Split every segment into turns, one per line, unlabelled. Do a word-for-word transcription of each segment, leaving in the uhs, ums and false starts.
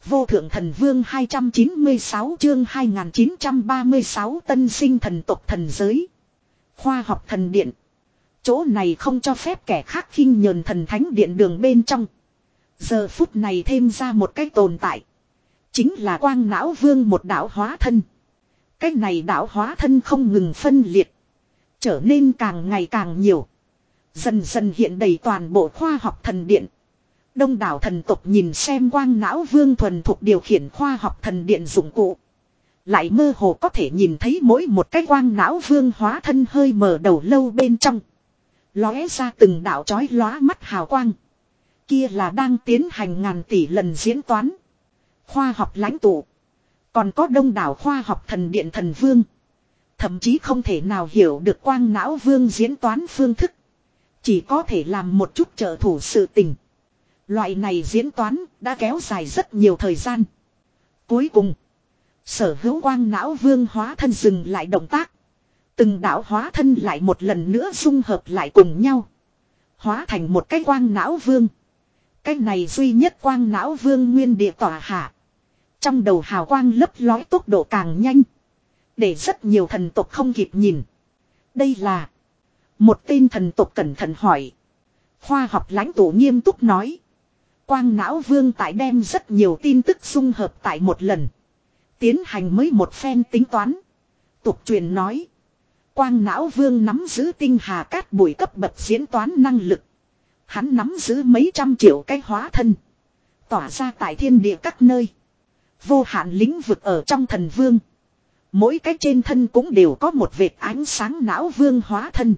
Vô thượng thần vương hai trăm chín mươi sáu chương hai nghìn chín trăm ba mươi sáu tân sinh thần tộc thần giới. Khoa học thần điện. Chỗ này không cho phép kẻ khác khinh nhờn thần thánh điện đường bên trong. Giờ phút này thêm ra một cái tồn tại. Chính là quang não vương một đạo hóa thân. Cái này đạo hóa thân không ngừng phân liệt. Trở nên càng ngày càng nhiều. Dần dần hiện đầy toàn bộ khoa học thần điện. Đông đảo thần tộc nhìn xem quang não vương thuần thuộc điều khiển khoa học thần điện dụng cụ. Lại mơ hồ có thể nhìn thấy mỗi một cái quang não vương hóa thân hơi mở đầu lâu bên trong. Lóe ra từng đạo chói lóa mắt hào quang. Kia là đang tiến hành ngàn tỷ lần diễn toán. Khoa học lãnh tụ. Còn có đông đảo khoa học thần điện thần vương. Thậm chí không thể nào hiểu được quang não vương diễn toán phương thức. Chỉ có thể làm một chút trợ thủ sự tình. Loại này diễn toán đã kéo dài rất nhiều thời gian. Cuối cùng, sở hữu quang não vương hóa thân dừng lại động tác. Từng đạo hóa thân lại một lần nữa dung hợp lại cùng nhau. Hóa thành một cái quang não vương. Cái này duy nhất quang não vương nguyên địa tỏa hạ. Trong đầu hào quang lấp lói tốc độ càng nhanh. Để rất nhiều thần tộc không kịp nhìn. Đây là... Một tên thần tộc cẩn thận hỏi. Khoa học lãnh tụ nghiêm túc nói. Quang não vương tại đem rất nhiều tin tức dung hợp tại một lần. Tiến hành mới một phen tính toán. Tục truyền nói. Quang não vương nắm giữ tinh hà cát bụi cấp bậc diễn toán năng lực. Hắn nắm giữ mấy trăm triệu cái hóa thân. Tỏa ra tại thiên địa các nơi. Vô hạn lĩnh vực ở trong thần vương. Mỗi cái trên thân cũng đều có một vệt ánh sáng não vương hóa thân.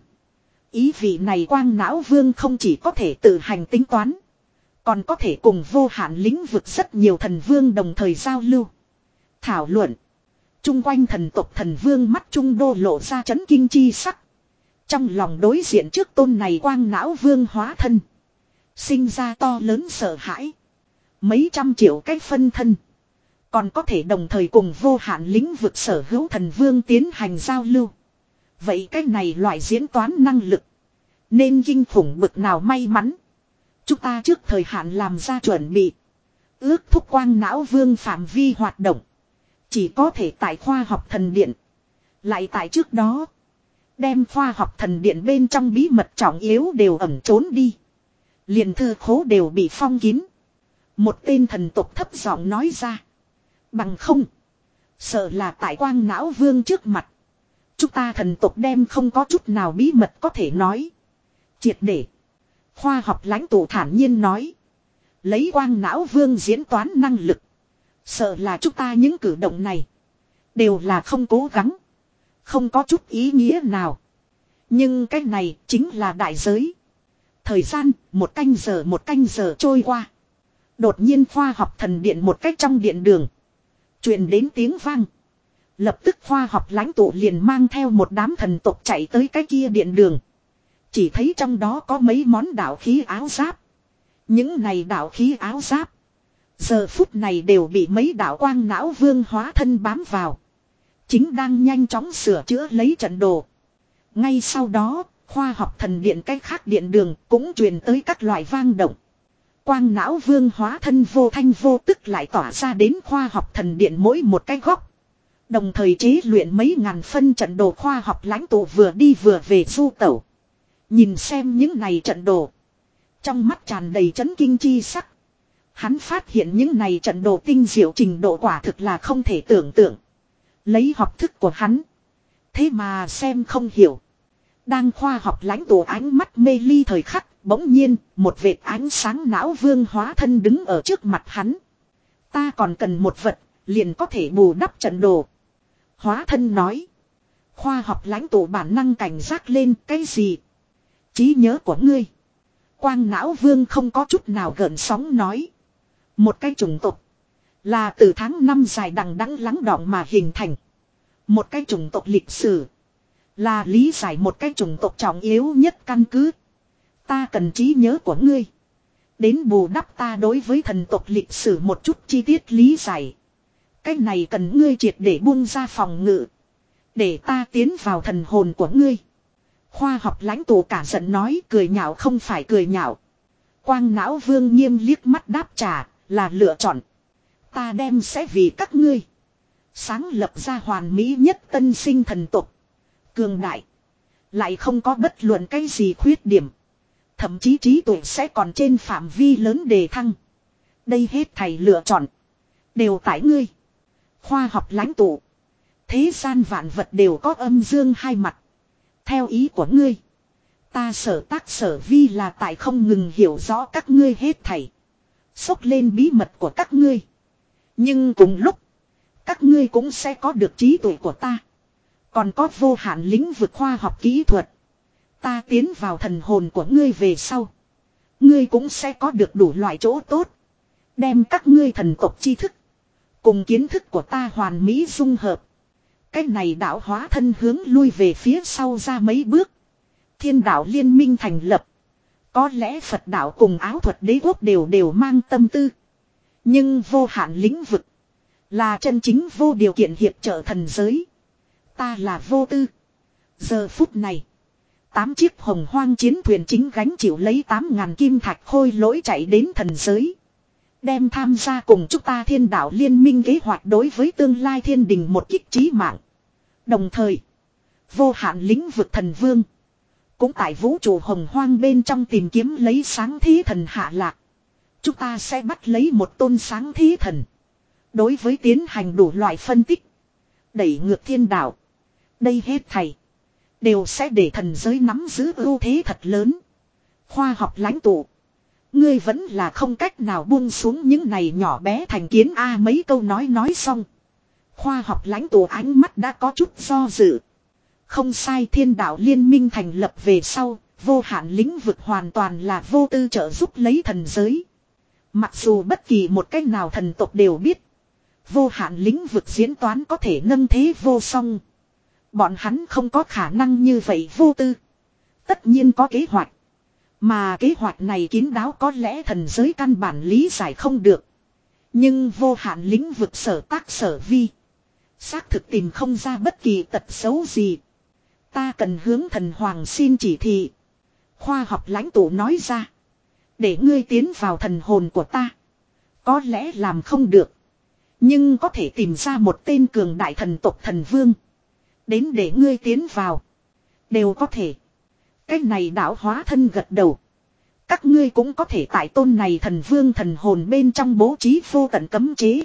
Ý vị này quang não vương không chỉ có thể tự hành tính toán. Còn có thể cùng vô hạn lĩnh vực rất nhiều thần vương đồng thời giao lưu. Thảo luận. Trung quanh thần tộc thần vương mắt trung đô lộ ra chấn kinh chi sắc. Trong lòng đối diện trước tôn này quang não vương hóa thân. Sinh ra to lớn sợ hãi. Mấy trăm triệu cái phân thân. Còn có thể đồng thời cùng vô hạn lĩnh vực sở hữu thần vương tiến hành giao lưu. Vậy cái này loại diễn toán năng lực. Nên kinh khủng bực nào may mắn. Chúng ta trước thời hạn làm ra chuẩn bị. Ước thúc quang não vương phạm vi hoạt động. Chỉ có thể tại khoa học thần điện. Lại tại trước đó. Đem khoa học thần điện bên trong bí mật trọng yếu đều ẩn trốn đi. Liền thư khố đều bị phong kín. Một tên thần tộc thấp giọng nói ra. Bằng không. Sợ là tại quang não vương trước mặt. Chúng ta thần tộc đem không có chút nào bí mật có thể nói. Triệt để. Khoa học lãnh tụ thản nhiên nói. Lấy quang não vương diễn toán năng lực. Sợ là chúng ta những cử động này. Đều là không cố gắng. Không có chút ý nghĩa nào. Nhưng cái này chính là đại giới. Thời gian một canh giờ một canh giờ trôi qua. Đột nhiên khoa học thần điện một cách trong điện đường. Truyền đến tiếng vang. Lập tức khoa học lãnh tụ liền mang theo một đám thần tộc chạy tới cái kia điện đường. Chỉ thấy trong đó có mấy món đạo khí áo giáp. Những này đạo khí áo giáp. Giờ phút này đều bị mấy đạo quang não vương hóa thân bám vào. Chính đang nhanh chóng sửa chữa lấy trận đồ. Ngay sau đó, khoa học thần điện cách khác điện đường cũng truyền tới các loại vang động. Quang não vương hóa thân vô thanh vô tức lại tỏa ra đến khoa học thần điện mỗi một cái góc. Đồng thời chế luyện mấy ngàn phân trận đồ khoa học lãnh tụ vừa đi vừa về du tẩu. Nhìn xem những này trận đồ. Trong mắt tràn đầy chấn kinh chi sắc. Hắn phát hiện những này trận đồ tinh diệu trình độ quả thực là không thể tưởng tượng. Lấy học thức của hắn. Thế mà xem không hiểu. Đang khoa học lãnh tụ ánh mắt mê ly thời khắc. Bỗng nhiên một vệt ánh sáng não vương hóa thân đứng ở trước mặt hắn. Ta còn cần một vật. Liền có thể bù đắp trận đồ. Hóa thân nói. Khoa học lãnh tụ bản năng cảnh giác lên cái gì? Trí nhớ của ngươi. Quang não vương không có chút nào gợn sóng nói. Một cái chủng tộc. Là từ tháng năm dài đằng đẵng lắng đọng mà hình thành. Một cái chủng tộc lịch sử. Là lý giải một cái chủng tộc trọng yếu nhất căn cứ. Ta cần trí nhớ của ngươi. Đến bù đắp ta đối với thần tộc lịch sử một chút chi tiết lý giải. Cái này cần ngươi triệt để buông ra phòng ngự. Để ta tiến vào thần hồn của ngươi. Khoa học lãnh tụ cả giận nói cười nhạo không phải cười nhạo. Quang não vương nghiêm liếc mắt đáp trả là lựa chọn. Ta đem sẽ vì các ngươi. Sáng lập ra hoàn mỹ nhất tân sinh thần tộc. Cường đại. Lại không có bất luận cái gì khuyết điểm. Thậm chí trí tuệ sẽ còn trên phạm vi lớn đề thăng. Đây hết thầy lựa chọn. Đều tại ngươi. Khoa học lãnh tụ. Thế gian vạn vật đều có âm dương hai mặt. Theo ý của ngươi. Ta sở tác sở vi là tại không ngừng hiểu rõ các ngươi hết thảy. Xốc lên bí mật của các ngươi. Nhưng cùng lúc. Các ngươi cũng sẽ có được trí tuệ của ta. Còn có vô hạn lĩnh vực khoa học kỹ thuật. Ta tiến vào thần hồn của ngươi về sau. Ngươi cũng sẽ có được đủ loại chỗ tốt. Đem các ngươi thần tộc tri thức. Cùng kiến thức của ta hoàn mỹ dung hợp. Cái này đạo hóa thân hướng lui về phía sau ra mấy bước. Thiên đạo liên minh thành lập. Có lẽ Phật đạo cùng áo thuật đế quốc đều đều mang tâm tư. Nhưng vô hạn lĩnh vực. Là chân chính vô điều kiện hiệp trợ thần giới. Ta là vô tư. Giờ phút này. Tám chiếc hồng hoang chiến thuyền chính gánh chịu lấy tám ngàn kim thạch khôi lỗi chạy đến thần giới. Đem tham gia cùng chúng ta thiên đạo liên minh kế hoạch đối với tương lai thiên đình một kích trí mạng. Đồng thời. Vô hạn lĩnh vực thần vương. Cũng tại vũ trụ hồng hoang bên trong tìm kiếm lấy sáng thí thần hạ lạc. Chúng ta sẽ bắt lấy một tôn sáng thí thần. Đối với tiến hành đủ loại phân tích. Đẩy ngược thiên đạo. Đây hết thầy. Đều sẽ để thần giới nắm giữ ưu thế thật lớn. Khoa học lãnh tụ. Ngươi vẫn là không cách nào buông xuống những này nhỏ bé thành kiến a mấy câu nói nói xong. Khoa học lãnh tụ ánh mắt đã có chút do dự. Không sai, thiên đạo liên minh thành lập về sau, vô hạn lĩnh vực hoàn toàn là vô tư trợ giúp lấy thần giới. Mặc dù bất kỳ một cách nào thần tộc đều biết. Vô hạn lĩnh vực diễn toán có thể nâng thế vô song. Bọn hắn không có khả năng như vậy vô tư. Tất nhiên có kế hoạch. Mà kế hoạch này kín đáo có lẽ thần giới căn bản lý giải không được. Nhưng vô hạn lĩnh vực sở tác sở vi. Xác thực tìm không ra bất kỳ tật xấu gì. Ta cần hướng thần hoàng xin chỉ thị. Khoa học lãnh tụ nói ra. Để ngươi tiến vào thần hồn của ta. Có lẽ làm không được. Nhưng có thể tìm ra một tên cường đại thần tộc thần vương. Đến để ngươi tiến vào. Đều có thể. Cái này đạo hóa thân gật đầu. Các ngươi cũng có thể tại tôn này thần vương thần hồn bên trong bố trí vô tận cấm chế.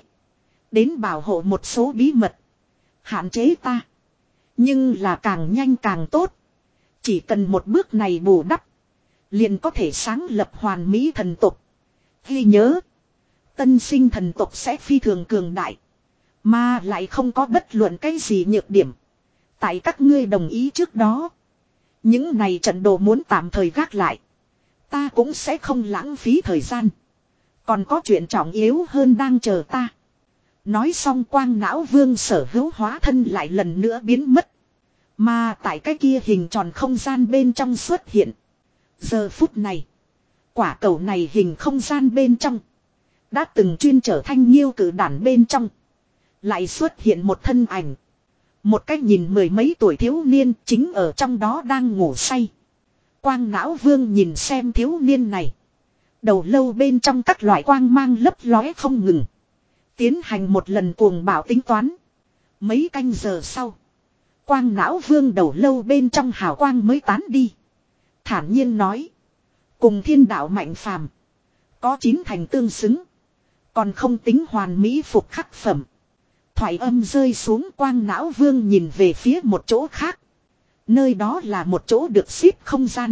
Đến bảo hộ một số bí mật. Hạn chế ta. Nhưng là càng nhanh càng tốt. Chỉ cần một bước này bù đắp. Liền có thể sáng lập hoàn mỹ thần tộc. Ghi nhớ. Tân sinh thần tộc sẽ phi thường cường đại. Mà lại không có bất luận cái gì nhược điểm. Tại các ngươi đồng ý trước đó. Những này trận đồ muốn tạm thời gác lại. Ta cũng sẽ không lãng phí thời gian. Còn có chuyện trọng yếu hơn đang chờ ta. Nói xong quang não vương sở hữu hóa thân lại lần nữa biến mất. Mà tại cái kia hình tròn không gian bên trong xuất hiện. Giờ phút này. Quả cầu này hình không gian bên trong. Đã từng chuyên trở thanh nhiêu cử đản bên trong. Lại xuất hiện một thân ảnh. Một cách nhìn mười mấy tuổi thiếu niên chính ở trong đó đang ngủ say. Quang não vương nhìn xem thiếu niên này. Đầu lâu bên trong các loại quang mang lấp lóe không ngừng. Tiến hành một lần cuồng bạo tính toán. Mấy canh giờ sau. Quang não vương đầu lâu bên trong hào quang mới tán đi. Thản nhiên nói. Cùng thiên đạo mạnh phàm. Có chín thành tương xứng. Còn không tính hoàn mỹ phục khắc phẩm. Thoại âm rơi xuống quang não vương nhìn về phía một chỗ khác. Nơi đó là một chỗ được xếp không gian.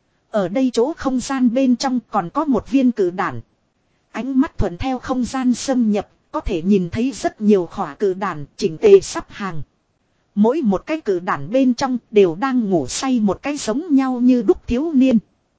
Ở đây chỗ không gian bên trong còn có một viên cử đản. Ánh mắt thuận theo không gian xâm nhập. Có thể nhìn thấy rất nhiều khỏa cử đản chỉnh tề sắp hàng. Mỗi một cái cử đản bên trong đều đang ngủ say một cái giống nhau như đúc thiếu niên.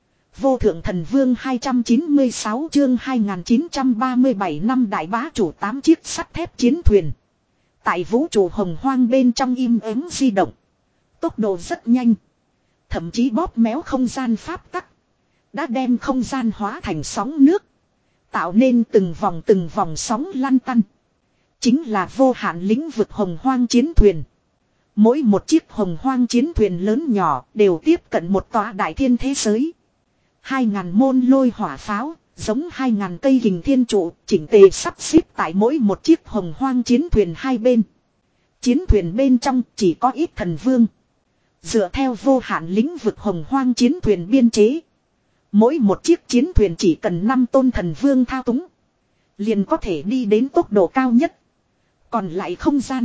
Vô thượng thần vương hai trăm chín mươi sáu chương hai nghìn chín trăm ba mươi bảy năm đại bá chủ tám chiếc sắt thép chiến thuyền. Tại vũ trụ hồng hoang bên trong im ắng di động. Tốc độ rất nhanh. Thậm chí bóp méo không gian pháp tắc. Đã đem không gian hóa thành sóng nước. Tạo nên từng vòng từng vòng sóng lăn tăn. Chính là vô hạn lĩnh vực hồng hoang chiến thuyền. Mỗi một chiếc hồng hoang chiến thuyền lớn nhỏ đều tiếp cận một tòa đại thiên thế giới. Hai ngàn môn lôi hỏa pháo, Giống hai ngàn cây hình thiên trụ chỉnh tề sắp xếp tại mỗi một chiếc hồng hoang chiến thuyền hai bên. Chiến thuyền bên trong chỉ có ít thần vương. Dựa theo vô hạn lĩnh vực hồng hoang chiến thuyền biên chế. Mỗi một chiếc chiến thuyền chỉ cần năm tôn thần vương thao túng. Liền có thể đi đến tốc độ cao nhất. Còn lại không gian.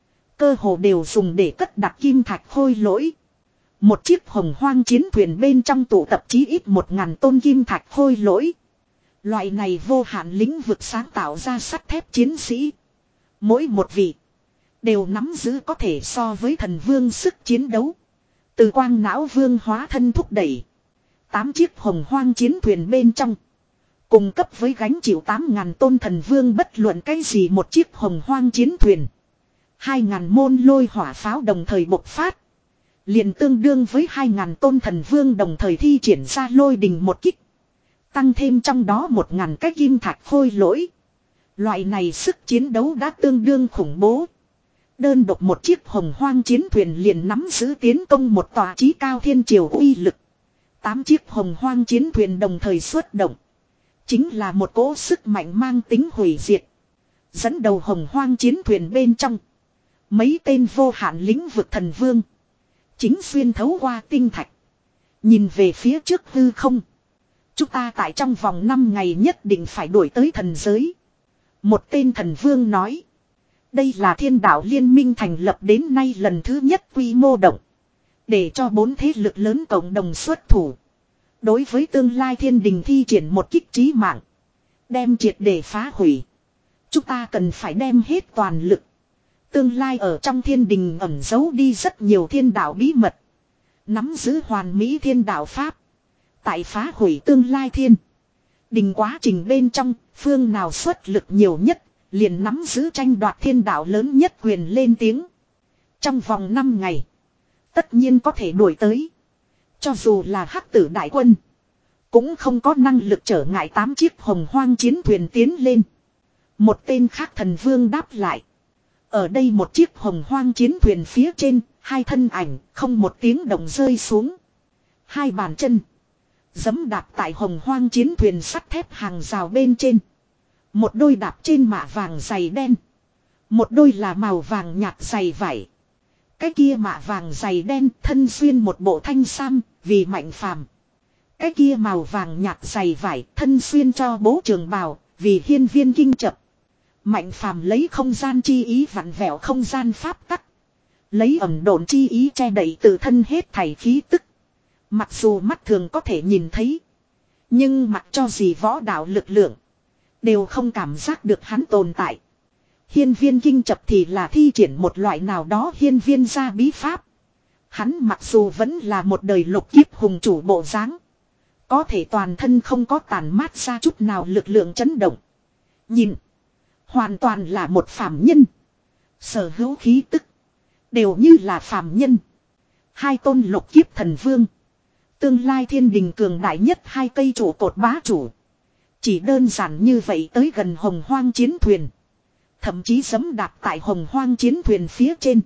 Cơ hồ đều dùng để cất đặt kim thạch khôi lỗi. Một chiếc hồng hoang chiến thuyền bên trong tụ tập chí ít một ngàn tôn kim thạch khôi lỗi. Loại này vô hạn lĩnh vực sáng tạo ra sắt thép chiến sĩ. Mỗi một vị đều nắm giữ có thể so với thần vương sức chiến đấu. Từ quang não vương hóa thân thúc đẩy. Tám chiếc hồng hoang chiến thuyền bên trong. Cùng cấp với gánh chịu tám ngàn tôn thần vương bất luận cái gì một chiếc hồng hoang chiến thuyền. Hai ngàn môn lôi hỏa pháo đồng thời bộc phát. Liền tương đương với hai ngàn tôn thần vương đồng thời thi triển ra lôi đình một kích. Tăng thêm trong đó một ngàn cái kim thạch khôi lỗi. Loại này sức chiến đấu đã tương đương khủng bố. Đơn độc một chiếc hồng hoang chiến thuyền liền nắm giữ tiến công một tòa chí cao thiên triều uy lực. Tám chiếc hồng hoang chiến thuyền đồng thời xuất động. Chính là một cỗ sức mạnh mang tính hủy diệt. Dẫn đầu hồng hoang chiến thuyền bên trong. Mấy tên vô hạn lĩnh vực thần vương. Chính xuyên thấu qua tinh thạch. Nhìn về phía trước hư không. Chúng ta tại trong vòng năm ngày nhất định phải đuổi tới thần giới. Một tên thần vương nói. Đây là thiên đạo liên minh thành lập đến nay lần thứ nhất quy mô động. Để cho bốn thế lực lớn cộng đồng xuất thủ. Đối với tương lai thiên đình thi triển một kích trí mạng. Đem triệt để phá hủy. Chúng ta cần phải đem hết toàn lực. Tương lai ở trong thiên đình ẩn giấu đi rất nhiều thiên đạo bí mật. Nắm giữ hoàn mỹ thiên đạo pháp. Tại phá hủy tương lai thiên đình quá trình bên trong, phương nào xuất lực nhiều nhất, liền nắm giữ tranh đoạt thiên đạo lớn nhất quyền lên tiếng. Trong vòng năm ngày, tất nhiên có thể đuổi tới. Cho dù là hắc tử đại quân, cũng không có năng lực trở ngại tám chiếc hồng hoang chiến thuyền tiến lên. Một tên khác thần vương đáp lại. Ở đây một chiếc hồng hoang chiến thuyền phía trên, hai thân ảnh không một tiếng động rơi xuống. Hai bàn chân giẫm đạp tại hồng hoang chiến thuyền sắt thép hàng rào bên trên. Một đôi đạp trên mạ vàng dày đen. Một đôi là màu vàng nhạt dày vải. Cái kia mạ vàng dày đen thân xuyên một bộ thanh sam, vì Mạnh Phàm. Cái kia màu vàng nhạt dày vải thân xuyên cho bố trường bào, vì Hiên Viên Kinh Chập. Mạnh Phàm lấy không gian chi ý vặn vẹo không gian pháp tắc. Lấy ẩm độn chi ý che đậy tự thân hết thảy khí tức. Mặc dù mắt thường có thể nhìn thấy. Nhưng mặc cho gì võ đạo lực lượng. Đều không cảm giác được hắn tồn tại. Hiên Viên Kinh Chập thì là thi triển một loại nào đó hiên viên gia bí pháp. Hắn mặc dù vẫn là một đời lục kiếp hùng chủ bộ dáng. Có thể toàn thân không có tàn mát ra chút nào lực lượng chấn động. Nhìn. Hoàn toàn là một phàm nhân. Sở hữu khí tức. Đều như là phàm nhân. Hai tôn lục kiếp thần vương. Tương lai thiên đình cường đại nhất hai cây trụ cột bá chủ. Chỉ đơn giản như vậy tới gần hồng hoang chiến thuyền. Thậm chí giẫm đạp tại hồng hoang chiến thuyền phía trên.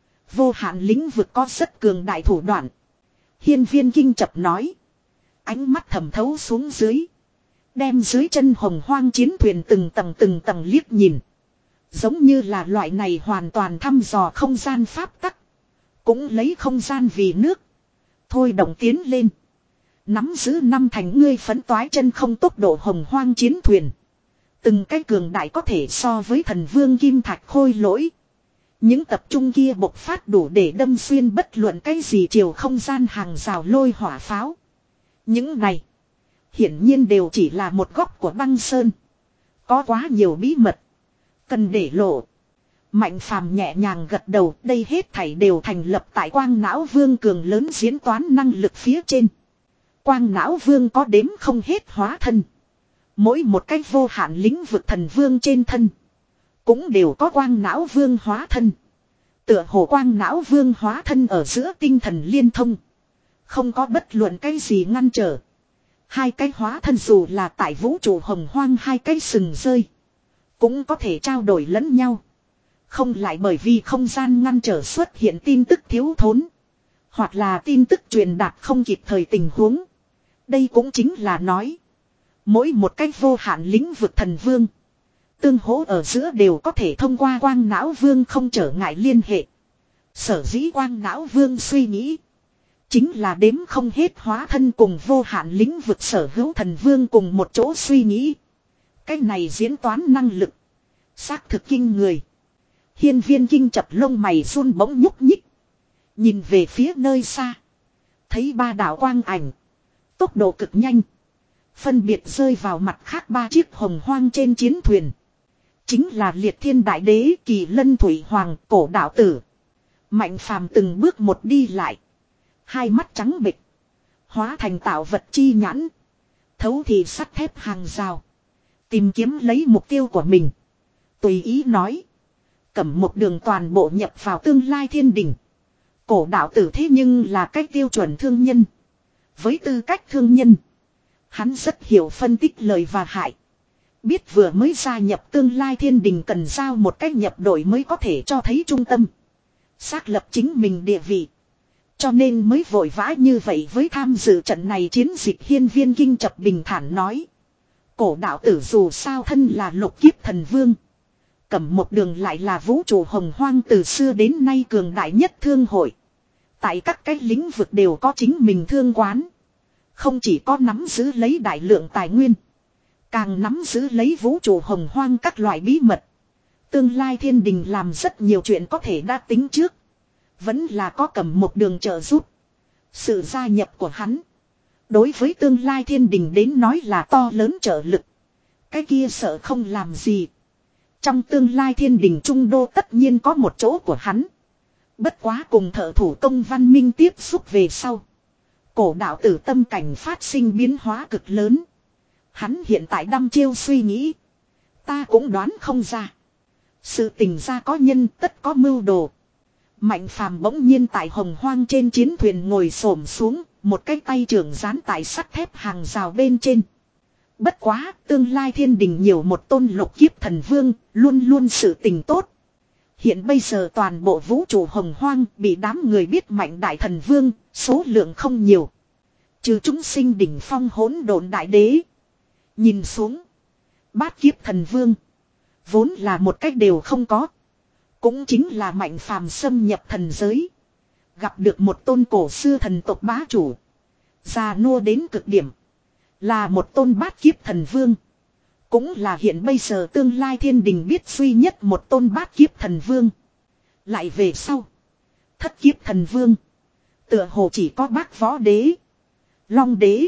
Vô hạn lĩnh vực có rất cường đại thủ đoạn. Hiên Viên Kinh Chập nói. Ánh mắt thẩm thấu xuống dưới. Đem dưới chân hồng hoang chiến thuyền từng tầng từng tầng liếc nhìn. Giống như là loại này hoàn toàn thăm dò không gian pháp tắc. Cũng lấy không gian vì nước. Thôi động tiến lên. Nắm giữ năm thành ngươi phấn toái chân không tốc độ hồng hoang chiến thuyền. Từng cái cường đại có thể so với thần vương kim thạch khôi lỗi. Những tập trung kia bộc phát đủ để đâm xuyên bất luận cái gì chiều không gian hàng rào lôi hỏa pháo. Những này hiển nhiên đều chỉ là một góc của băng sơn. Có quá nhiều bí mật. Cần để lộ. Mạnh Phàm nhẹ nhàng gật đầu. Đây hết thảy đều thành lập tại quang não vương cường lớn diễn toán năng lực phía trên. Quang não vương có đếm không hết hóa thân. Mỗi một cách vô hạn lĩnh vực thần vương trên thân. Cũng đều có quang não vương hóa thân. Tựa hồ quang não vương hóa thân ở giữa tinh thần liên thông. Không có bất luận cái gì ngăn trở. Hai cái hóa thân dù là tại vũ trụ hồng hoang hai cái sừng rơi. Cũng có thể trao đổi lẫn nhau. Không lại bởi vì không gian ngăn trở xuất hiện tin tức thiếu thốn. Hoặc là tin tức truyền đạt không kịp thời tình huống. Đây cũng chính là nói. Mỗi một cách vô hạn lĩnh vực thần vương. Tương hỗ ở giữa đều có thể thông qua quang não vương không trở ngại liên hệ. Sở dĩ quang não vương suy nghĩ. Chính là đếm không hết hóa thân cùng vô hạn lĩnh vực sở hữu thần vương cùng một chỗ suy nghĩ. Cái này diễn toán năng lực. Xác thực kinh người. Hiên viên kinh chập lông mày run bỗng nhúc nhích. Nhìn về phía nơi xa. Thấy ba đạo quang ảnh. Tốc độ cực nhanh. Phân biệt rơi vào mặt khác ba chiếc hồng hoang trên chiến thuyền. Chính là liệt thiên đại đế, kỳ lân thủy hoàng, cổ đạo tử. Mạnh phàm từng bước một đi lại. Hai mắt trắng bệch. Hóa thành tạo vật chi nhãn. Thấu thì sắt thép hàng rào. Tìm kiếm lấy mục tiêu của mình. Tùy ý nói. Cẩm một đường toàn bộ nhập vào tương lai thiên đình. Cổ đạo tử thế nhưng là cách tiêu chuẩn thương nhân. Với tư cách thương nhân. Hắn rất hiểu phân tích lời và hại. Biết vừa mới gia nhập tương lai thiên đình cần giao một cách nhập đội mới có thể cho thấy trung tâm. Xác lập chính mình địa vị. Cho nên mới vội vã như vậy với tham dự trận này chiến dịch. Hiên viên kinh chập bình thản nói. Cổ đạo tử dù sao thân là lục kiếp thần vương. Cẩm một đường lại là vũ trụ hồng hoang từ xưa đến nay cường đại nhất thương hội. Tại các cái lĩnh vực đều có chính mình thương quán. Không chỉ có nắm giữ lấy đại lượng tài nguyên. Càng nắm giữ lấy vũ trụ hồng hoang các loại bí mật. Tương lai thiên đình làm rất nhiều chuyện có thể đã tính trước. Vẫn là có cầm một đường trợ giúp. Sự gia nhập của hắn. Đối với tương lai thiên đình đến nói là to lớn trợ lực. Cái kia sợ không làm gì. Trong tương lai thiên đình trung đô tất nhiên có một chỗ của hắn. Bất quá cùng thợ thủ công văn minh tiếp xúc về sau. Cổ đạo tử tâm cảnh phát sinh biến hóa cực lớn. Hắn hiện tại đăm chiêu suy nghĩ. Ta cũng đoán không ra. Sự tình ra có nhân tất có mưu đồ. Mạnh phàm bỗng nhiên tại hồng hoang trên chiến thuyền ngồi xổm xuống. Một cái tay trưởng dán tại sắt thép hàng rào bên trên. Bất quá tương lai thiên đình nhiều một tôn lục kiếp thần vương. Luôn luôn sự tình tốt. Hiện bây giờ toàn bộ vũ trụ hồng hoang bị đám người biết mạnh đại thần vương. Số lượng không nhiều. Trừ chúng sinh đỉnh phong hỗn độn đại đế. Nhìn xuống. Bát kiếp thần vương. Vốn là một cách đều không có. Cũng chính là mạnh phàm xâm nhập thần giới. Gặp được một tôn cổ xưa thần tộc bá chủ. Già nua đến cực điểm. Là một tôn bát kiếp thần vương. Cũng là hiện bây giờ tương lai thiên đình biết duy nhất một tôn bát kiếp thần vương. Lại về sau. Thất kiếp thần vương. Tựa hồ chỉ có bác võ đế. Long đế.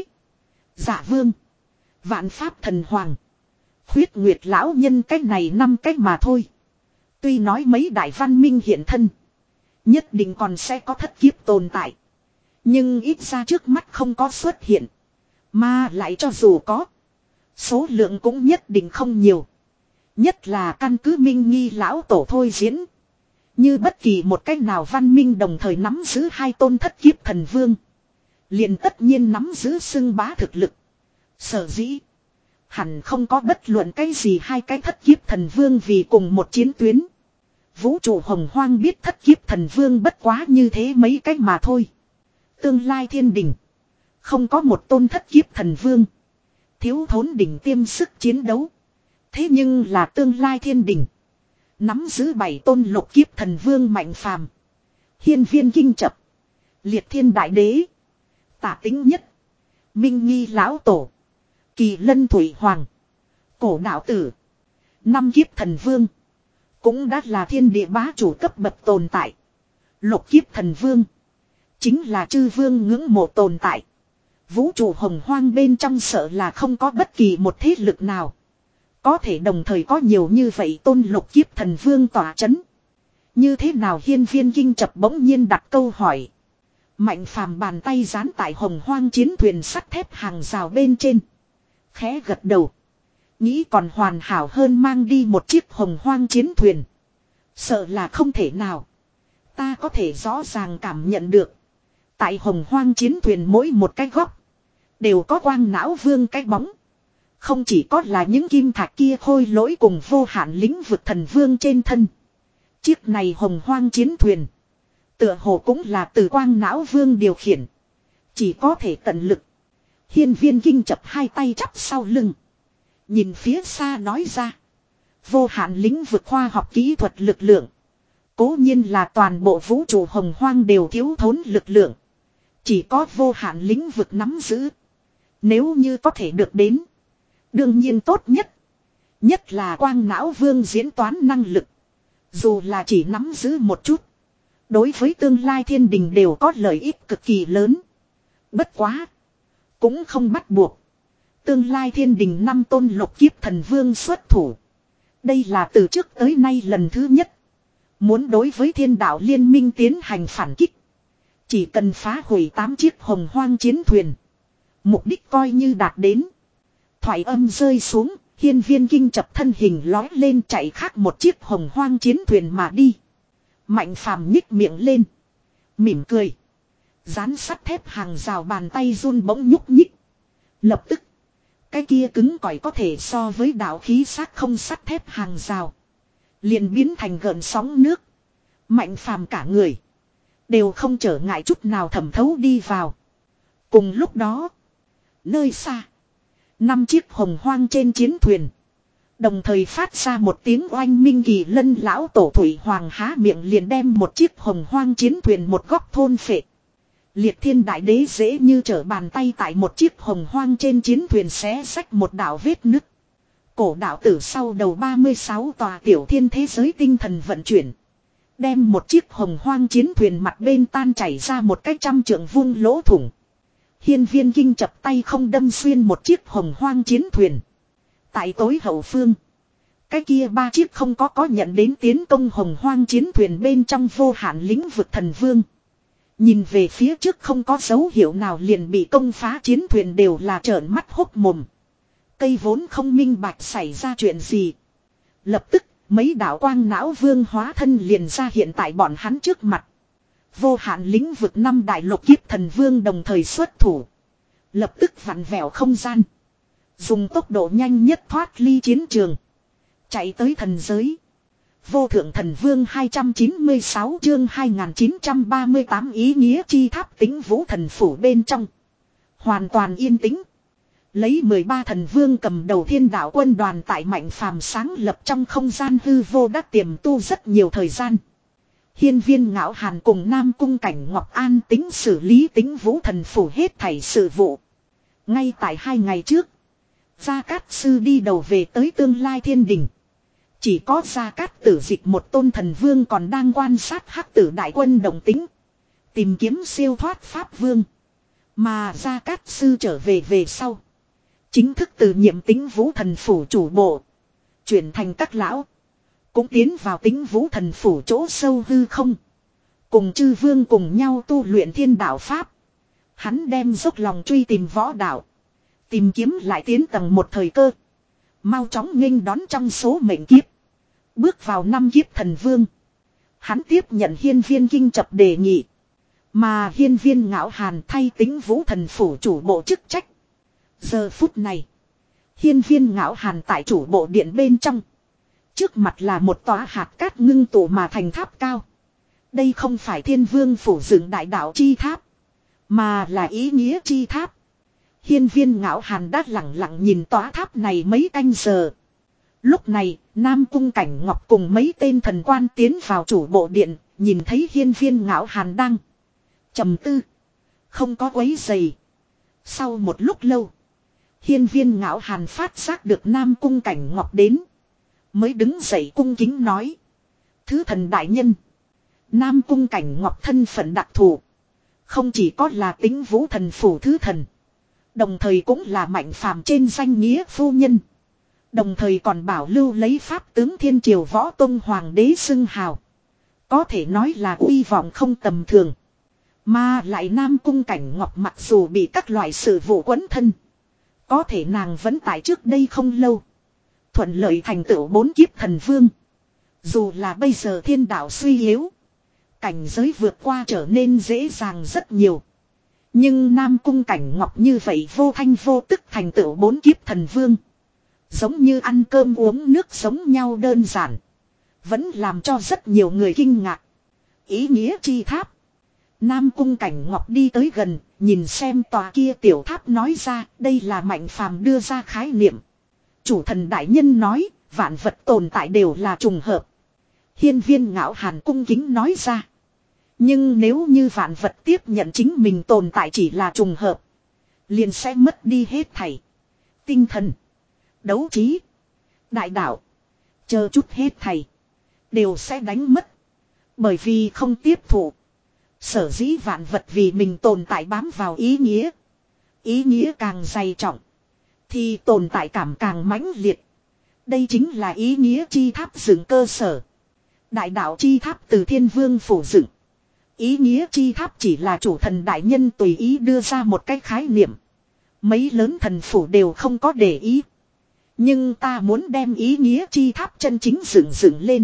Dạ vương. Vạn pháp thần hoàng. Khuyết nguyệt lão nhân cách này năm cách mà thôi. Tuy nói mấy đại văn minh hiện thân. Nhất định còn sẽ có thất kiếp tồn tại. Nhưng ít ra trước mắt không có xuất hiện. Mà lại cho dù có. Số lượng cũng nhất định không nhiều. Nhất là căn cứ minh nghi lão tổ thôi diễn. Như bất kỳ một cách nào văn minh đồng thời nắm giữ hai tôn thất kiếp thần vương. Liền tất nhiên nắm giữ xưng bá thực lực. Sở dĩ. Hẳn không có bất luận cái gì hai cái thất kiếp thần vương vì cùng một chiến tuyến. Vũ trụ hồng hoang biết thất kiếp thần vương bất quá như thế mấy cách mà thôi. Tương lai thiên đình. Không có một tôn thất kiếp thần vương. Thiếu thốn đỉnh tiêm sức chiến đấu. Thế nhưng là tương lai thiên đình. Nắm giữ bảy tôn lục kiếp thần vương mạnh phàm. Hiên viên kinh chập. Liệt thiên đại đế. Tả tính nhất. Minh nghi lão tổ. Kỳ lân thủy hoàng. Cổ đạo tử. Năm kiếp thần vương. Cũng đã là thiên địa bá chủ cấp bậc tồn tại. Lục kiếp thần vương. Chính là chư vương ngưỡng mộ tồn tại. Vũ trụ hồng hoang bên trong sợ là không có bất kỳ một thế lực nào. Có thể đồng thời có nhiều như vậy tôn lục kiếp thần vương tỏa chấn. Như thế nào hiên viên kinh chập bỗng nhiên đặt câu hỏi. Mạnh phàm bàn tay dán tại hồng hoang chiến thuyền sắt thép hàng rào bên trên. Khẽ gật đầu. Nghĩ còn hoàn hảo hơn mang đi một chiếc hồng hoang chiến thuyền. Sợ là không thể nào. Ta có thể rõ ràng cảm nhận được. Tại hồng hoang chiến thuyền mỗi một cái góc. Đều có quang não vương cái bóng. Không chỉ có là những kim thạch kia khôi lỗi cùng vô hạn lĩnh vực thần vương trên thân. Chiếc này hồng hoang chiến thuyền. Tựa hồ cũng là từ quang não vương điều khiển. Chỉ có thể tận lực. Hiên Viên Kinh chập hai tay chắp sau lưng. Nhìn phía xa nói ra. Vô hạn lĩnh vực khoa học kỹ thuật lực lượng. Cố nhiên là toàn bộ vũ trụ hồng hoang đều thiếu thốn lực lượng. Chỉ có vô hạn lĩnh vực nắm giữ. Nếu như có thể được đến. Đương nhiên tốt nhất. Nhất là quang não vương diễn toán năng lực. Dù là chỉ nắm giữ một chút. Đối với tương lai thiên đình đều có lợi ích cực kỳ lớn. Bất quá. Cũng không bắt buộc. Tương lai thiên đình năm tôn lục kiếp thần vương xuất thủ. Đây là từ trước tới nay lần thứ nhất. Muốn đối với thiên đạo liên minh tiến hành phản kích. Chỉ cần phá hủy tám chiếc hồng hoang chiến thuyền. Mục đích coi như đạt đến. Thoại âm rơi xuống. Hiên Viên Kinh chập thân hình lói lên chạy khác một chiếc hồng hoang chiến thuyền mà đi. Mạnh phàm nhích miệng lên. Mỉm cười. Dán sắt thép hàng rào bàn tay run bỗng nhúc nhích. Lập tức. Cái kia cứng cỏi có thể so với đạo khí xác không sắt thép hàng rào. Liền biến thành gợn sóng nước. Mạnh phàm cả người. Đều không trở ngại chút nào thẩm thấu đi vào. Cùng lúc đó. Nơi xa. Năm chiếc hồng hoang trên chiến thuyền. Đồng thời phát ra một tiếng oanh minh kỳ lân lão tổ thủy hoàng há miệng liền đem một chiếc hồng hoang chiến thuyền một góc thôn phệ. Liệt thiên đại đế dễ như trở bàn tay tại một chiếc hồng hoang trên chiến thuyền xé rách một đạo vết nứt. Cổ đạo tử sau đầu ba mươi sáu tòa tiểu thiên thế giới tinh thần vận chuyển. Đem một chiếc hồng hoang chiến thuyền mặt bên tan chảy ra một cái trăm trượng vuông lỗ thủng. Hiên Viên Kinh chập tay không đâm xuyên một chiếc hồng hoang chiến thuyền. Tại tối hậu phương. Cái kia ba chiếc không có có nhận đến tiến công hồng hoang chiến thuyền bên trong vô hạn lĩnh vực thần vương. Nhìn về phía trước không có dấu hiệu nào liền bị công phá chiến thuyền đều là trợn mắt hốc mồm. Cây vốn không minh bạch xảy ra chuyện gì. Lập tức mấy đạo quang não vương hóa thân liền ra hiện tại bọn hắn trước mặt. Vô hạn lĩnh vực năm đại lục kiếp thần vương đồng thời xuất thủ. Lập tức vặn vẹo không gian. Dùng tốc độ nhanh nhất thoát ly chiến trường. Chạy tới thần giới. Vô thượng thần vương hai trăm chín mươi sáu chương hai nghìn chín trăm ba mươi tám ý nghĩa chi tháp tính vũ thần phủ bên trong. Hoàn toàn yên tĩnh. Lấy mười ba thần vương cầm đầu thiên đạo quân đoàn tại mạnh phàm sáng lập trong không gian hư vô đã tiềm tu rất nhiều thời gian. Hiên Viên Ngạo Hàn cùng Nam Cung Cảnh Ngọc an tính xử lý tính vũ thần phủ hết thảy sự vụ. Ngay tại hai ngày trước. Gia Cát Sư đi đầu về tới tương lai thiên đình. Chỉ có Gia Cát Tử Dịch một tôn thần vương còn đang quan sát hắc tử đại quân đồng tính. Tìm kiếm siêu thoát pháp vương. Mà Gia Cát Sư trở về về sau. Chính thức từ nhiệm tính vũ thần phủ chủ bộ. Chuyển thành các lão. Cũng tiến vào tính vũ thần phủ chỗ sâu hư không. Cùng chư vương cùng nhau tu luyện thiên đạo pháp. Hắn đem dốc lòng truy tìm võ đạo. Tìm kiếm lại tiến tầng một thời cơ. Mau chóng nghênh đón trong số mệnh kiếp. Bước vào năm kiếp thần vương. Hắn tiếp nhận Hiên Viên Kinh chập đề nghị. Mà Hiên Viên Ngạo Hàn thay tính vũ thần phủ chủ bộ chức trách. Giờ phút này. Hiên Viên Ngạo Hàn tại chủ bộ điện bên trong. Trước mặt là một tòa hạt cát ngưng tụ mà thành tháp cao. Đây không phải Thiên Vương phủ dựng đại đạo chi tháp. Mà là ý nghĩa chi tháp. Hiên Viên Ngạo Hàn đã lặng lặng nhìn tòa tháp này mấy canh giờ. Lúc này, Nam Cung Cảnh Ngọc cùng mấy tên thần quan tiến vào chủ bộ điện, nhìn thấy Hiên Viên Ngạo Hàn đang trầm tư. Không có quấy giày. Sau một lúc lâu, Hiên Viên Ngạo Hàn phát giác được Nam Cung Cảnh Ngọc đến. Mới đứng dậy cung kính nói. Thứ thần đại nhân. Nam Cung Cảnh Ngọc thân phận đặc thù. Không chỉ có là tính vũ thần phủ thứ thần. Đồng thời cũng là mạnh phàm trên danh nghĩa phu nhân. Đồng thời còn bảo lưu lấy pháp tướng thiên triều võ tông hoàng đế xưng hào. Có thể nói là uy vọng không tầm thường. Mà lại Nam Cung Cảnh Ngọc mặc dù bị các loại sự vụ quấn thân. Có thể nàng vẫn tại trước đây không lâu. Thuận lợi thành tựu bốn kiếp thần vương. Dù là bây giờ thiên đạo suy yếu. Cảnh giới vượt qua trở nên dễ dàng rất nhiều. Nhưng Nam Cung Cảnh Ngọc như vậy vô thanh vô tức thành tựu bốn kiếp thần vương. Giống như ăn cơm uống nước giống nhau đơn giản. Vẫn làm cho rất nhiều người kinh ngạc. Ý nghĩa chi tháp. Nam Cung Cảnh Ngọc đi tới gần, nhìn xem tòa kia tiểu tháp nói ra, đây là Mạnh Phàm đưa ra khái niệm. Chủ thần đại nhân nói, vạn vật tồn tại đều là trùng hợp. Hiên Viên Ngạo Hàn cung kính nói ra. Nhưng nếu như vạn vật tiếp nhận chính mình tồn tại chỉ là trùng hợp, liền sẽ mất đi hết thảy. Tinh thần, đấu trí, đại đạo, chờ chút hết thảy, đều sẽ đánh mất. Bởi vì không tiếp thụ. Sở dĩ vạn vật vì mình tồn tại bám vào ý nghĩa. Ý nghĩa càng dày trọng, thì tồn tại cảm càng mãnh liệt. Đây chính là ý nghĩa chi tháp dựng cơ sở. Đại đạo chi tháp từ Thiên Vương phủ dựng. Ý nghĩa chi tháp chỉ là chủ thần đại nhân tùy ý đưa ra một cái khái niệm. Mấy lớn thần phủ đều không có để ý. Nhưng ta muốn đem ý nghĩa chi tháp chân chính dựng dựng lên.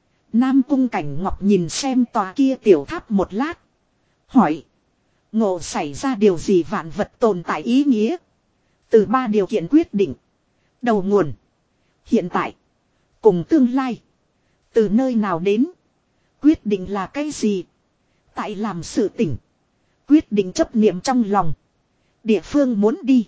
Nam Cung Cảnh Ngọc nhìn xem tòa kia tiểu tháp một lát. Hỏi. Ngộ xảy ra điều gì vạn vật tồn tại ý nghĩa. Từ ba điều kiện quyết định. Đầu nguồn. Hiện tại. Cùng tương lai. Từ nơi nào đến. Quyết định là cái gì. Tại làm sự tỉnh. Quyết định chấp niệm trong lòng. Địa phương muốn đi.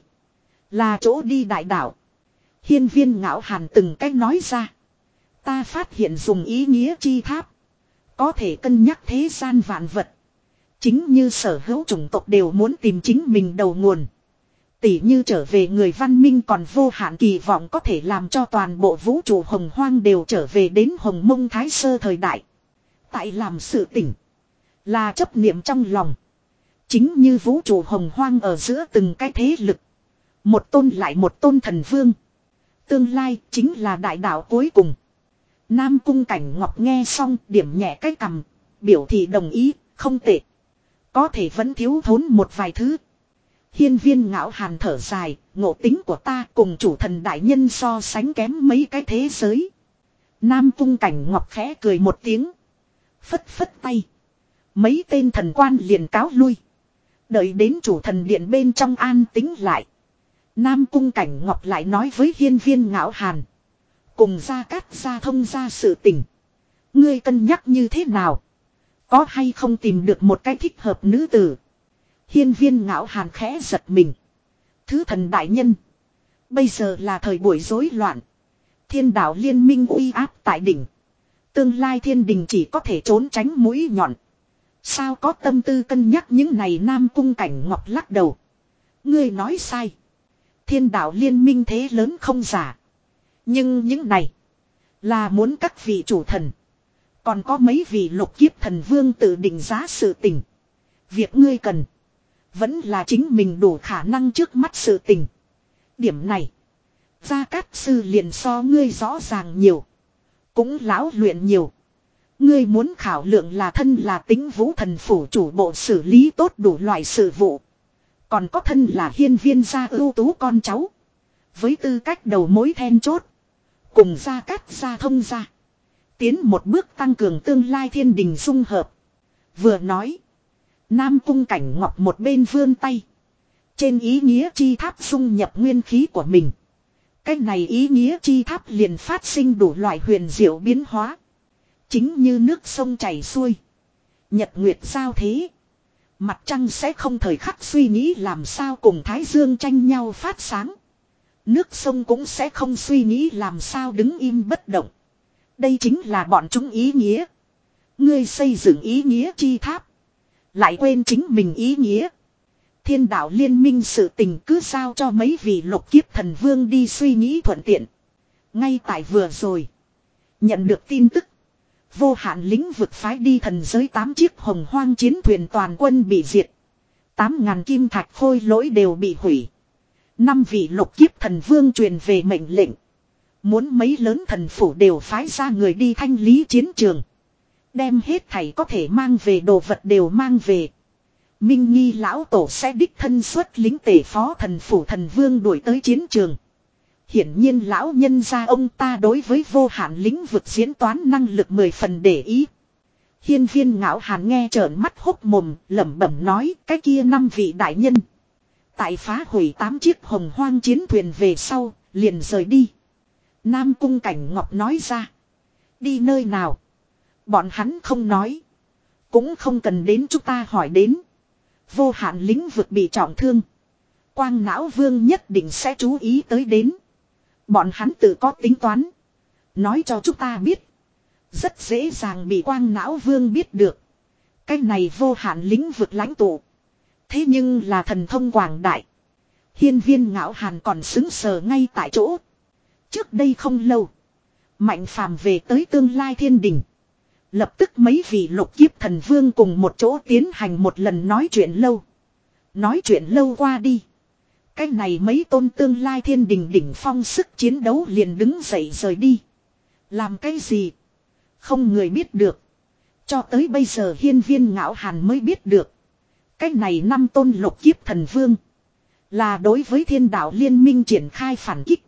Là chỗ đi đại đạo. Hiên Viên Ngạo Hàn từng cách nói ra. Ta phát hiện dùng ý nghĩa chi tháp. Có thể cân nhắc thế gian vạn vật. Chính như sở hữu chủng tộc đều muốn tìm chính mình đầu nguồn. Tỉ như trở về người văn minh còn vô hạn kỳ vọng có thể làm cho toàn bộ vũ trụ hồng hoang đều trở về đến Hồng Mông Thái Sơ thời đại. Tại làm sự tỉnh. Là chấp niệm trong lòng. Chính như vũ trụ hồng hoang ở giữa từng cái thế lực. Một tôn lại một tôn thần vương. Tương lai chính là đại đạo cuối cùng. Nam Cung Cảnh Ngọc nghe xong điểm nhẹ cái cằm. Biểu thị đồng ý, không tệ. Có thể vẫn thiếu thốn một vài thứ. Hiên Viên Ngạo Hàn thở dài, ngộ tính của ta cùng chủ thần đại nhân so sánh kém mấy cái thế giới. Nam Cung Cảnh Ngọc khẽ cười một tiếng. Phất phất tay. Mấy tên thần quan liền cáo lui. Đợi đến chủ thần điện bên trong an tính lại. Nam Cung Cảnh Ngọc lại nói với Hiên Viên Ngạo Hàn. Cùng Gia Cát Gia thông ra sự tình. Ngươi cân nhắc như thế nào? Có hay không tìm được một cái thích hợp nữ tử? Hiên Viên Ngạo Hàn khẽ giật mình. Thứ thần đại nhân. Bây giờ là thời buổi rối loạn. Thiên đạo liên minh uy áp tại đỉnh. Tương lai thiên đình chỉ có thể trốn tránh mũi nhọn. Sao có tâm tư cân nhắc những này? Nam Cung Cảnh Ngọc lắc đầu. Ngươi nói sai. Thiên đạo liên minh thế lớn không giả. Nhưng những này. Là muốn các vị chủ thần. Còn có mấy vị lục kiếp thần vương tự định giá sự tình. Việc ngươi cần. Vẫn là chính mình đủ khả năng trước mắt sự tình. Điểm này. Gia Cát Sư liền so ngươi rõ ràng nhiều. Cũng lão luyện nhiều. Ngươi muốn khảo lượng là thân là tính vũ thần phủ chủ bộ xử lý tốt đủ loại sự vụ. Còn có thân là hiên viên gia ưu tú con cháu. Với tư cách đầu mối then chốt. Cùng Gia Cát Gia thông gia. Tiến một bước tăng cường tương lai thiên đình dung hợp. Vừa nói. Nam Cung Cảnh Ngọc một bên vươn tay. Trên ý nghĩa chi tháp dung nhập nguyên khí của mình. Cái này ý nghĩa chi tháp liền phát sinh đủ loại huyền diệu biến hóa. Chính như nước sông chảy xuôi. Nhật nguyệt giao thế. Mặt trăng sẽ không thời khắc suy nghĩ làm sao cùng Thái Dương tranh nhau phát sáng. Nước sông cũng sẽ không suy nghĩ làm sao đứng im bất động. Đây chính là bọn chúng ý nghĩa. Ngươi xây dựng ý nghĩa chi tháp. Lại quên chính mình ý nghĩa. Thiên đạo liên minh sự tình cứ giao cho mấy vị lục kiếp thần vương đi suy nghĩ thuận tiện. Ngay tại vừa rồi. Nhận được tin tức. Vô hạn lĩnh vực phái đi thần giới tám chiếc hồng hoang chiến thuyền toàn quân bị diệt. Tám ngàn kim thạch khôi lỗi đều bị hủy. Năm vị lục kiếp thần vương truyền về mệnh lệnh. Muốn mấy lớn thần phủ đều phái ra người đi thanh lý chiến trường. Đem hết thảy có thể mang về đồ vật đều mang về. Minh Nghi lão tổ sẽ đích thân xuất lính tể phó thần phủ thần vương đuổi tới chiến trường. Hiển nhiên lão nhân gia ông ta đối với vô hạn lĩnh vực diễn toán năng lực mười phần để ý. Hiên Viên Ngạo Hàn nghe trợn mắt hốc mồm, lẩm bẩm nói cái kia năm vị đại nhân. Tại phá hủy tám chiếc hồng hoang chiến thuyền về sau, liền rời đi. Nam Cung Cảnh Ngọc nói ra. Đi nơi nào? Bọn hắn không nói. Cũng không cần đến chúng ta hỏi đến. Vô hạn lĩnh vực bị trọng thương. Quang não vương nhất định sẽ chú ý tới đến. Bọn hắn tự có tính toán. Nói cho chúng ta biết. Rất dễ dàng bị quang não vương biết được. Cái này vô hạn lĩnh vực lãnh tụ. Thế nhưng là thần thông quảng đại. Hiên viên ngạo hàn còn xứng sờ ngay tại chỗ. Trước đây không lâu. Mạnh phàm về tới tương lai thiên đình. Lập tức mấy vị lục kiếp thần vương cùng một chỗ tiến hành một lần nói chuyện lâu. Nói chuyện lâu qua đi. Cái này mấy tôn tương lai thiên đình đỉnh phong sức chiến đấu liền đứng dậy rời đi. Làm cái gì? Không người biết được. Cho tới bây giờ hiên viên ngạo hàn mới biết được. Cái này năm tôn lục kiếp thần vương. Là đối với thiên đạo liên minh triển khai phản kích.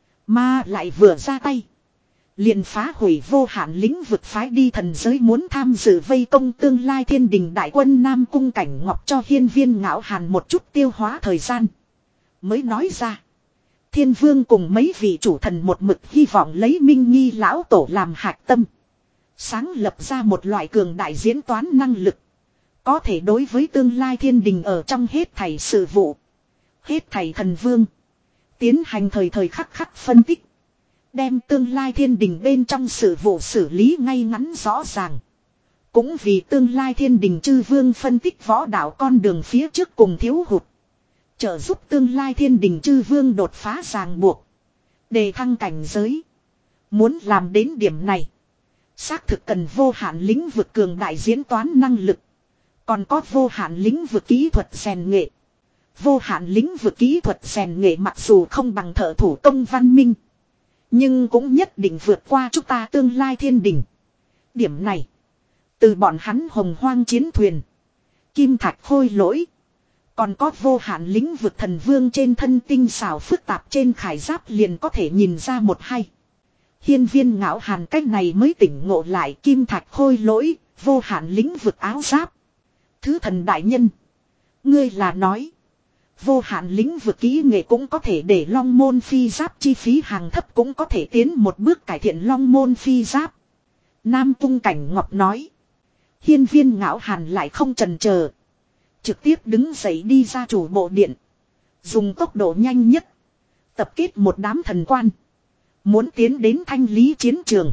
Mà lại vừa ra tay. Liền phá hủy vô hạn lĩnh vực phái đi thần giới muốn tham dự vây công tương lai thiên đình đại quân Nam Cung Cảnh Ngọc cho hiên viên ngạo hàn một chút tiêu hóa thời gian. Mới nói ra. Thiên vương cùng mấy vị chủ thần một mực hy vọng lấy Minh Nghi lão tổ làm hạch tâm. Sáng lập ra một loại cường đại diễn toán năng lực. Có thể đối với tương lai thiên đình ở trong hết thảy sự vụ. Hết thảy thần vương. Tiến hành thời thời khắc khắc phân tích. Đem tương lai thiên đình bên trong sự vụ xử lý ngay ngắn rõ ràng. Cũng vì tương lai thiên đình chư vương phân tích võ đạo con đường phía trước cùng thiếu hụt. Trợ giúp tương lai thiên đình chư vương đột phá ràng buộc. Đề thăng cảnh giới. Muốn làm đến điểm này. Xác thực cần vô hạn lĩnh vực cường đại diễn toán năng lực. Còn có vô hạn lĩnh vực kỹ thuật rèn nghệ. Vô hạn lĩnh vực kỹ thuật rèn nghệ mặc dù không bằng thợ thủ công văn minh. Nhưng cũng nhất định vượt qua chúng ta tương lai thiên đình. Điểm này. Từ bọn hắn hồng hoang chiến thuyền. Kim thạch khôi lỗi. Còn có vô hạn lĩnh vực thần vương trên thân tinh xảo phức tạp trên khải giáp liền có thể nhìn ra một hay. Hiên viên ngạo hàn cách này mới tỉnh ngộ lại kim thạch khôi lỗi, vô hạn lĩnh vực áo giáp. Thứ thần đại nhân. Ngươi là nói. Vô hạn lĩnh vực kỹ nghệ cũng có thể để long môn phi giáp chi phí hàng thấp cũng có thể tiến một bước cải thiện long môn phi giáp. Nam Cung Cảnh Ngọc nói. Hiên viên ngạo hàn lại không chần chờ. Trực tiếp đứng dậy đi ra chủ bộ điện. Dùng tốc độ nhanh nhất. Tập kết một đám thần quan. Muốn tiến đến thanh lý chiến trường.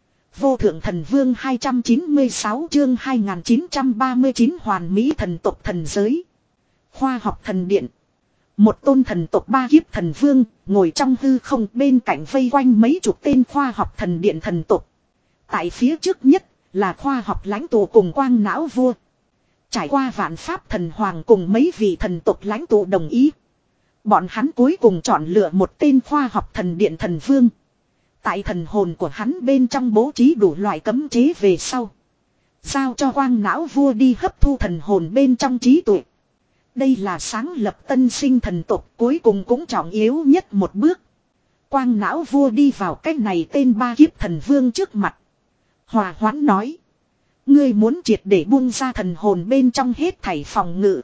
Vô thượng thần vương hai trăm chín mươi sáu chương hai nghìn chín trăm ba mươi chín hoàn mỹ thần tộc thần giới. Khoa học thần điện. Một tôn thần tộc ba kiếp thần vương ngồi trong hư không bên cạnh vây quanh mấy chục tên khoa học thần điện thần tộc. Tại phía trước nhất là khoa học lãnh tụ cùng quang não vua. Trải qua vạn pháp thần hoàng cùng mấy vị thần tộc lãnh tụ đồng ý. Bọn hắn cuối cùng chọn lựa một tên khoa học thần điện thần vương. Tại thần hồn của hắn bên trong bố trí đủ loại cấm chế về sau. Giao cho quang não vua đi hấp thu thần hồn bên trong trí tuệ. Đây là sáng lập tân sinh thần tộc cuối cùng cũng trọng yếu nhất một bước. Quang não vua đi vào cách này tên ba kiếp thần vương trước mặt. Hòa hoãn nói. Ngươi muốn triệt để buông ra thần hồn bên trong hết thảy phòng ngự.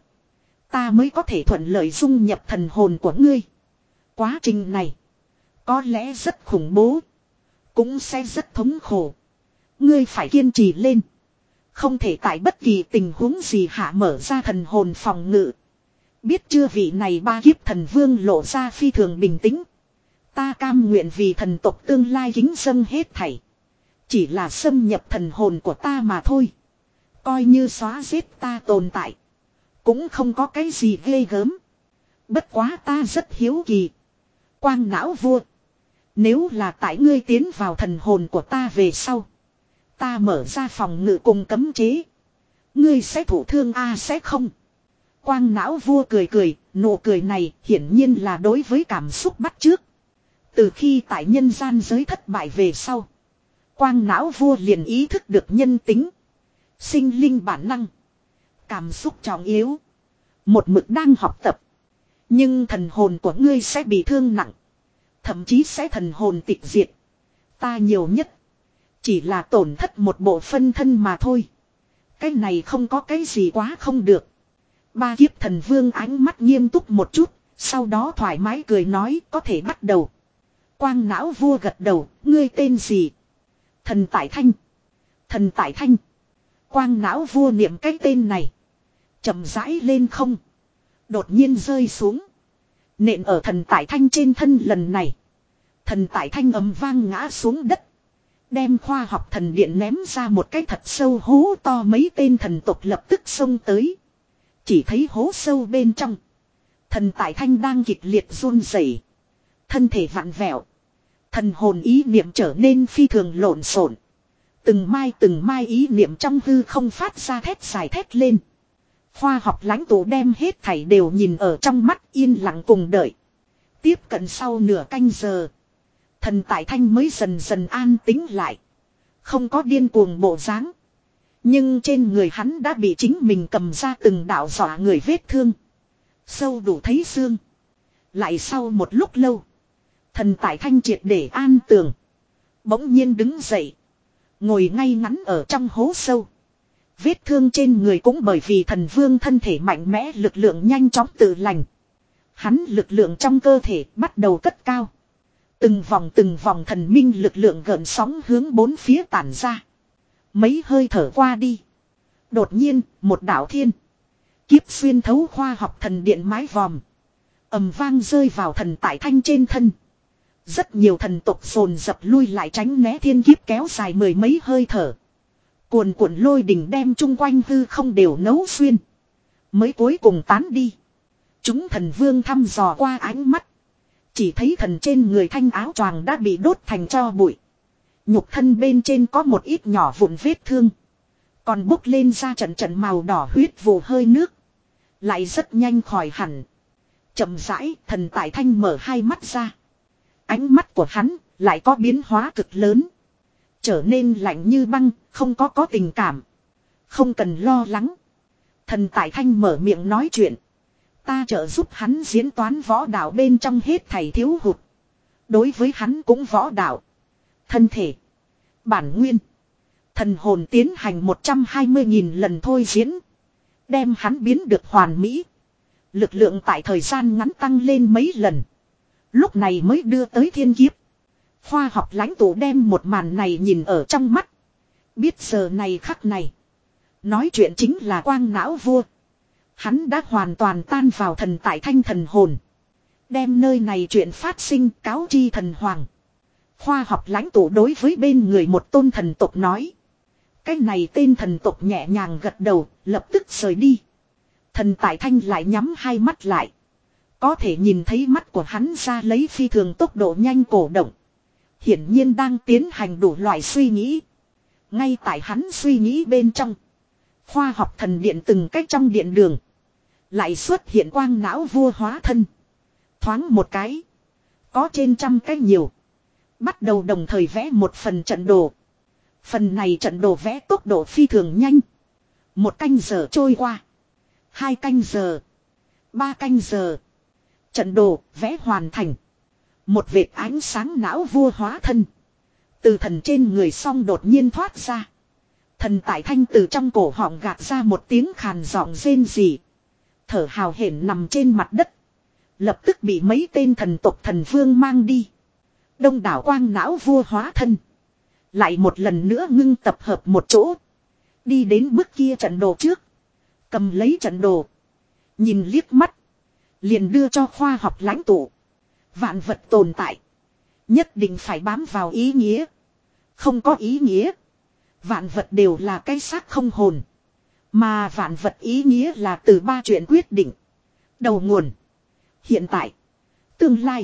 Ta mới có thể thuận lợi dung nhập thần hồn của ngươi. Quá trình này. Có lẽ rất khủng bố. Cũng sẽ rất thống khổ. Ngươi phải kiên trì lên. Không thể tại bất kỳ tình huống gì hạ mở ra thần hồn phòng ngự. Biết chưa vị này ba kiếp thần vương lộ ra phi thường bình tĩnh. Ta cam nguyện vì thần tộc tương lai kính dâng hết thảy. Chỉ là xâm nhập thần hồn của ta mà thôi. Coi như xóa giết ta tồn tại. Cũng không có cái gì ghê gớm. Bất quá ta rất hiếu kỳ. Quang não vua. Nếu là tại ngươi tiến vào thần hồn của ta về sau. Ta mở ra phòng ngự cùng cấm chế. Ngươi sẽ thụ thương a à, sẽ không. Quang não vua cười cười. Nụ cười này hiển nhiên là đối với cảm xúc bắt chước. Từ khi tại nhân gian giới thất bại về sau. Quang não vua liền ý thức được nhân tính. Sinh linh bản năng. Cảm xúc trọng yếu. Một mực đang học tập. Nhưng thần hồn của ngươi sẽ bị thương nặng. Thậm chí sẽ thần hồn tịch diệt. Ta nhiều nhất. Chỉ là tổn thất một bộ phân thân mà thôi. Cái này không có cái gì quá không được. Ba kiếp thần vương ánh mắt nghiêm túc một chút. Sau đó thoải mái cười nói có thể bắt đầu. Quang não vua gật đầu. Ngươi tên gì? Thần Tại Thanh. Thần Tại Thanh. Quang não vua niệm cái tên này. chậm rãi lên không. Đột nhiên rơi xuống. Nện ở thần Tại Thanh trên thân lần này. Thần Tại Thanh ầm vang ngã xuống đất. Đem khoa học thần điện ném ra một cái thật sâu hố to, mấy tên thần tộc lập tức xông tới. Chỉ thấy hố sâu bên trong. Thần Tại Thanh đang kịch liệt run rẩy, thân thể vặn vẹo. Thần hồn ý niệm trở nên phi thường lộn xộn. Từng mai từng mai ý niệm trong hư không phát ra thét dài thét lên. Khoa học lãnh tụ đem hết thảy đều nhìn ở trong mắt, yên lặng cùng đợi. Tiếp cận sau nửa canh giờ. Thần Tại Thanh mới dần dần an tĩnh lại. Không có điên cuồng bộ dáng. Nhưng trên người hắn đã bị chính mình cầm ra từng đạo dọa người vết thương. Sâu đủ thấy xương. Lại sau một lúc lâu. Thần Tại Thanh triệt để an tường. Bỗng nhiên đứng dậy. Ngồi ngay ngắn ở trong hố sâu. Vết thương trên người cũng bởi vì thần vương thân thể mạnh mẽ, lực lượng nhanh chóng tự lành. Hắn lực lượng trong cơ thể bắt đầu cất cao. Từng vòng từng vòng thần minh lực lượng gợn sóng hướng bốn phía tản ra. Mấy hơi thở qua đi. Đột nhiên, một đạo thiên kiếp xuyên thấu khoa học thần điện mái vòm. Ầm vang rơi vào thần Tại Thanh trên thân. Rất nhiều thần tộc dồn dập lui lại tránh né thiên kiếp kéo dài mười mấy hơi thở. Cuồn cuộn lôi đình đem chung quanh hư không đều nấu xuyên. Mới cuối cùng tán đi. Chúng thần vương thăm dò qua ánh mắt. Chỉ thấy thần trên người Thanh áo choàng đã bị đốt thành tro bụi. Nhục thân bên trên có một ít nhỏ vụn vết thương. Còn bốc lên ra trận trận màu đỏ huyết vụ hơi nước. Lại rất nhanh khỏi hẳn. Chậm rãi, thần Tại Thanh mở hai mắt ra. Ánh mắt của hắn lại có biến hóa cực lớn. Trở nên lạnh như băng, không có có tình cảm. Không cần lo lắng. Thần Tại Thanh mở miệng nói chuyện. Ta trợ giúp hắn diễn toán võ đạo bên trong hết thảy thiếu hụt. Đối với hắn cũng võ đạo, thân thể, bản nguyên, thần hồn tiến hành một trăm hai mươi nghìn lần thôi diễn. Đem hắn biến được hoàn mỹ. Lực lượng tại thời gian ngắn tăng lên mấy lần. Lúc này mới đưa tới thiên kiếp. Khoa học lãnh tụ đem một màn này nhìn ở trong mắt. Biết giờ này khắc này. Nói chuyện chính là Quang Não Vua. Hắn đã hoàn toàn tan vào thần Tại Thanh thần hồn. Đem nơi này chuyện phát sinh cáo chi thần hoàng. Khoa học lãnh tụ đối với bên người một tôn thần tộc nói. Cái này tên thần tộc nhẹ nhàng gật đầu, lập tức rời đi. Thần Tại Thanh lại nhắm hai mắt lại. Có thể nhìn thấy mắt của hắn ra lấy phi thường tốc độ nhanh cổ động. Hiển nhiên đang tiến hành đủ loại suy nghĩ. Ngay tại hắn suy nghĩ bên trong. Khoa học thần điện từng cách trong điện đường. Lại xuất hiện Quang Não Vua hóa thân. Thoáng một cái. Có trên trăm cái nhiều. Bắt đầu đồng thời vẽ một phần trận đồ. Phần này trận đồ vẽ tốc độ phi thường nhanh. Một canh giờ trôi qua. Hai canh giờ. Ba canh giờ. Trận đồ vẽ hoàn thành. Một vệt ánh sáng não vua hóa thân. Từ thần trên người song đột nhiên thoát ra. Thần Tại Thanh từ trong cổ họng gạt ra một tiếng khàn giọng rên rỉ. Thở hào hển nằm trên mặt đất. Lập tức bị mấy tên thần tộc thần vương mang đi. Đông đảo Quang Não Vua hóa thân. Lại một lần nữa ngưng tập hợp một chỗ. Đi đến bước kia trận đồ trước. Cầm lấy trận đồ. Nhìn liếc mắt. Liền đưa cho khoa học lãnh tụ. Vạn vật tồn tại. Nhất định phải bám vào ý nghĩa. Không có ý nghĩa. Vạn vật đều là cái xác không hồn. Mà vạn vật ý nghĩa là từ ba chuyện quyết định. Đầu nguồn. Hiện tại. Tương lai.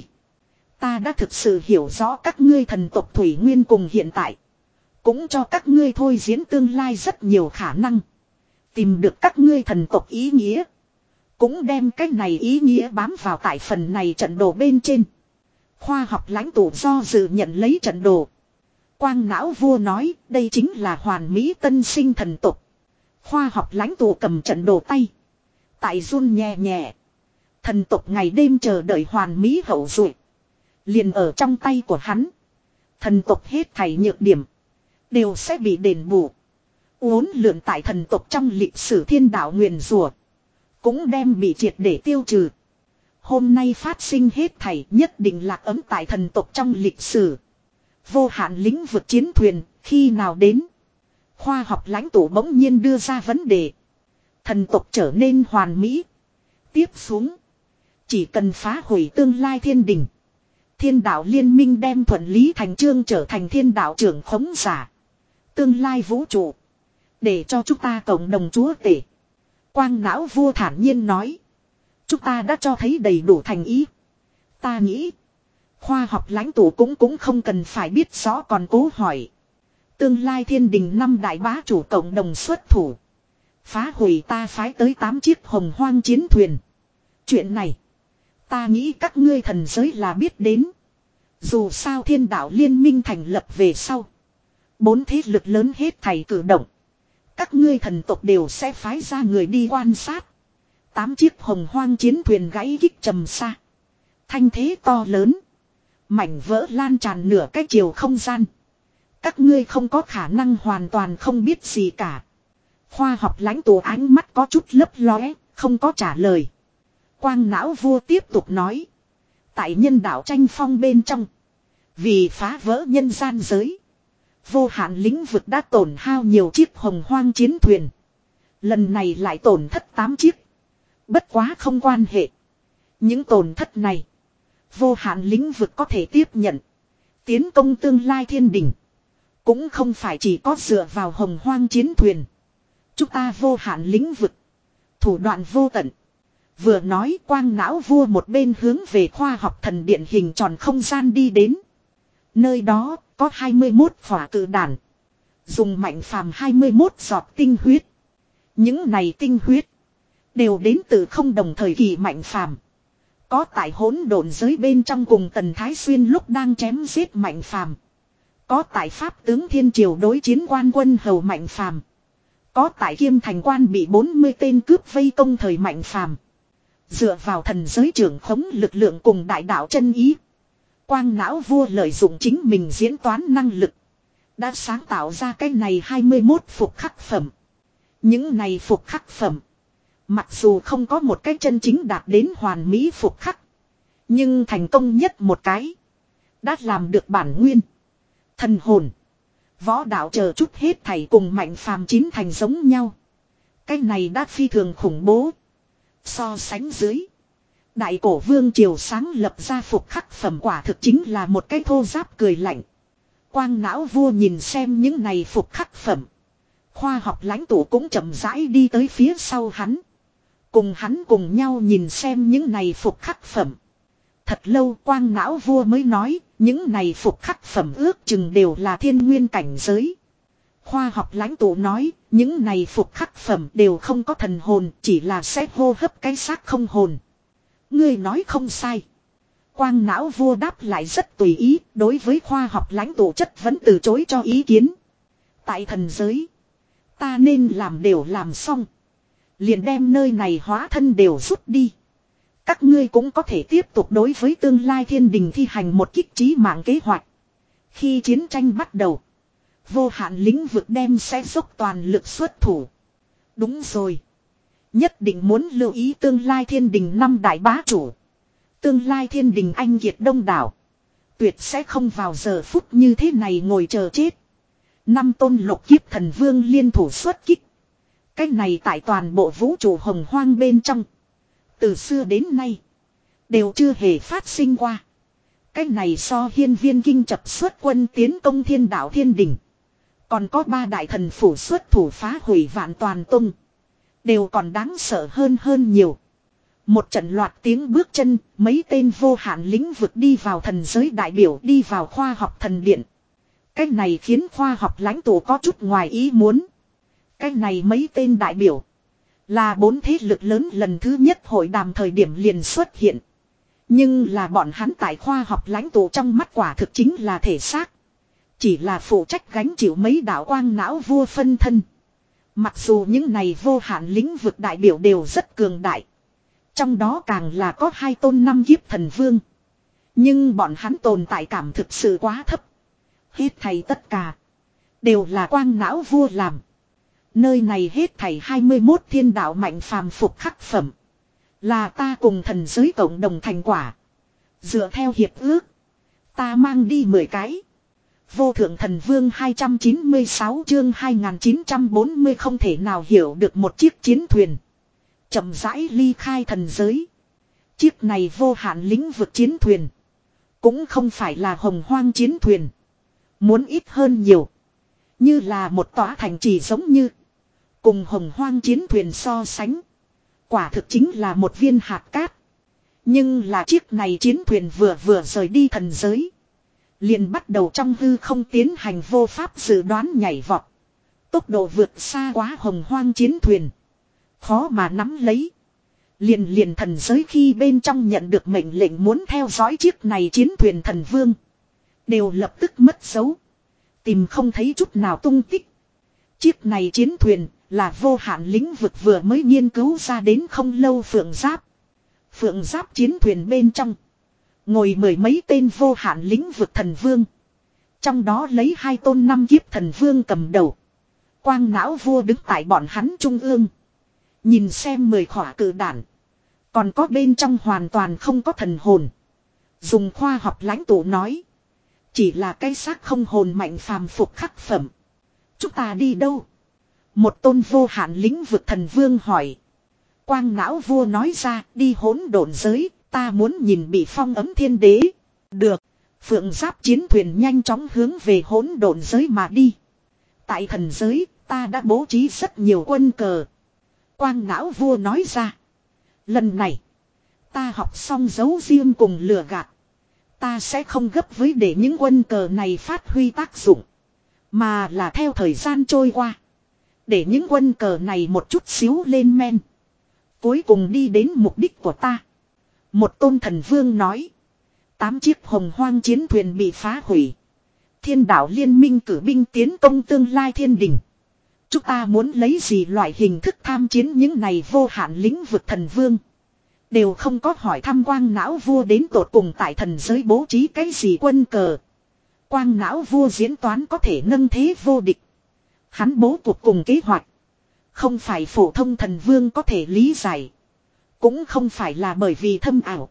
Ta đã thực sự hiểu rõ các ngươi thần tộc Thủy Nguyên cùng hiện tại. Cũng cho các ngươi thôi diễn tương lai rất nhiều khả năng. Tìm được các ngươi thần tộc ý nghĩa. Cũng đem cái này ý nghĩa bám vào tại phần này trận đồ bên trên. Khoa học lãnh tụ do dự nhận lấy trận đồ. Quang Não Vua nói đây chính là hoàn mỹ tân sinh thần tộc. Khoa học lãnh tụ cầm trận đồ tay. Tại run nhẹ nhẹ. Thần tộc ngày đêm chờ đợi hoàn mỹ hậu duệ. Liền ở trong tay của hắn. Thần tộc hết thảy nhược điểm. Đều sẽ bị đền bù. Uốn lượn tại thần tộc trong lịch sử thiên đạo nguyền rủa. Cũng đem bị triệt để tiêu trừ. Hôm nay phát sinh hết thảy nhất định lạc ấm tại thần tộc trong lịch sử. Vô hạn lĩnh vực chiến thuyền khi nào đến. Khoa học lãnh tụ bỗng nhiên đưa ra vấn đề. Thần tộc trở nên hoàn mỹ. Tiếp xuống. Chỉ cần phá hủy tương lai thiên đình. Thiên đạo liên minh đem thuận lý thành trương trở thành thiên đạo trưởng khống giả. Tương lai vũ trụ. Để cho chúng ta cộng đồng chúa tể. Quang não vua thản nhiên nói. Chúng ta đã cho thấy đầy đủ thành ý. Ta nghĩ. Khoa học lãnh tụ cũng cũng không cần phải biết rõ còn cố hỏi. Tương lai thiên đình năm đại bá chủ cộng đồng xuất thủ. Phá hủy ta phái tới tám chiếc hồng hoang chiến thuyền. Chuyện này. Ta nghĩ các ngươi thần giới là biết đến. Dù sao thiên đạo liên minh thành lập về sau. Bốn thế lực lớn hết thảy cử động. Các ngươi thần tộc đều sẽ phái ra người đi quan sát. Tám chiếc hồng hoang chiến thuyền gãy kích trầm xa. Thanh thế to lớn. Mảnh vỡ lan tràn nửa cái chiều không gian. Các ngươi không có khả năng hoàn toàn không biết gì cả. Khoa học lãnh tụ ánh mắt có chút lấp lóe, không có trả lời. Quang não vua tiếp tục nói. Tại nhân đạo tranh phong bên trong. Vì phá vỡ nhân gian giới. Vô hạn lĩnh vực đã tổn hao nhiều chiếc hồng hoang chiến thuyền. Lần này lại tổn thất tám chiếc. Bất quá không quan hệ. Những tổn thất này. Vô hạn lĩnh vực có thể tiếp nhận. Tiến công tương lai thiên đình. Cũng không phải chỉ có dựa vào hồng hoang chiến thuyền. Chúng ta vô hạn lĩnh vực. Thủ đoạn vô tận. Vừa nói quang não vua một bên hướng về khoa học thần điện hình tròn không gian đi đến. Nơi đó có hai mươi mốt khỏa cự đản. Dùng mạnh phàm hai mươi mốt giọt tinh huyết. Những này tinh huyết. Đều đến từ không đồng thời kỳ mạnh phàm. Có tại hỗn độn giới bên trong cùng Tần Thái Xuyên lúc đang chém giết mạnh phàm. Có tại pháp tướng thiên triều đối chiến quan quân hầu mạnh phàm. Có tại kiêm thành quan bị bốn mươi tên cướp vây công thời mạnh phàm. Dựa vào thần giới trưởng khống lực lượng cùng đại đạo chân ý. Quang não vua lợi dụng chính mình diễn toán năng lực. Đã sáng tạo ra cái này hai mươi mốt phục khắc phẩm. Những này phục khắc phẩm. Mặc dù không có một cái chân chính đạt đến hoàn mỹ phục khắc. Nhưng thành công nhất một cái. Đã làm được bản nguyên. Thần hồn. Võ đạo chờ chút hết thảy cùng mạnh phàm chín thành giống nhau. Cái này đã phi thường khủng bố. So sánh dưới. Đại cổ vương triều sáng lập ra phục khắc phẩm quả thực chính là một cái thô giáp cười lạnh. Quang não vua nhìn xem những này phục khắc phẩm. Khoa học lãnh tụ cũng chậm rãi đi tới phía sau hắn. Cùng hắn cùng nhau nhìn xem những này phục khắc phẩm. Thật lâu quang não vua mới nói, những này phục khắc phẩm ước chừng đều là thiên nguyên cảnh giới. Khoa học lãnh tụ nói, những này phục khắc phẩm đều không có thần hồn, chỉ là sẽ hô hấp cái xác không hồn. Ngươi nói không sai. Quang não vua đáp lại rất tùy ý, đối với khoa học lãnh tụ chất vẫn từ chối cho ý kiến. Tại thần giới, ta nên làm đều làm xong. Liền đem nơi này hóa thân đều rút đi. Các ngươi cũng có thể tiếp tục đối với tương lai thiên đình thi hành một kích trí mạng kế hoạch. Khi chiến tranh bắt đầu, vô hạn lĩnh vực đem sẽ dốc toàn lực xuất thủ. Đúng rồi. Nhất định muốn lưu ý tương lai thiên đình năm đại bá chủ. Tương lai thiên đình anh kiệt đông đảo. Tuyệt sẽ không vào giờ phút như thế này ngồi chờ chết. Năm tôn lục kiếp thần vương liên thủ xuất kích. Cái này tại toàn bộ vũ trụ hồng hoang bên trong. Từ xưa đến nay. Đều chưa hề phát sinh qua. Cái này so hiên viên kinh chập xuất quân tiến công thiên đạo thiên đình. Còn có ba đại thần phủ xuất thủ phá hủy vạn toàn tung. Đều còn đáng sợ hơn hơn nhiều. Một trận loạt tiếng bước chân, mấy tên vô hạn lĩnh vực đi vào thần giới đại biểu đi vào khoa học thần điện. Cái này khiến khoa học lãnh tụ có chút ngoài ý muốn. Cái này mấy tên đại biểu. Là bốn thế lực lớn lần thứ nhất hội đàm thời điểm liền xuất hiện. Nhưng là bọn hắn tại khoa học lãnh tụ trong mắt quả thực chính là thể xác. Chỉ là phụ trách gánh chịu mấy đạo quang não vua phân thân. Mặc dù những này vô hạn lĩnh vực đại biểu đều rất cường đại. Trong đó càng là có hai tôn năm kiếp thần vương. Nhưng bọn hắn tồn tại cảm thực sự quá thấp. Hết thầy tất cả. Đều là quang não vua làm. Nơi này hết thảy hai mươi mốt thiên đạo mạnh phàm phục khắc phẩm. Là ta cùng thần giới cộng đồng thành quả. Dựa theo hiệp ước. Ta mang đi mười cái. Vô thượng thần vương hai trăm chín mươi sáu chương hai nghìn chín trăm bốn mươi không thể nào hiểu được một chiếc chiến thuyền. Chậm rãi ly khai thần giới. Chiếc này vô hạn lĩnh vực chiến thuyền. Cũng không phải là hồng hoang chiến thuyền. Muốn ít hơn nhiều. Như là một tòa thành trì giống như. Cùng hồng hoang chiến thuyền so sánh. Quả thực chính là một viên hạt cát. Nhưng là chiếc này chiến thuyền vừa vừa rời đi thần giới. Liền bắt đầu trong hư không tiến hành vô pháp dự đoán nhảy vọt. Tốc độ vượt xa quá hồng hoang chiến thuyền. Khó mà nắm lấy. Liền liền thần giới khi bên trong nhận được mệnh lệnh muốn theo dõi chiếc này chiến thuyền thần vương. Đều lập tức mất dấu. Tìm không thấy chút nào tung tích. Chiếc này chiến thuyền là vô hạn lĩnh vực vừa mới nghiên cứu ra đến không lâu Phượng Giáp. Phượng Giáp chiến thuyền bên trong. Ngồi mười mấy tên vô hạn lĩnh vực thần vương. Trong đó lấy hai tôn năm kiếp thần vương cầm đầu. Quang não vua đứng tại bọn hắn trung ương. Nhìn xem mười khỏa cự đản. Còn có bên trong hoàn toàn không có thần hồn. Dùng khoa học lãnh tụ nói. Chỉ là cái xác không hồn mạnh phàm phục khắc phẩm. Chúng ta đi đâu? Một tôn vô hạn lĩnh vực thần vương hỏi. Quang não vua nói ra đi hỗn độn giới. Ta muốn nhìn bị phong ấm thiên đế. Được. Phượng Giáp chiến thuyền nhanh chóng hướng về hỗn độn giới mà đi. Tại thần giới ta đã bố trí rất nhiều quân cờ. Quang não vua nói ra. Lần này. Ta học xong dấu riêng cùng lừa gạt. Ta sẽ không gấp với để những quân cờ này phát huy tác dụng. Mà là theo thời gian trôi qua. Để những quân cờ này một chút xíu lên men. Cuối cùng đi đến mục đích của ta. Một tôn thần vương nói. Tám chiếc hồng hoang chiến thuyền bị phá hủy. Thiên đạo liên minh cử binh tiến công tương lai thiên đình. Chúng ta muốn lấy gì loại hình thức tham chiến những này vô hạn lĩnh vực thần vương. Đều không có hỏi thăm quang não vua đến tột cùng tại thần giới bố trí cái gì quân cờ. Quang não vua diễn toán có thể nâng thế vô địch. Hắn bố cục cùng kế hoạch. Không phải phổ thông thần vương có thể lý giải. Cũng không phải là bởi vì thâm ảo.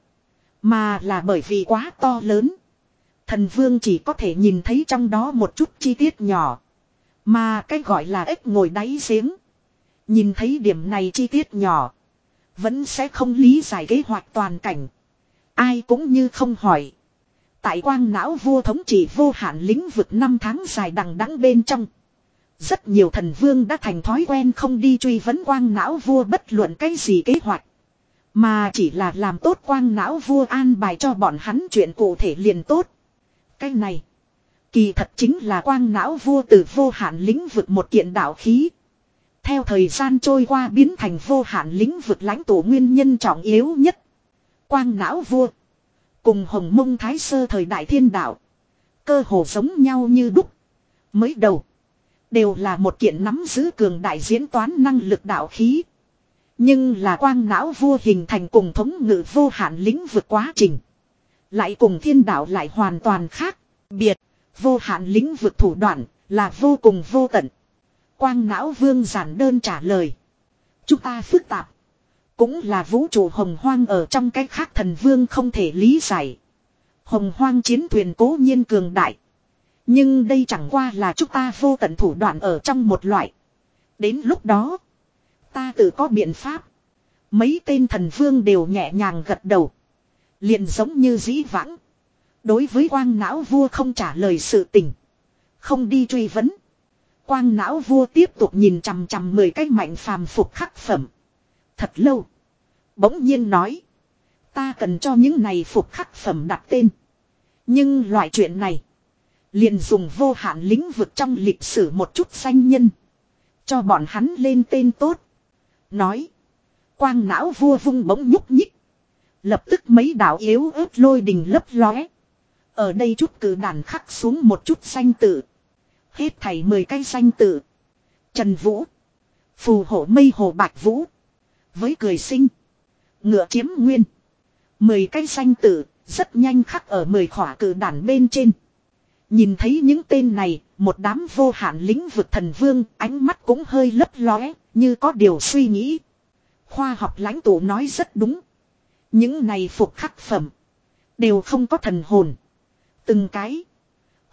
Mà là bởi vì quá to lớn. Thần vương chỉ có thể nhìn thấy trong đó một chút chi tiết nhỏ. Mà cái gọi là ếch ngồi đáy giếng. Nhìn thấy điểm này chi tiết nhỏ. Vẫn sẽ không lý giải kế hoạch toàn cảnh. Ai cũng như không hỏi. Tại quang não vua thống trị vô hạn lĩnh vực năm tháng dài đằng đẵng bên trong. Rất nhiều thần vương đã thành thói quen không đi truy vấn quang não vua bất luận cái gì kế hoạch. Mà chỉ là làm tốt quang não vua an bài cho bọn hắn chuyện cụ thể liền tốt. Cái này. Kỳ thật chính là quang não vua từ vô hạn lĩnh vực một kiện đạo khí. Theo thời gian trôi qua biến thành vô hạn lĩnh vực lãnh tụ nguyên nhân trọng yếu nhất. Quang não vua. Cùng hồng mông thái sơ thời đại thiên đạo. Cơ hồ giống nhau như đúc. Mới đầu. Đều là một kiện nắm giữ cường đại diễn toán năng lực đạo khí. Nhưng là quang não vua hình thành cùng thống ngự vô hạn lĩnh vực quá trình. Lại cùng thiên đạo lại hoàn toàn khác. Biệt. Vô hạn lĩnh vực thủ đoạn là vô cùng vô tận. Quang não vương giản đơn trả lời. Chúng ta phức tạp. Cũng là vũ trụ hồng hoang ở trong cái khác thần vương không thể lý giải. Hồng hoang chiến thuyền cố nhiên cường đại. Nhưng đây chẳng qua là chúng ta vô tận thủ đoạn ở trong một loại. Đến lúc đó. Ta tự có biện pháp. Mấy tên thần vương đều nhẹ nhàng gật đầu. Liền giống như dĩ vãng. Đối với quang não vua không trả lời sự tình. Không đi truy vấn. Quang não vua tiếp tục nhìn chằm chằm mười cái mạnh phàm phục khắc phẩm. Thật lâu. Bỗng nhiên nói. Ta cần cho những này phục khắc phẩm đặt tên. Nhưng loại chuyện này. Liền dùng vô hạn lĩnh vực trong lịch sử một chút danh nhân. Cho bọn hắn lên tên tốt. Nói. Quang não vua vung bỗng nhúc nhích. Lập tức mấy đạo yếu ớt lôi đình lấp lóe. Ở đây chút cử đàn khắc xuống một chút danh tự. Hết thảy mười cái danh tự. Trần Vũ. Phù hộ mây hồ bạch vũ. Với cười sinh. Ngựa chiếm nguyên. Mười cái danh tự. Rất nhanh khắc ở mười khỏa cử đàn bên trên. Nhìn thấy những tên này. Một đám vô hạn lĩnh vực thần vương. Ánh mắt cũng hơi lấp lóe. Như có điều suy nghĩ. Khoa học lãnh tụ nói rất đúng. Những này phục khắc phẩm. Đều không có thần hồn. Từng cái.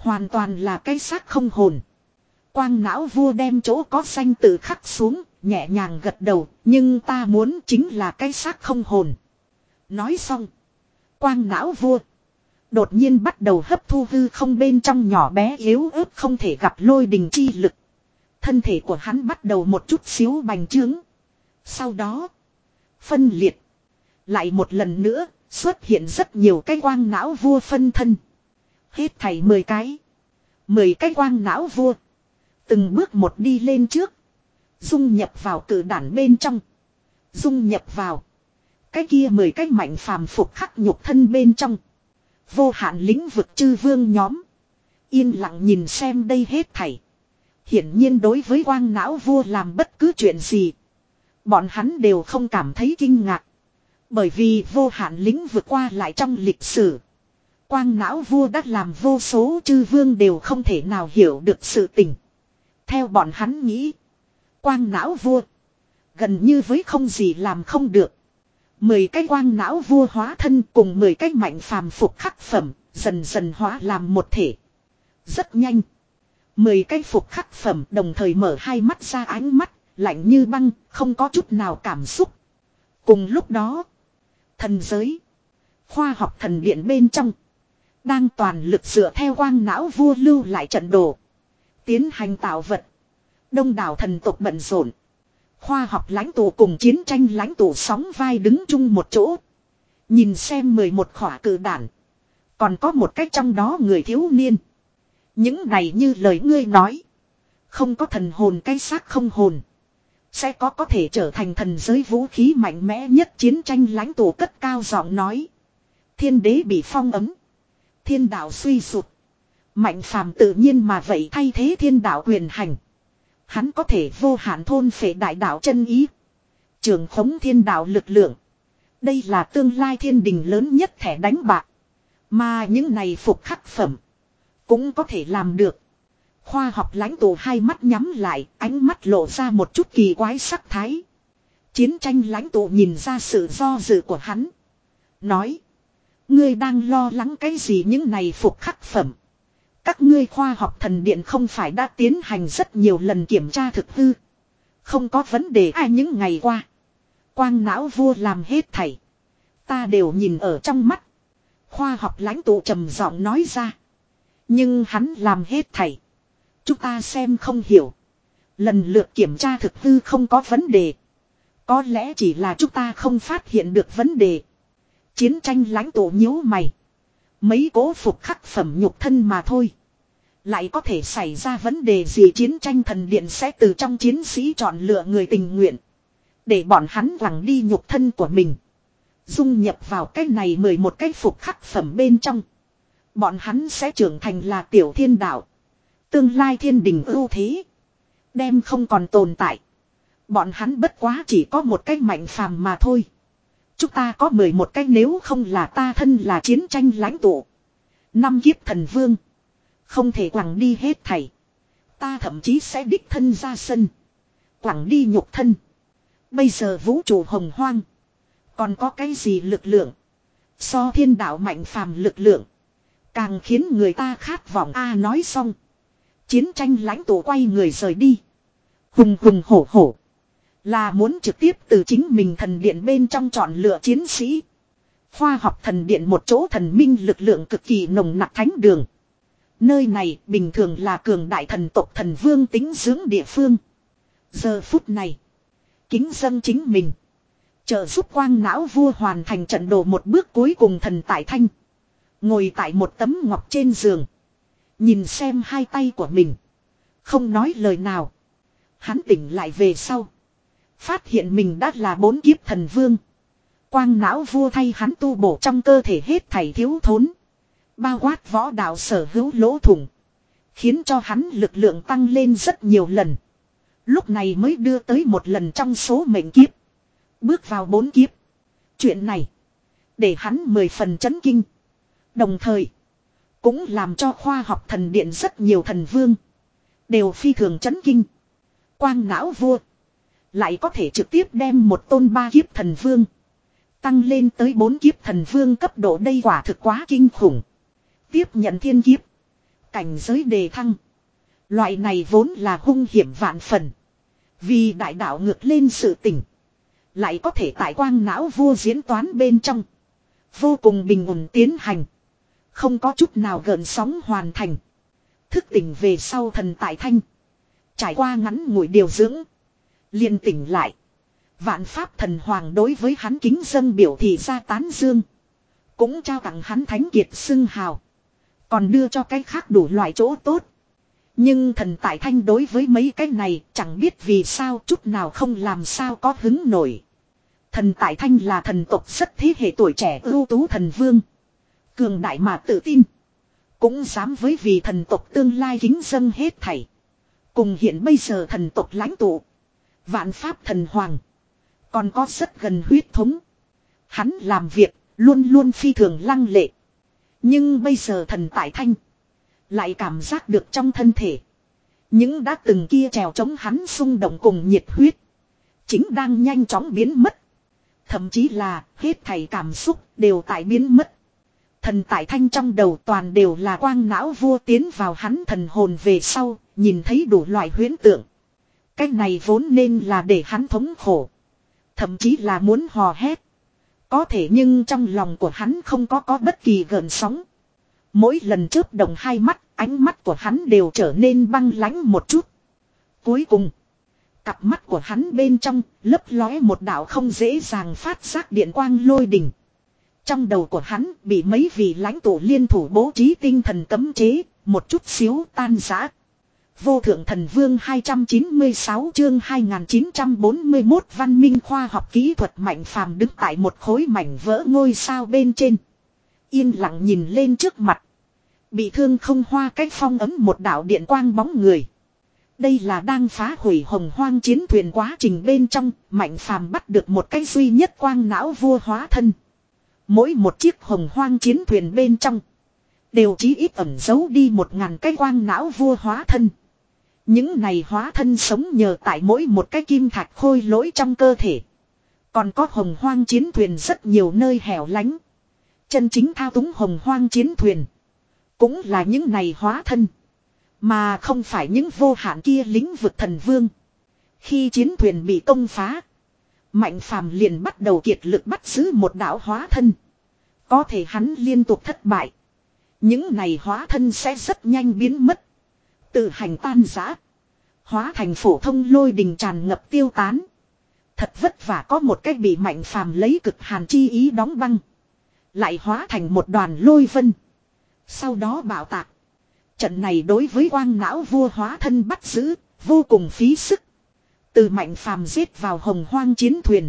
Hoàn toàn là cái xác không hồn. Quang não vua đem chỗ có danh tự khắc xuống, nhẹ nhàng gật đầu, nhưng ta muốn chính là cái xác không hồn. Nói xong. Quang não vua đột nhiên bắt đầu hấp thu hư không bên trong nhỏ bé yếu ớt không thể gặp lôi đình chi lực. Thân thể của hắn bắt đầu một chút xíu bành trướng. Sau đó phân liệt. Lại một lần nữa xuất hiện rất nhiều cái quang não vua phân thân. Hết thảy mười cái. Mười cái quang não vua. Từng bước một đi lên trước. Dung nhập vào cử đản bên trong. Dung nhập vào. Cái kia mười cái mạnh phàm phục khắc nhục thân bên trong. Vô hạn lĩnh vực chư vương nhóm. Yên lặng nhìn xem đây hết thảy. Hiển nhiên đối với quang não vua làm bất cứ chuyện gì. Bọn hắn đều không cảm thấy kinh ngạc. Bởi vì vô hạn lĩnh vực qua lại trong lịch sử. Quang não vua đã làm vô số chư vương đều không thể nào hiểu được sự tình. Theo bọn hắn nghĩ. Quang não vua. Gần như với không gì làm không được. Mười cái quang não vua hóa thân cùng mười cái mạnh phàm phục khắc phẩm. Dần dần hóa làm một thể. Rất nhanh. Mười cái phục khắc phẩm đồng thời mở hai mắt ra ánh mắt. Lạnh như băng. Không có chút nào cảm xúc. Cùng lúc đó. Thần giới. Khoa học thần điện bên trong. Đang toàn lực dựa theo quang não vua lưu lại trận đồ. Tiến hành tạo vật. Đông đảo thần tộc bận rộn. Khoa học lãnh tụ cùng chiến tranh lãnh tụ sóng vai đứng chung một chỗ. Nhìn xem mười một khỏa cử đản. Còn có một cách trong đó người thiếu niên. Những này như lời ngươi nói. Không có thần hồn cái xác không hồn. Sẽ có có thể trở thành thần giới vũ khí mạnh mẽ nhất chiến tranh lãnh tụ cất cao giọng nói. Thiên đế bị phong ấm. Thiên đạo suy sụp. Mạnh phàm tự nhiên mà vậy thay thế thiên đạo quyền hành. Hắn có thể vô hạn thôn phệ đại đạo chân ý. Trường khống thiên đạo lực lượng. Đây là tương lai thiên đình lớn nhất thẻ đánh bạc. Mà những này phục khắc phẩm. Cũng có thể làm được. Khoa học lãnh tụ hai mắt nhắm lại. Ánh mắt lộ ra một chút kỳ quái sắc thái. Chiến tranh lãnh tụ nhìn ra sự do dự của hắn. Nói. Ngươi đang lo lắng cái gì những này phục khắc phẩm. Các ngươi khoa học thần điện không phải đã tiến hành rất nhiều lần kiểm tra thực hư. Không có vấn đề ai những ngày qua. Quang não vua làm hết thảy. Ta đều nhìn ở trong mắt. Khoa học lãnh tụ trầm giọng nói ra. Nhưng hắn làm hết thảy. Chúng ta xem không hiểu. Lần lượt kiểm tra thực hư không có vấn đề. Có lẽ chỉ là chúng ta không phát hiện được vấn đề. Chiến tranh lãnh tụ nhíu mày. Mấy cố phục khắc phẩm nhục thân mà thôi. Lại có thể xảy ra vấn đề gì chiến tranh thần điện sẽ từ trong chiến sĩ chọn lựa người tình nguyện. Để bọn hắn quẳng đi nhục thân của mình. Dung nhập vào cái này mười một cái phục khắc phẩm bên trong. Bọn hắn sẽ trưởng thành là tiểu thiên đạo. Tương lai thiên đình ưu thế. Đem không còn tồn tại. Bọn hắn bất quá chỉ có một cái mạnh phàm mà thôi. Chúng ta có mười một cái nếu không là ta thân là chiến tranh lãnh tụ. Năm kiếp thần vương. Không thể quẳng đi hết thảy. Ta thậm chí sẽ đích thân ra sân. Quẳng đi nhục thân. Bây giờ vũ trụ hồng hoang. Còn có cái gì lực lượng. So thiên đạo mạnh phàm lực lượng. Càng khiến người ta khát vọng a nói xong. Chiến tranh lãnh tụ quay người rời đi. Hùng hùng hổ hổ. Là muốn trực tiếp từ chính mình thần điện bên trong chọn lựa chiến sĩ. Khoa học thần điện một chỗ thần minh lực lượng cực kỳ nồng nặc thánh đường. Nơi này bình thường là cường đại thần tộc thần vương tính dưỡng địa phương. Giờ phút này. Kính dâng chính mình. Trợ giúp quang não vua hoàn thành trận đồ một bước cuối cùng thần tại thanh. Ngồi tại một tấm ngọc trên giường. Nhìn xem hai tay của mình. Không nói lời nào. Hắn tỉnh lại về sau. Phát hiện mình đã là bốn kiếp thần vương. Quang não vua thay hắn tu bổ trong cơ thể hết thảy thiếu thốn. Bao quát võ đạo sở hữu lỗ thủng. Khiến cho hắn lực lượng tăng lên rất nhiều lần. Lúc này mới đưa tới một lần trong số mệnh kiếp. Bước vào bốn kiếp. Chuyện này. Để hắn mười phần chấn kinh. Đồng thời. Cũng làm cho khoa học thần điện rất nhiều thần vương. Đều phi thường chấn kinh. Quang não vua. Lại có thể trực tiếp đem một tôn ba kiếp thần vương. Tăng lên tới bốn kiếp thần vương cấp độ đây quả thực quá kinh khủng. Tiếp nhận thiên kiếp. Cảnh giới đề thăng. Loại này vốn là hung hiểm vạn phần. Vì đại đạo ngược lên sự tỉnh. Lại có thể tại quang não vua diễn toán bên trong. Vô cùng bình ổn tiến hành. Không có chút nào gợn sóng hoàn thành. Thức tỉnh về sau thần tại thanh. Trải qua ngắn ngủi điều dưỡng. Liền tỉnh lại. Vạn pháp thần hoàng đối với hắn kính dâng biểu thị ra tán dương. Cũng trao tặng hắn thánh kiệt xưng hào. Còn đưa cho cái khác đủ loại chỗ tốt. Nhưng thần tại thanh đối với mấy cái này chẳng biết vì sao chút nào không làm sao có hứng nổi. Thần tại thanh là thần tộc rất thế hệ tuổi trẻ ưu tú thần vương. Cường đại mà tự tin. Cũng dám với vì thần tộc tương lai kính dâng hết thảy. Cùng hiện bây giờ thần tộc lãnh tụ. Vạn pháp thần hoàng. Còn có rất gần huyết thống. Hắn làm việc luôn luôn phi thường lăng lệ. Nhưng bây giờ thần tại thanh. Lại cảm giác được trong thân thể. Những đã từng kia trèo chống hắn xung động cùng nhiệt huyết. Chính đang nhanh chóng biến mất. Thậm chí là hết thảy cảm xúc đều tại biến mất. Thần tại thanh trong đầu toàn đều là quang não vua tiến vào hắn thần hồn về sau. Nhìn thấy đủ loại huyễn tượng. Cái này vốn nên là để hắn thống khổ. Thậm chí là muốn hò hét. Có thể nhưng trong lòng của hắn không có có bất kỳ gợn sóng. Mỗi lần chớp động hai mắt, ánh mắt của hắn đều trở nên băng lãnh một chút. Cuối cùng, cặp mắt của hắn bên trong lấp lóe một đạo không dễ dàng phát giác điện quang lôi đình. Trong đầu của hắn bị mấy vị lãnh tụ liên thủ bố trí tinh thần cấm chế, một chút xíu tan rã. Vô thượng thần vương hai trăm chín mươi sáu chương hai nghìn chín trăm bốn mươi mốt văn minh khoa học kỹ thuật mạnh phàm đứng tại một khối mảnh vỡ ngôi sao bên trên. Yên lặng nhìn lên trước mặt. Bị thương không hoa cách phong ấm một đạo điện quang bóng người. Đây là đang phá hủy hồng hoang chiến thuyền quá trình bên trong, mạnh phàm bắt được một cái duy nhất quang não vua hóa thân. Mỗi một chiếc hồng hoang chiến thuyền bên trong, đều chí ít ẩn giấu đi một ngàn cái quang não vua hóa thân. Những này hóa thân sống nhờ tại mỗi một cái kim thạch khôi lỗi trong cơ thể. Còn có hồng hoang chiến thuyền rất nhiều nơi hẻo lánh. Chân chính thao túng hồng hoang chiến thuyền. Cũng là những này hóa thân. Mà không phải những vô hạn kia lĩnh vực thần vương. Khi chiến thuyền bị công phá. Mạnh phàm liền bắt đầu kiệt lực bắt giữ một đạo hóa thân. Có thể hắn liên tục thất bại. Những này hóa thân sẽ rất nhanh biến mất. Tự hành tan rã. Hóa thành phổ thông lôi đình tràn ngập tiêu tán. Thật vất vả có một cách bị mạnh phàm lấy cực hàn chi ý đóng băng. Lại hóa thành một đoàn lôi vân. Sau đó bạo tạc. Trận này đối với quang não vua hóa thân bắt giữ, vô cùng phí sức. Từ mạnh phàm giết vào hồng hoang chiến thuyền.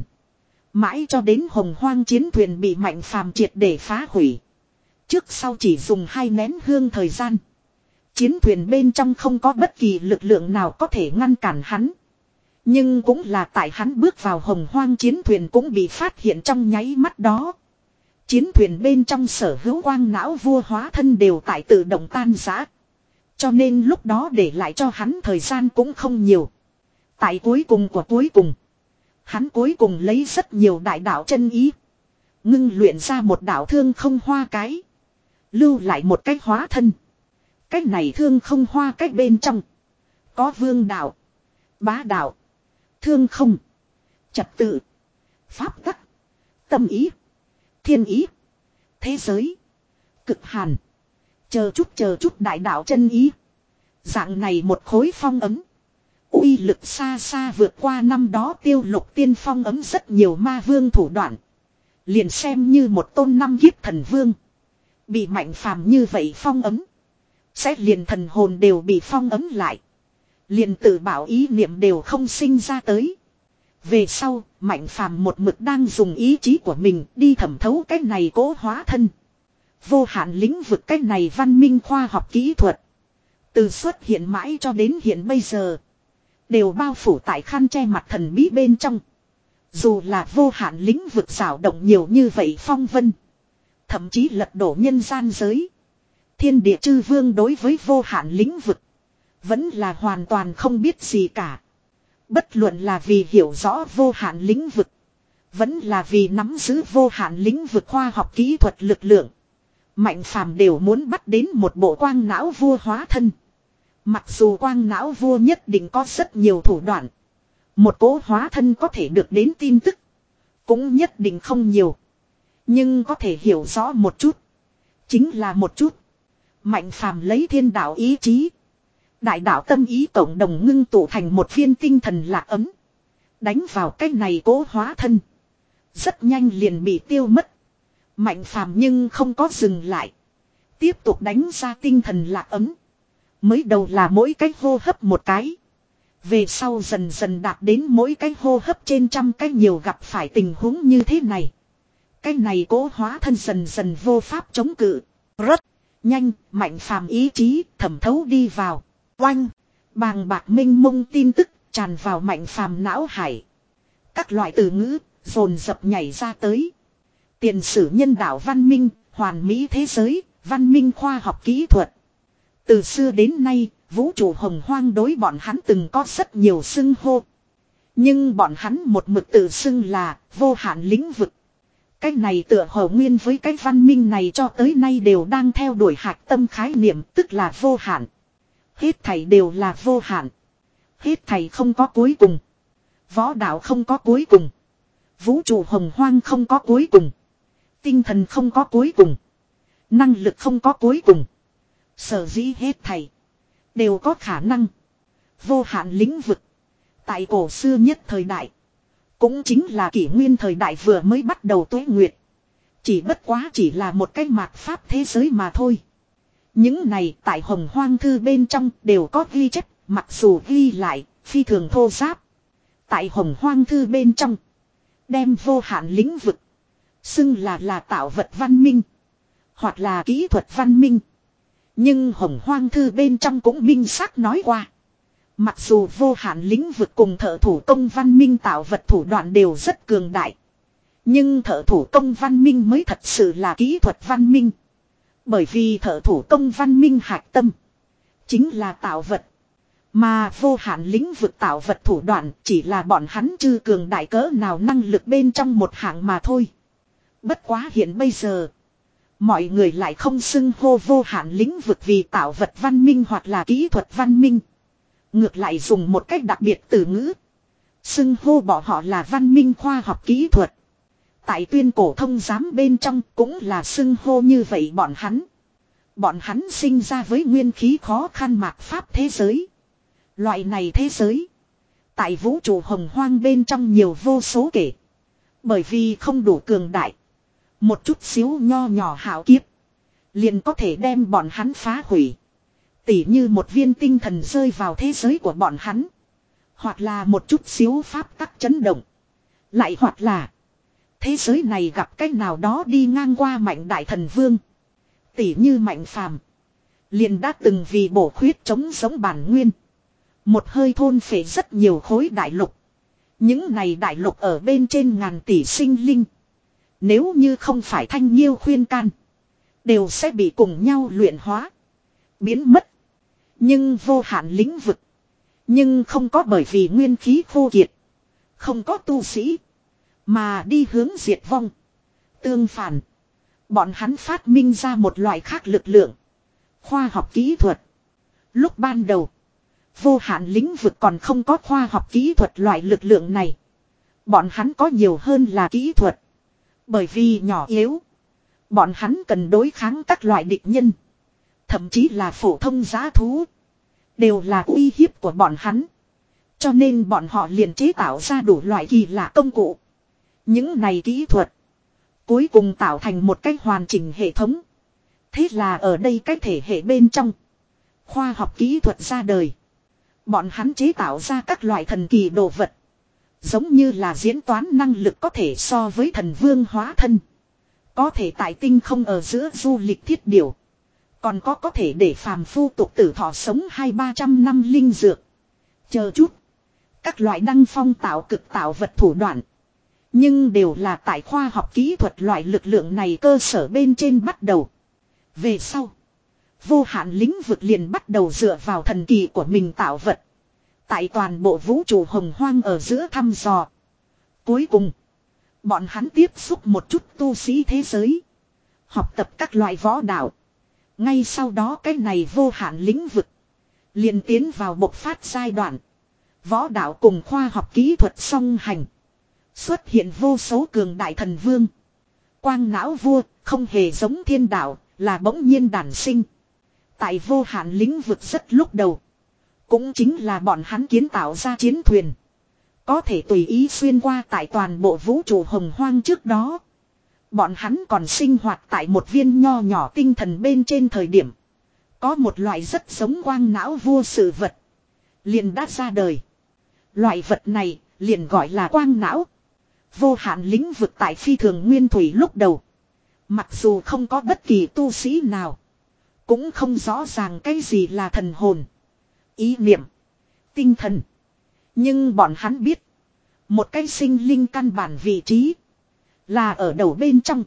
Mãi cho đến hồng hoang chiến thuyền bị mạnh phàm triệt để phá hủy. Trước sau chỉ dùng hai nén hương thời gian. Chiến thuyền bên trong không có bất kỳ lực lượng nào có thể ngăn cản hắn. Nhưng cũng là tại hắn bước vào hồng hoang chiến thuyền cũng bị phát hiện trong nháy mắt đó. Chiến thuyền bên trong sở hữu quang não vua hóa thân đều tại tự động tan rã. Cho nên lúc đó để lại cho hắn thời gian cũng không nhiều. Tại cuối cùng của cuối cùng. Hắn cuối cùng lấy rất nhiều đại đạo chân ý. Ngưng luyện ra một đạo thương không hoa cái. Lưu lại một cách hóa thân. Cách này thương không hoa cách bên trong. Có vương đạo. Bá đạo. Thương không. Trật tự. Pháp tắc. Tâm ý. Thiên ý. Thế giới. Cực hàn. Chờ chút chờ chút đại đạo chân ý. Dạng này một khối phong ấm. Uy lực xa xa vượt qua năm đó tiêu lục tiên phong ấm rất nhiều ma vương thủ đoạn. Liền xem như một tôn năm kiếp thần vương. Bị mạnh phàm như vậy phong ấm. Sẽ liền thần hồn đều bị phong ấm lại. Liền tự bảo ý niệm đều không sinh ra tới. Về sau, mạnh phàm một mực đang dùng ý chí của mình đi thẩm thấu cái này cố hóa thân. Vô hạn lĩnh vực cái này văn minh khoa học kỹ thuật. Từ xuất hiện mãi cho đến hiện bây giờ. Đều bao phủ tại khăn che mặt thần bí bên trong. Dù là vô hạn lĩnh vực xảo động nhiều như vậy phong vân. Thậm chí lật đổ nhân gian giới. Thiên địa chư vương đối với vô hạn lĩnh vực. Vẫn là hoàn toàn không biết gì cả. Bất luận là vì hiểu rõ vô hạn lĩnh vực. Vẫn là vì nắm giữ vô hạn lĩnh vực khoa học kỹ thuật lực lượng. Mạnh phàm đều muốn bắt đến một bộ quang não vua hóa thân. Mặc dù quang não vua nhất định có rất nhiều thủ đoạn. Một cỗ hóa thân có thể được đến tin tức. Cũng nhất định không nhiều. Nhưng có thể hiểu rõ một chút. Chính là một chút. Mạnh phàm lấy thiên đạo ý chí. Đại đạo tâm ý cộng đồng ngưng tụ thành một viên tinh thần lạc ấm. Đánh vào cái này cố hóa thân. Rất nhanh liền bị tiêu mất. Mạnh phàm nhưng không có dừng lại. Tiếp tục đánh ra tinh thần lạc ấm. Mới đầu là mỗi cái hô hấp một cái. Về sau dần dần đạt đến mỗi cái hô hấp trên trăm cái nhiều gặp phải tình huống như thế này. Cái này cố hóa thân dần dần vô pháp chống cự. Rất nhanh, mạnh phàm ý chí thẩm thấu đi vào. Oanh, bàng bạc minh mông tin tức tràn vào mạnh phàm não hải. Các loại từ ngữ dồn dập nhảy ra tới. Tiền sử nhân đạo văn minh, hoàn mỹ thế giới, văn minh khoa học kỹ thuật. Từ xưa đến nay, vũ trụ hồng hoang đối bọn hắn từng có rất nhiều xưng hô. Nhưng bọn hắn một mực tự xưng là vô hạn lĩnh vực. Cái này tựa hồ nguyên với cái văn minh này cho tới nay đều đang theo đuổi hạch tâm khái niệm, tức là vô hạn. Hết thảy đều là vô hạn. Hết thảy không có cuối cùng. Võ đạo không có cuối cùng. Vũ trụ hồng hoang không có cuối cùng. Tinh thần không có cuối cùng. Năng lực không có cuối cùng. Sở dĩ hết thảy đều có khả năng. Vô hạn lĩnh vực. Tại cổ xưa nhất thời đại. Cũng chính là kỷ nguyên thời đại vừa mới bắt đầu tuế nguyệt. Chỉ bất quá chỉ là một cái mạt pháp thế giới mà thôi. Những này tại hồng hoang thư bên trong đều có ghi chép. Mặc dù ghi lại phi thường thô giáp. Tại hồng hoang thư bên trong. Đem vô hạn lĩnh vực. Xưng là là tạo vật văn minh. Hoặc là kỹ thuật văn minh. Nhưng hồng hoang thư bên trong cũng minh xác nói qua. Mặc dù vô hạn lĩnh vực cùng thợ thủ công văn minh tạo vật thủ đoạn đều rất cường đại. Nhưng thợ thủ công văn minh mới thật sự là kỹ thuật văn minh. Bởi vì thợ thủ công văn minh hạch tâm. Chính là tạo vật. Mà vô hạn lĩnh vực tạo vật thủ đoạn chỉ là bọn hắn chưa cường đại cỡ nào năng lực bên trong một hạng mà thôi. Bất quá hiện bây giờ. Mọi người lại không xưng hô vô hạn lĩnh vực vì tạo vật văn minh hoặc là kỹ thuật văn minh. Ngược lại dùng một cách đặc biệt từ ngữ. Xưng hô bỏ họ là văn minh khoa học kỹ thuật. Tại tuyên cổ thông giám bên trong cũng là xưng hô như vậy bọn hắn. Bọn hắn sinh ra với nguyên khí khó khăn mạt pháp thế giới. Loại này thế giới. Tại vũ trụ hồng hoang bên trong nhiều vô số kể. Bởi vì không đủ cường đại. Một chút xíu nho nhỏ hảo kiếp. Liền có thể đem bọn hắn phá hủy. Tỉ như một viên tinh thần rơi vào thế giới của bọn hắn. Hoặc là một chút xíu pháp tắc chấn động. Lại hoặc là. Thế giới này gặp cách nào đó đi ngang qua mạnh đại thần vương. Tỉ như mạnh phàm. Liền đã từng vì bổ khuyết chống giống bản nguyên. Một hơi thôn phệ rất nhiều khối đại lục. Những này đại lục ở bên trên ngàn tỷ sinh linh. Nếu như không phải thanh nhiêu khuyên can. Đều sẽ bị cùng nhau luyện hóa. Biến mất. Nhưng vô hạn lĩnh vực. Nhưng không có bởi vì nguyên khí khô kiệt. Không có tu sĩ. Mà đi hướng diệt vong. Tương phản. Bọn hắn phát minh ra một loại khác lực lượng. Khoa học kỹ thuật. Lúc ban đầu. Vô hạn lĩnh vực còn không có khoa học kỹ thuật loại lực lượng này. Bọn hắn có nhiều hơn là kỹ thuật. Bởi vì nhỏ yếu. Bọn hắn cần đối kháng các loại địch nhân. Thậm chí là phổ thông giá thú. Đều là uy hiếp của bọn hắn. Cho nên bọn họ liền chế tạo ra đủ loại kỳ lạ công cụ. Những này kỹ thuật. Cuối cùng tạo thành một cách hoàn chỉnh hệ thống. Thế là ở đây cái thể hệ bên trong. Khoa học kỹ thuật ra đời. Bọn hắn chế tạo ra các loại thần kỳ đồ vật. Giống như là diễn toán năng lực có thể so với thần vương hóa thân. Có thể tại tinh không ở giữa du lịch thiết điều. Còn có có thể để phàm phu tục tử thọ sống hai ba trăm năm linh dược. Chờ chút. Các loại đăng phong tạo cực tạo vật thủ đoạn. Nhưng đều là tại khoa học kỹ thuật loại lực lượng này cơ sở bên trên bắt đầu. Về sau. Vô hạn lĩnh vực liền bắt đầu dựa vào thần kỳ của mình tạo vật. Tại toàn bộ vũ trụ hồng hoang ở giữa thăm dò. Cuối cùng. Bọn hắn tiếp xúc một chút tu sĩ thế giới. Học tập các loại võ đạo. Ngay sau đó cái này vô hạn lĩnh vực. Liền tiến vào bộc phát giai đoạn. Võ đạo cùng khoa học kỹ thuật song hành. Xuất hiện vô số cường đại thần vương. Quang não vua không hề giống thiên đạo, là bỗng nhiên đản sinh. Tại vô hạn lĩnh vực rất lúc đầu. Cũng chính là bọn hắn kiến tạo ra chiến thuyền. Có thể tùy ý xuyên qua tại toàn bộ vũ trụ hồng hoang trước đó. Bọn hắn còn sinh hoạt tại một viên nho nhỏ tinh thần bên trên thời điểm. Có một loại rất giống quang não vua sự vật. Liền đã ra đời. Loại vật này liền gọi là quang não. Vô hạn lĩnh vực tại phi thường nguyên thủy lúc đầu. Mặc dù không có bất kỳ tu sĩ nào. Cũng không rõ ràng cái gì là thần hồn. Ý niệm. Tinh thần. Nhưng bọn hắn biết. Một cái sinh linh căn bản vị trí. Là ở đầu bên trong.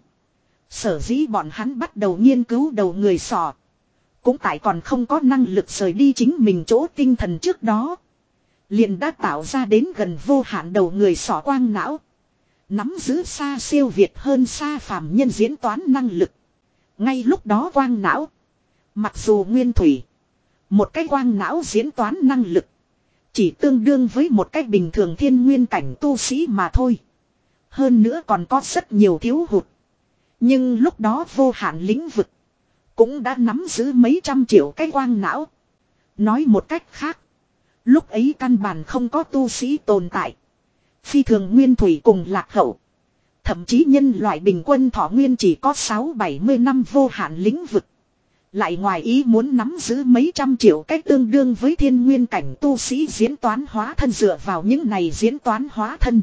Sở dĩ bọn hắn bắt đầu nghiên cứu đầu người sọ. Cũng tại còn không có năng lực rời đi chính mình chỗ tinh thần trước đó. Liền đã tạo ra đến gần vô hạn đầu người sọ quang não. Nắm giữ xa siêu việt hơn xa phàm nhân diễn toán năng lực. Ngay lúc đó quang não. Mặc dù nguyên thủy. Một cái quang não diễn toán năng lực. Chỉ tương đương với một cái bình thường thiên nguyên cảnh tu sĩ mà thôi. Hơn nữa còn có rất nhiều thiếu hụt. Nhưng lúc đó vô hạn lĩnh vực. Cũng đã nắm giữ mấy trăm triệu cái quang não. Nói một cách khác. Lúc ấy căn bản không có tu sĩ tồn tại. Phi thường nguyên thủy cùng lạc hậu. Thậm chí nhân loại bình quân thọ nguyên chỉ có sáu bảy mươi năm vô hạn lĩnh vực. Lại ngoài ý muốn nắm giữ mấy trăm triệu cách tương đương với thiên nguyên cảnh tu sĩ diễn toán hóa thân dựa vào những này diễn toán hóa thân.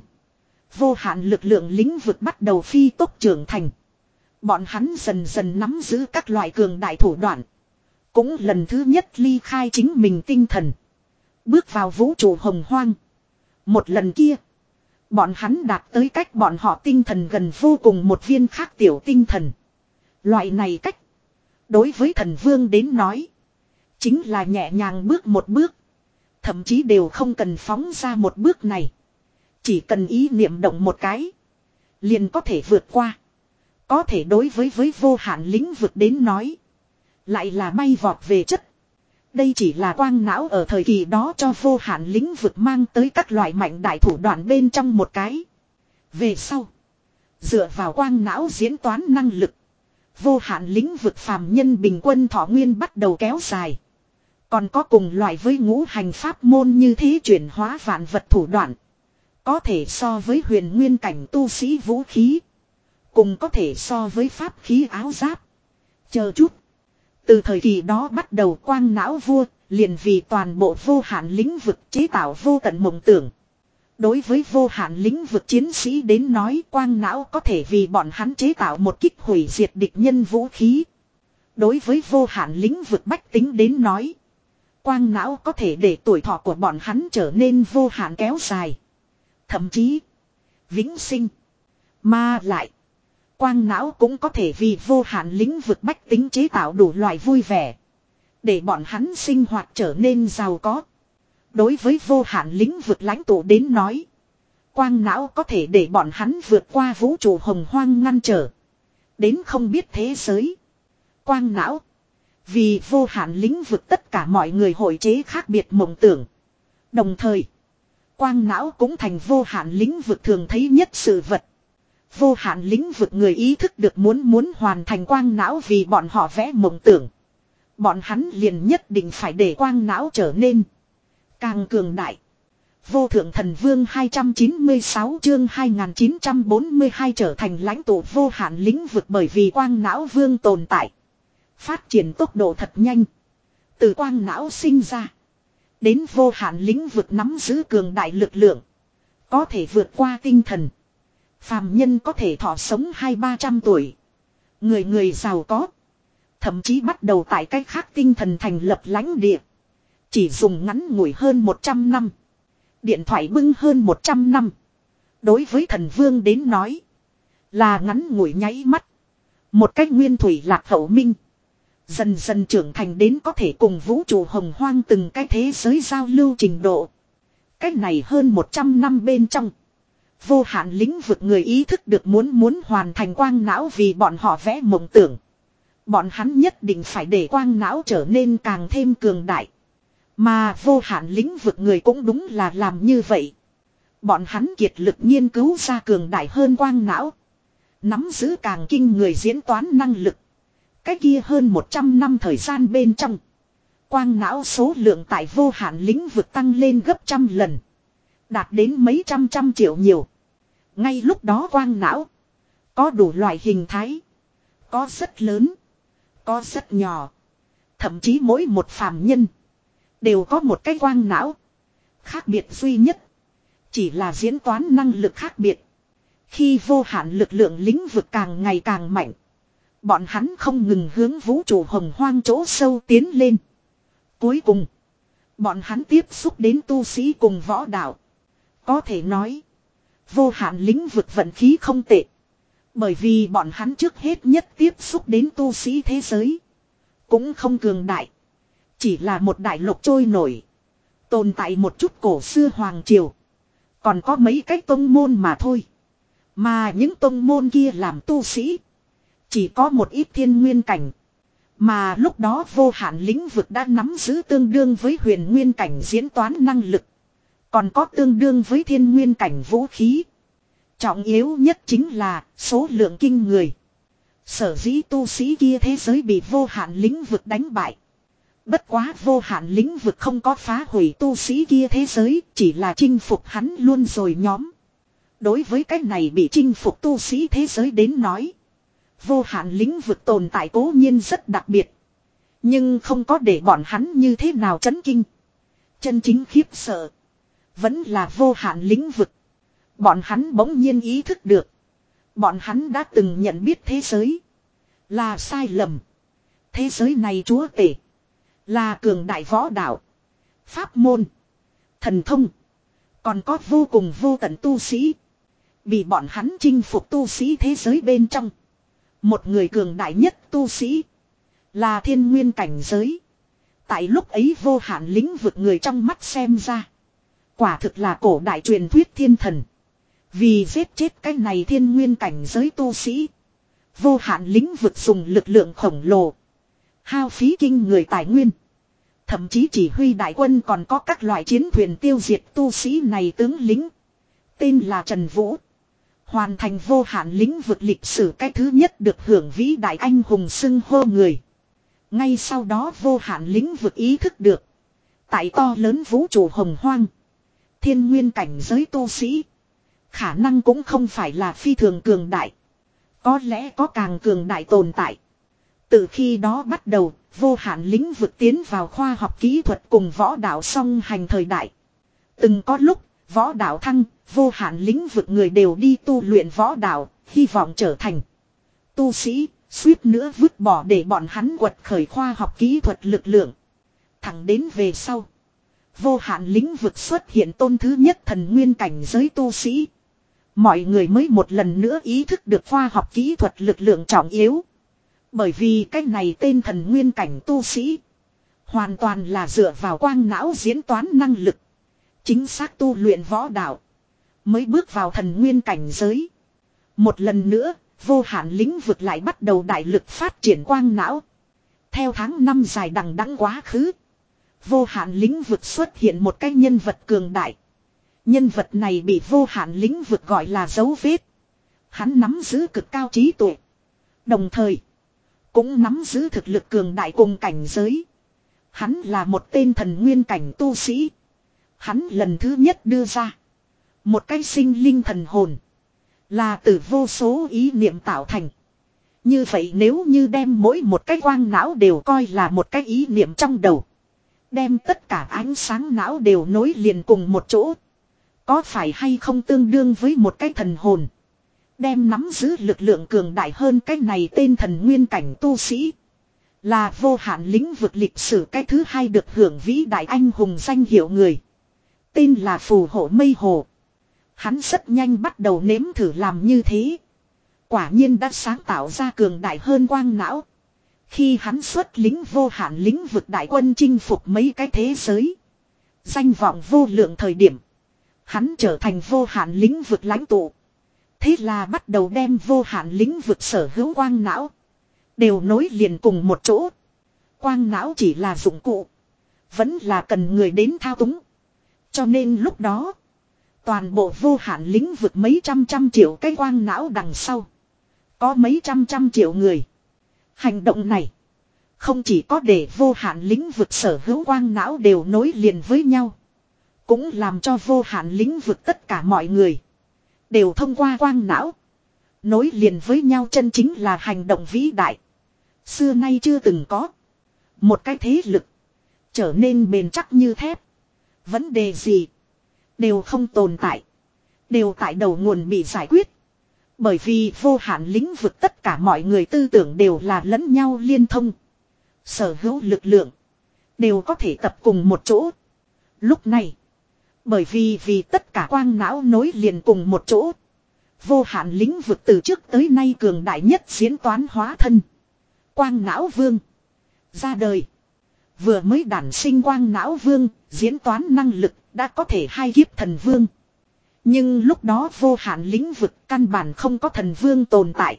Vô hạn lực lượng lĩnh vực bắt đầu phi tốc trưởng thành. Bọn hắn dần dần nắm giữ các loại cường đại thủ đoạn. Cũng lần thứ nhất ly khai chính mình tinh thần. Bước vào vũ trụ hồng hoang. Một lần kia. Bọn hắn đạt tới cách bọn họ tinh thần gần vô cùng một viên khác tiểu tinh thần. Loại này cách. Đối với thần vương đến nói. Chính là nhẹ nhàng bước một bước. Thậm chí đều không cần phóng ra một bước này. Chỉ cần ý niệm động một cái. Liền có thể vượt qua. Có thể đối với với vô hạn lĩnh vực đến nói. Lại là bay vọt về chất. Đây chỉ là quang não ở thời kỳ đó cho vô hạn lĩnh vực mang tới các loại mạnh đại thủ đoạn bên trong một cái. Về sau. Dựa vào quang não diễn toán năng lực. Vô hạn lĩnh vực phàm nhân bình quân thọ nguyên bắt đầu kéo dài. Còn có cùng loại với ngũ hành pháp môn như thế chuyển hóa vạn vật thủ đoạn. Có thể so với huyền nguyên cảnh tu sĩ vũ khí. Cùng có thể so với pháp khí áo giáp. Chờ chút. Từ thời kỳ đó bắt đầu quang não vua, liền vì toàn bộ vô hạn lĩnh vực chế tạo vô tận mộng tưởng. Đối với vô hạn lĩnh vực chiến sĩ đến nói quang não có thể vì bọn hắn chế tạo một kích hủy diệt địch nhân vũ khí. Đối với vô hạn lĩnh vực bách tính đến nói. Quang não có thể để tuổi thọ của bọn hắn trở nên vô hạn kéo dài. Thậm chí, vĩnh sinh. Mà lại, quang não cũng có thể vì vô hạn lĩnh vực bách tính chế tạo đủ loại vui vẻ. Để bọn hắn sinh hoạt trở nên giàu có. Đối với vô hạn lĩnh vực lãnh tụ đến nói. Quang não có thể để bọn hắn vượt qua vũ trụ hồng hoang ngăn trở. Đến không biết thế giới. Quang não. Vì vô hạn lĩnh vực tất cả mọi người hội chế khác biệt mộng tưởng. Đồng thời. Quang não cũng thành vô hạn lĩnh vực thường thấy nhất sự vật. Vô hạn lĩnh vực người ý thức được muốn muốn hoàn thành quang não vì bọn họ vẽ mộng tưởng. Bọn hắn liền nhất định phải để quang não trở nên càng cường đại. Vô thượng thần vương hai trăm chín mươi sáu chương hai nghìn chín trăm bốn mươi hai trở thành lãnh tụ vô hạn lĩnh vực bởi vì quang não vương tồn tại. Phát triển tốc độ thật nhanh. Từ quang não sinh ra. Đến vô hạn lĩnh vực nắm giữ cường đại lực lượng. Có thể vượt qua tinh thần. Phàm nhân có thể thọ sống hai ba trăm tuổi. Người người giàu có. Thậm chí bắt đầu tại cách khác tinh thần thành lập lãnh địa. Chỉ dùng ngắn ngủi hơn một trăm năm. Điện thoại bưng hơn một trăm năm. Đối với thần vương đến nói. Là ngắn ngủi nháy mắt. Một cách nguyên thủy lạc hậu minh. Dần dần trưởng thành đến có thể cùng vũ trụ hồng hoang từng cái thế giới giao lưu trình độ. Cách này hơn một trăm năm bên trong. Vô hạn lĩnh vực người ý thức được muốn muốn hoàn thành quang não vì bọn họ vẽ mộng tưởng. Bọn hắn nhất định phải để quang não trở nên càng thêm cường đại. Mà vô hạn lĩnh vực người cũng đúng là làm như vậy. Bọn hắn kiệt lực nghiên cứu ra cường đại hơn quang não. Nắm giữ càng kinh người diễn toán năng lực. Cái kia hơn một trăm năm thời gian bên trong. Quang não số lượng tại vô hạn lĩnh vực tăng lên gấp trăm lần. Đạt đến mấy trăm trăm triệu nhiều. Ngay lúc đó quang não. Có đủ loại hình thái. Có rất lớn. Có rất nhỏ. Thậm chí mỗi một phàm nhân. Đều có một cái quang não. Khác biệt duy nhất. Chỉ là diễn toán năng lực khác biệt. Khi vô hạn lực lượng lĩnh vực càng ngày càng mạnh. Bọn hắn không ngừng hướng vũ trụ hồng hoang chỗ sâu tiến lên. Cuối cùng. Bọn hắn tiếp xúc đến tu sĩ cùng võ đạo. Có thể nói. Vô hạn lĩnh vực vận khí không tệ. Bởi vì bọn hắn trước hết nhất tiếp xúc đến tu sĩ thế giới. Cũng không cường đại. Chỉ là một đại lục trôi nổi. Tồn tại một chút cổ xưa hoàng triều. Còn có mấy cái tông môn mà thôi. Mà những tông môn kia làm tu sĩ. Chỉ có một ít thiên nguyên cảnh. Mà lúc đó vô hạn lĩnh vực đã nắm giữ tương đương với huyền nguyên cảnh diễn toán năng lực. Còn có tương đương với thiên nguyên cảnh vũ khí. Trọng yếu nhất chính là số lượng kinh người. Sở dĩ tu sĩ kia thế giới bị vô hạn lĩnh vực đánh bại. Bất quá vô hạn lĩnh vực không có phá hủy tu sĩ kia thế giới, chỉ là chinh phục hắn luôn rồi nhóm. Đối với cái này bị chinh phục tu sĩ thế giới đến nói. Vô hạn lĩnh vực tồn tại cố nhiên rất đặc biệt. Nhưng không có để bọn hắn như thế nào chấn kinh. Chân chính khiếp sợ. Vẫn là vô hạn lĩnh vực. Bọn hắn bỗng nhiên ý thức được. Bọn hắn đã từng nhận biết thế giới. Là sai lầm. Thế giới này chúa tể. Là cường đại võ đạo. Pháp môn. Thần thông. Còn có vô cùng vô tận tu sĩ. Bị bọn hắn chinh phục tu sĩ thế giới bên trong. Một người cường đại nhất tu sĩ. Là thiên nguyên cảnh giới. Tại lúc ấy vô hạn lĩnh vực người trong mắt xem ra. Quả thực là cổ đại truyền thuyết thiên thần. Vì giết chết cái này thiên nguyên cảnh giới tu sĩ. Vô hạn lĩnh vực dùng lực lượng khổng lồ. Hao phí kinh người tài nguyên. Thậm chí chỉ huy đại quân còn có các loại chiến thuyền tiêu diệt tu sĩ này tướng lính. Tên là Trần Vũ. Hoàn thành vô hạn lĩnh vực lịch sử cái thứ nhất được hưởng vĩ đại anh hùng xưng hô người. Ngay sau đó vô hạn lĩnh vực ý thức được. Tại to lớn vũ trụ hồng hoang. Thiên nguyên cảnh giới tu sĩ. Khả năng cũng không phải là phi thường cường đại. Có lẽ có càng cường đại tồn tại. Từ khi đó bắt đầu, vô hạn lĩnh vực tiến vào khoa học kỹ thuật cùng võ đạo song hành thời đại. Từng có lúc, võ đạo thăng, vô hạn lĩnh vực người đều đi tu luyện võ đạo, hy vọng trở thành tu sĩ, suýt nữa vứt bỏ để bọn hắn quật khởi khoa học kỹ thuật lực lượng. Thẳng đến về sau. Vô hạn lĩnh vực xuất hiện tôn thứ nhất thần nguyên cảnh giới tu sĩ. Mọi người mới một lần nữa ý thức được khoa học kỹ thuật lực lượng trọng yếu. Bởi vì cái này tên thần nguyên cảnh tu sĩ. Hoàn toàn là dựa vào quang não diễn toán năng lực. Chính xác tu luyện võ đạo. Mới bước vào thần nguyên cảnh giới. Một lần nữa, vô hạn lĩnh vực lại bắt đầu đại lực phát triển quang não. Theo tháng năm dài đằng đẵng quá khứ. Vô hạn lĩnh vực xuất hiện một cái nhân vật cường đại. Nhân vật này bị vô hạn lĩnh vực gọi là dấu vết. Hắn nắm giữ cực cao trí tuệ. Đồng thời, cũng nắm giữ thực lực cường đại cùng cảnh giới. Hắn là một tên thần nguyên cảnh tu sĩ. Hắn lần thứ nhất đưa ra một cái sinh linh thần hồn. Là từ vô số ý niệm tạo thành. Như vậy nếu như đem mỗi một cái quang não đều coi là một cái ý niệm trong đầu. Đem tất cả ánh sáng não đều nối liền cùng một chỗ. Có phải hay không tương đương với một cái thần hồn. Đem nắm giữ lực lượng cường đại hơn cái này tên thần nguyên cảnh tu sĩ. Là vô hạn lĩnh vực lịch sử cái thứ hai được hưởng vĩ đại anh hùng danh hiệu người. Tên là Phù Hộ Mây Hồ. Hắn rất nhanh bắt đầu nếm thử làm như thế. Quả nhiên đã sáng tạo ra cường đại hơn quang não. Khi hắn xuất lính vô hạn lĩnh vực đại quân chinh phục mấy cái thế giới. Danh vọng vô lượng thời điểm. Hắn trở thành vô hạn lĩnh vực lãnh tụ. Thế là bắt đầu đem vô hạn lĩnh vực sở hữu quang não. Đều nối liền cùng một chỗ. Quang não chỉ là dụng cụ. Vẫn là cần người đến thao túng. Cho nên lúc đó. Toàn bộ vô hạn lĩnh vực mấy trăm trăm triệu cái quang não đằng sau. Có mấy trăm trăm triệu người. Hành động này. Không chỉ có để vô hạn lĩnh vực sở hữu quang não đều nối liền với nhau. Cũng làm cho vô hạn lĩnh vực tất cả mọi người. Đều thông qua quang não. Nối liền với nhau chân chính là hành động vĩ đại. Xưa nay chưa từng có. Một cái thế lực. Trở nên bền chắc như thép. Vấn đề gì. Đều không tồn tại. Đều tại đầu nguồn bị giải quyết. Bởi vì vô hạn lĩnh vực tất cả mọi người tư tưởng đều là lẫn nhau liên thông. Sở hữu lực lượng. Đều có thể tập cùng một chỗ. Lúc này. Bởi vì vì tất cả quang não nối liền cùng một chỗ. Vô hạn lĩnh vực từ trước tới nay cường đại nhất diễn toán hóa thân. Quang não vương. Ra đời. Vừa mới đản sinh quang não vương. Diễn toán năng lực đã có thể hai kiếp thần vương. Nhưng lúc đó vô hạn lĩnh vực căn bản không có thần vương tồn tại.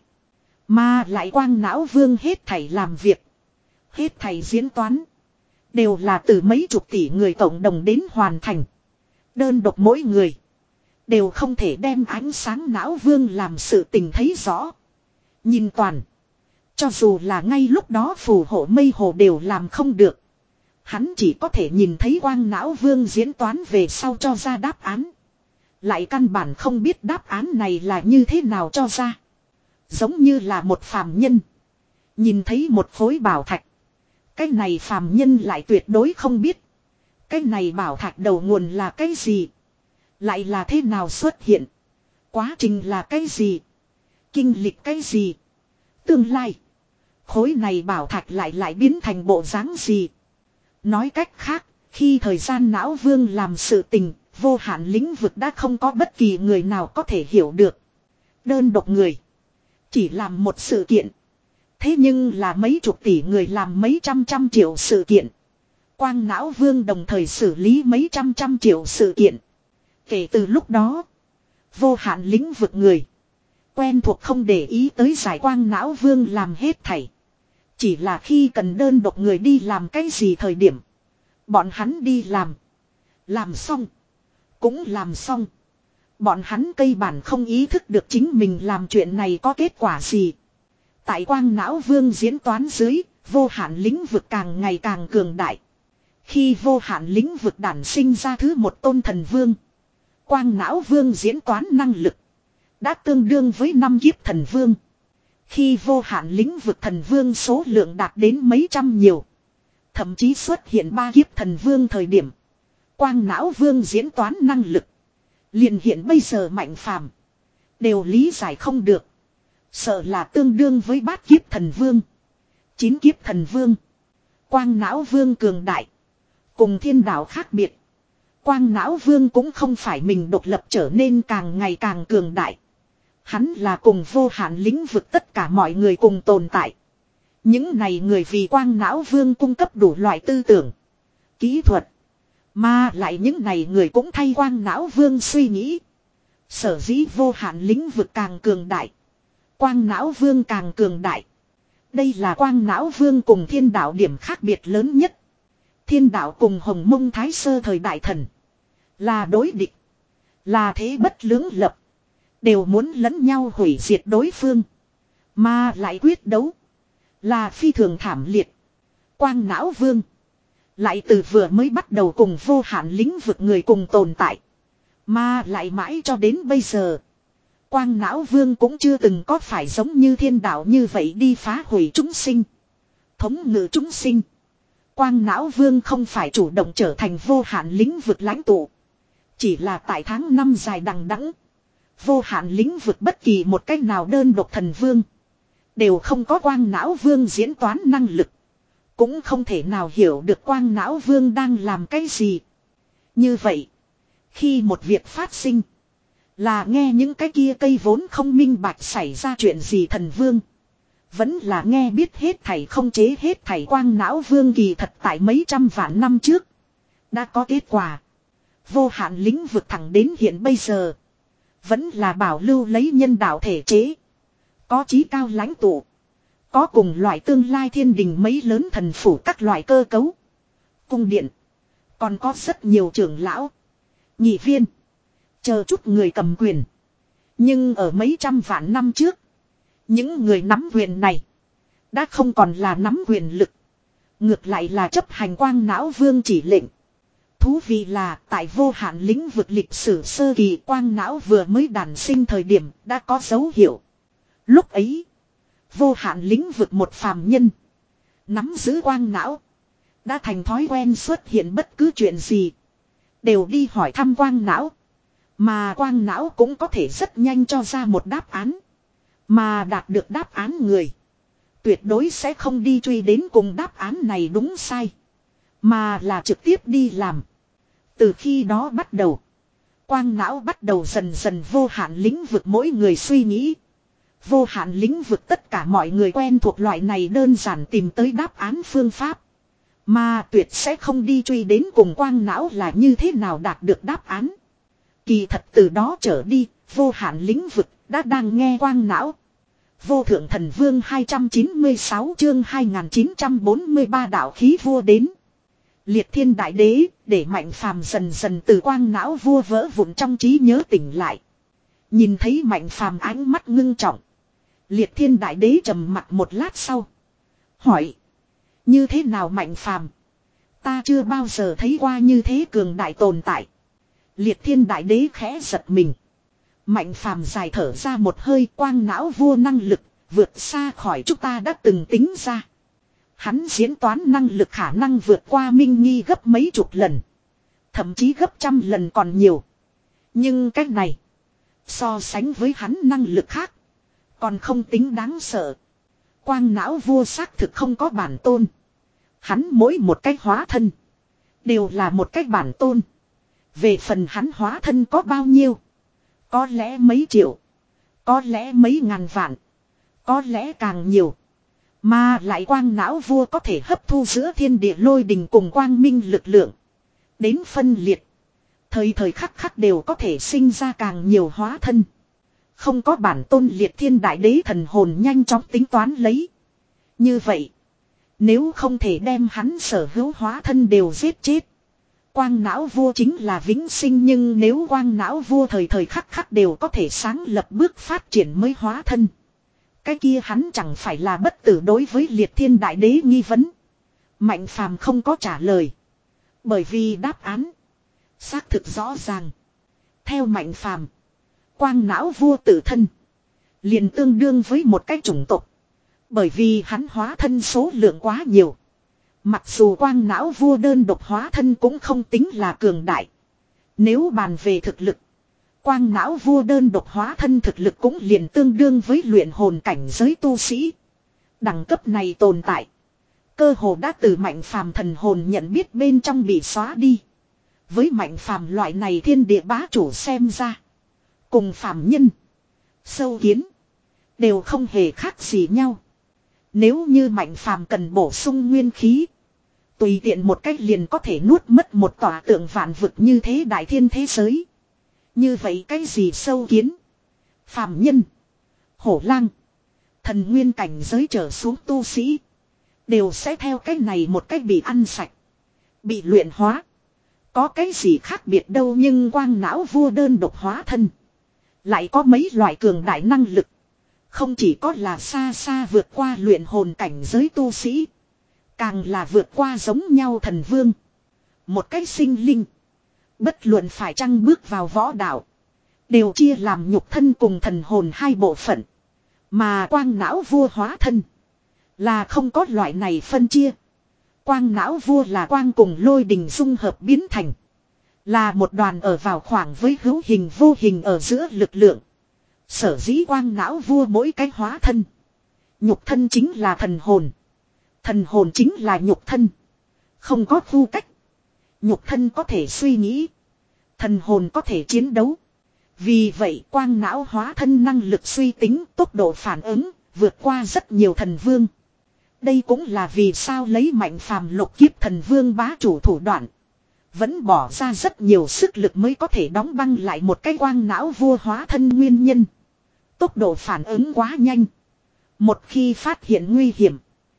Mà lại quang não vương hết thảy làm việc. Hết thảy diễn toán. Đều là từ mấy chục tỷ người cộng đồng đến hoàn thành. Đơn độc mỗi người. Đều không thể đem ánh sáng não vương làm sự tình thấy rõ. Nhìn toàn. Cho dù là ngay lúc đó phù hộ mây hồ đều làm không được. Hắn chỉ có thể nhìn thấy quang não vương diễn toán về sau cho ra đáp án. Lại căn bản không biết đáp án này là như thế nào cho ra. Giống như là một phàm nhân. Nhìn thấy một khối bảo thạch. Cái này phàm nhân lại tuyệt đối không biết. Cái này bảo thạch đầu nguồn là cái gì. Lại là thế nào xuất hiện. Quá trình là cái gì. Kinh lịch cái gì. Tương lai. Khối này bảo thạch lại lại biến thành bộ dáng gì. Nói cách khác. Khi thời gian não vương làm sự tình. Vô hạn lĩnh vực đã không có bất kỳ người nào có thể hiểu được. Đơn độc người. Chỉ làm một sự kiện. Thế nhưng là mấy chục tỷ người làm mấy trăm trăm triệu sự kiện. Quang não vương đồng thời xử lý mấy trăm trăm triệu sự kiện. Kể từ lúc đó. Vô hạn lĩnh vực người. Quen thuộc không để ý tới giải quang não vương làm hết thảy. Chỉ là khi cần đơn độc người đi làm cái gì thời điểm. Bọn hắn đi làm. Làm xong. Cũng làm xong. Bọn hắn cây bản không ý thức được chính mình làm chuyện này có kết quả gì. Tại quang não vương diễn toán dưới. Vô hạn lĩnh vực càng ngày càng cường đại. Khi vô hạn lĩnh vực đản sinh ra thứ một tôn thần vương. Quang não vương diễn toán năng lực. Đã tương đương với năm kiếp thần vương. Khi vô hạn lĩnh vực thần vương số lượng đạt đến mấy trăm nhiều. Thậm chí xuất hiện ba kiếp thần vương thời điểm. Quang não vương diễn toán năng lực. Liền hiện bây giờ mạnh phàm. Đều lý giải không được. Sợ là tương đương với bát kiếp thần vương. Chín kiếp thần vương. Quang não vương cường đại. Cùng thiên đạo khác biệt. Quang não vương cũng không phải mình độc lập trở nên càng ngày càng cường đại. Hắn là cùng vô hạn lĩnh vực tất cả mọi người cùng tồn tại. Những này người vì quang não vương cung cấp đủ loại tư tưởng. Kỹ thuật. Mà lại những này người cũng thay quang não vương suy nghĩ. Sở dĩ vô hạn lĩnh vực càng cường đại. Quang não vương càng cường đại. Đây là quang não vương cùng thiên đạo điểm khác biệt lớn nhất. Thiên đạo cùng hồng mông thái sơ thời đại thần. Là đối địch. Là thế bất lưỡng lập. Đều muốn lẫn nhau hủy diệt đối phương. Mà lại quyết đấu. Là phi thường thảm liệt. Quang não vương. Lại từ vừa mới bắt đầu cùng vô hạn lĩnh vực người cùng tồn tại. Mà lại mãi cho đến bây giờ. Quang não vương cũng chưa từng có phải giống như thiên đạo như vậy đi phá hủy chúng sinh. Thống ngự chúng sinh. Quang não vương không phải chủ động trở thành vô hạn lĩnh vực lãnh tụ. Chỉ là tại tháng năm dài đằng đẵng. Vô hạn lĩnh vực bất kỳ một cách nào đơn độc thần vương. Đều không có quang não vương diễn toán năng lực. Cũng không thể nào hiểu được quang não vương đang làm cái gì. Như vậy. Khi một việc phát sinh. Là nghe những cái kia cây vốn không minh bạch xảy ra chuyện gì thần vương. Vẫn là nghe biết hết thảy không chế hết thảy quang não vương kỳ thật tại mấy trăm vạn năm trước. Đã có kết quả. Vô hạn lĩnh vực thẳng đến hiện bây giờ. Vẫn là bảo lưu lấy nhân đạo thể chế. Có chí cao lãnh tụ. Có cùng loại tương lai thiên đình mấy lớn thần phủ các loại cơ cấu. Cung điện. Còn có rất nhiều trưởng lão. Nhị viên. Chờ chút người cầm quyền. Nhưng ở mấy trăm vạn năm trước. Những người nắm quyền này. Đã không còn là nắm quyền lực. Ngược lại là chấp hành quang não vương chỉ lệnh. Thú vị là tại vô hạn lĩnh vực lịch sử sơ kỳ quang não vừa mới đản sinh thời điểm đã có dấu hiệu. Lúc ấy. Vô hạn lĩnh vực một phàm nhân. Nắm giữ quang não. Đã thành thói quen xuất hiện bất cứ chuyện gì. Đều đi hỏi thăm quang não. Mà quang não cũng có thể rất nhanh cho ra một đáp án. Mà đạt được đáp án người. Tuyệt đối sẽ không đi truy đến cùng đáp án này đúng sai. Mà là trực tiếp đi làm. Từ khi đó bắt đầu. Quang não bắt đầu dần dần vô hạn lĩnh vực mỗi người suy nghĩ. Vô hạn lĩnh vực tất cả mọi người quen thuộc loại này đơn giản tìm tới đáp án phương pháp. Mà tuyệt sẽ không đi truy đến cùng quang não là như thế nào đạt được đáp án. Kỳ thật từ đó trở đi, vô hạn lĩnh vực đã đang nghe quang não. Vô thượng thần vương hai trăm chín mươi sáu chương hai nghìn chín trăm bốn mươi ba đạo khí vua đến. Liệt thiên đại đế, để mạnh phàm dần dần từ quang não vua vỡ vụn trong trí nhớ tỉnh lại. Nhìn thấy mạnh phàm ánh mắt ngưng trọng. Liệt thiên đại đế trầm mặt một lát sau. Hỏi. Như thế nào mạnh phàm? Ta chưa bao giờ thấy qua như thế cường đại tồn tại. Liệt thiên đại đế khẽ giật mình. Mạnh phàm dài thở ra một hơi quang não vua năng lực. Vượt xa khỏi chúng ta đã từng tính ra. Hắn diễn toán năng lực khả năng vượt qua Minh Nghi gấp mấy chục lần. Thậm chí gấp trăm lần còn nhiều. Nhưng cách này. So sánh với hắn năng lực khác. Còn không tính đáng sợ. Quang não vua xác thực không có bản tôn. Hắn mỗi một cách hóa thân. Đều là một cách bản tôn. Về phần hắn hóa thân có bao nhiêu. Có lẽ mấy triệu. Có lẽ mấy ngàn vạn. Có lẽ càng nhiều. Mà lại quang não vua có thể hấp thu giữa thiên địa lôi đình cùng quang minh lực lượng. Đến phân liệt. Thời thời khắc khắc đều có thể sinh ra càng nhiều hóa thân. Không có bản tôn liệt thiên đại đế thần hồn nhanh chóng tính toán lấy. Như vậy. Nếu không thể đem hắn sở hữu hóa thân đều giết chết. Quang não vua chính là vĩnh sinh nhưng nếu quang não vua thời thời khắc khắc đều có thể sáng lập bước phát triển mới hóa thân. Cái kia hắn chẳng phải là bất tử đối với liệt thiên đại đế nghi vấn. Mạnh phàm không có trả lời. Bởi vì đáp án. Xác thực rõ ràng. Theo mạnh phàm. Quang não vua tự thân. Liền tương đương với một cái chủng tộc. Bởi vì hắn hóa thân số lượng quá nhiều. Mặc dù quang não vua đơn độc hóa thân cũng không tính là cường đại. Nếu bàn về thực lực. Quang não vua đơn độc hóa thân thực lực cũng liền tương đương với luyện hồn cảnh giới tu sĩ. Đẳng cấp này tồn tại. Cơ hồ đã từ mạnh phàm thần hồn nhận biết bên trong bị xóa đi. Với mạnh phàm loại này thiên địa bá chủ xem ra. Cùng phàm nhân. Sâu kiến. Đều không hề khác gì nhau. Nếu như mạnh phàm cần bổ sung nguyên khí. Tùy tiện một cách liền có thể nuốt mất một tòa tượng vạn vực như thế đại thiên thế giới. Như vậy cái gì sâu kiến. Phàm nhân. Hổ lang. Thần nguyên cảnh giới trở xuống tu sĩ. Đều sẽ theo cách này một cách bị ăn sạch. Bị luyện hóa. Có cái gì khác biệt đâu nhưng quang não vua đơn độc hóa thân. Lại có mấy loại cường đại năng lực. Không chỉ có là xa xa vượt qua luyện hồn cảnh giới tu sĩ. Càng là vượt qua giống nhau thần vương. Một cách sinh linh. Bất luận phải chăng bước vào võ đạo. Đều chia làm nhục thân cùng thần hồn hai bộ phận. Mà quang não vua hóa thân. Là không có loại này phân chia. Quang não vua là quang cùng lôi đình dung hợp biến thành. Là một đoàn ở vào khoảng với hữu hình vô hình ở giữa lực lượng. Sở dĩ quang não vua mỗi cái hóa thân. Nhục thân chính là thần hồn. Thần hồn chính là nhục thân. Không có khu cách. Nhục thân có thể suy nghĩ. Thần hồn có thể chiến đấu. Vì vậy quang não hóa thân năng lực suy tính tốc độ phản ứng vượt qua rất nhiều thần vương. Đây cũng là vì sao lấy mạnh phàm lục kiếp thần vương bá chủ thủ đoạn. Vẫn bỏ ra rất nhiều sức lực mới có thể đóng băng lại một cái quang não vua hóa thân nguyên nhân. Tốc độ phản ứng quá nhanh. Một khi phát hiện nguy hiểm.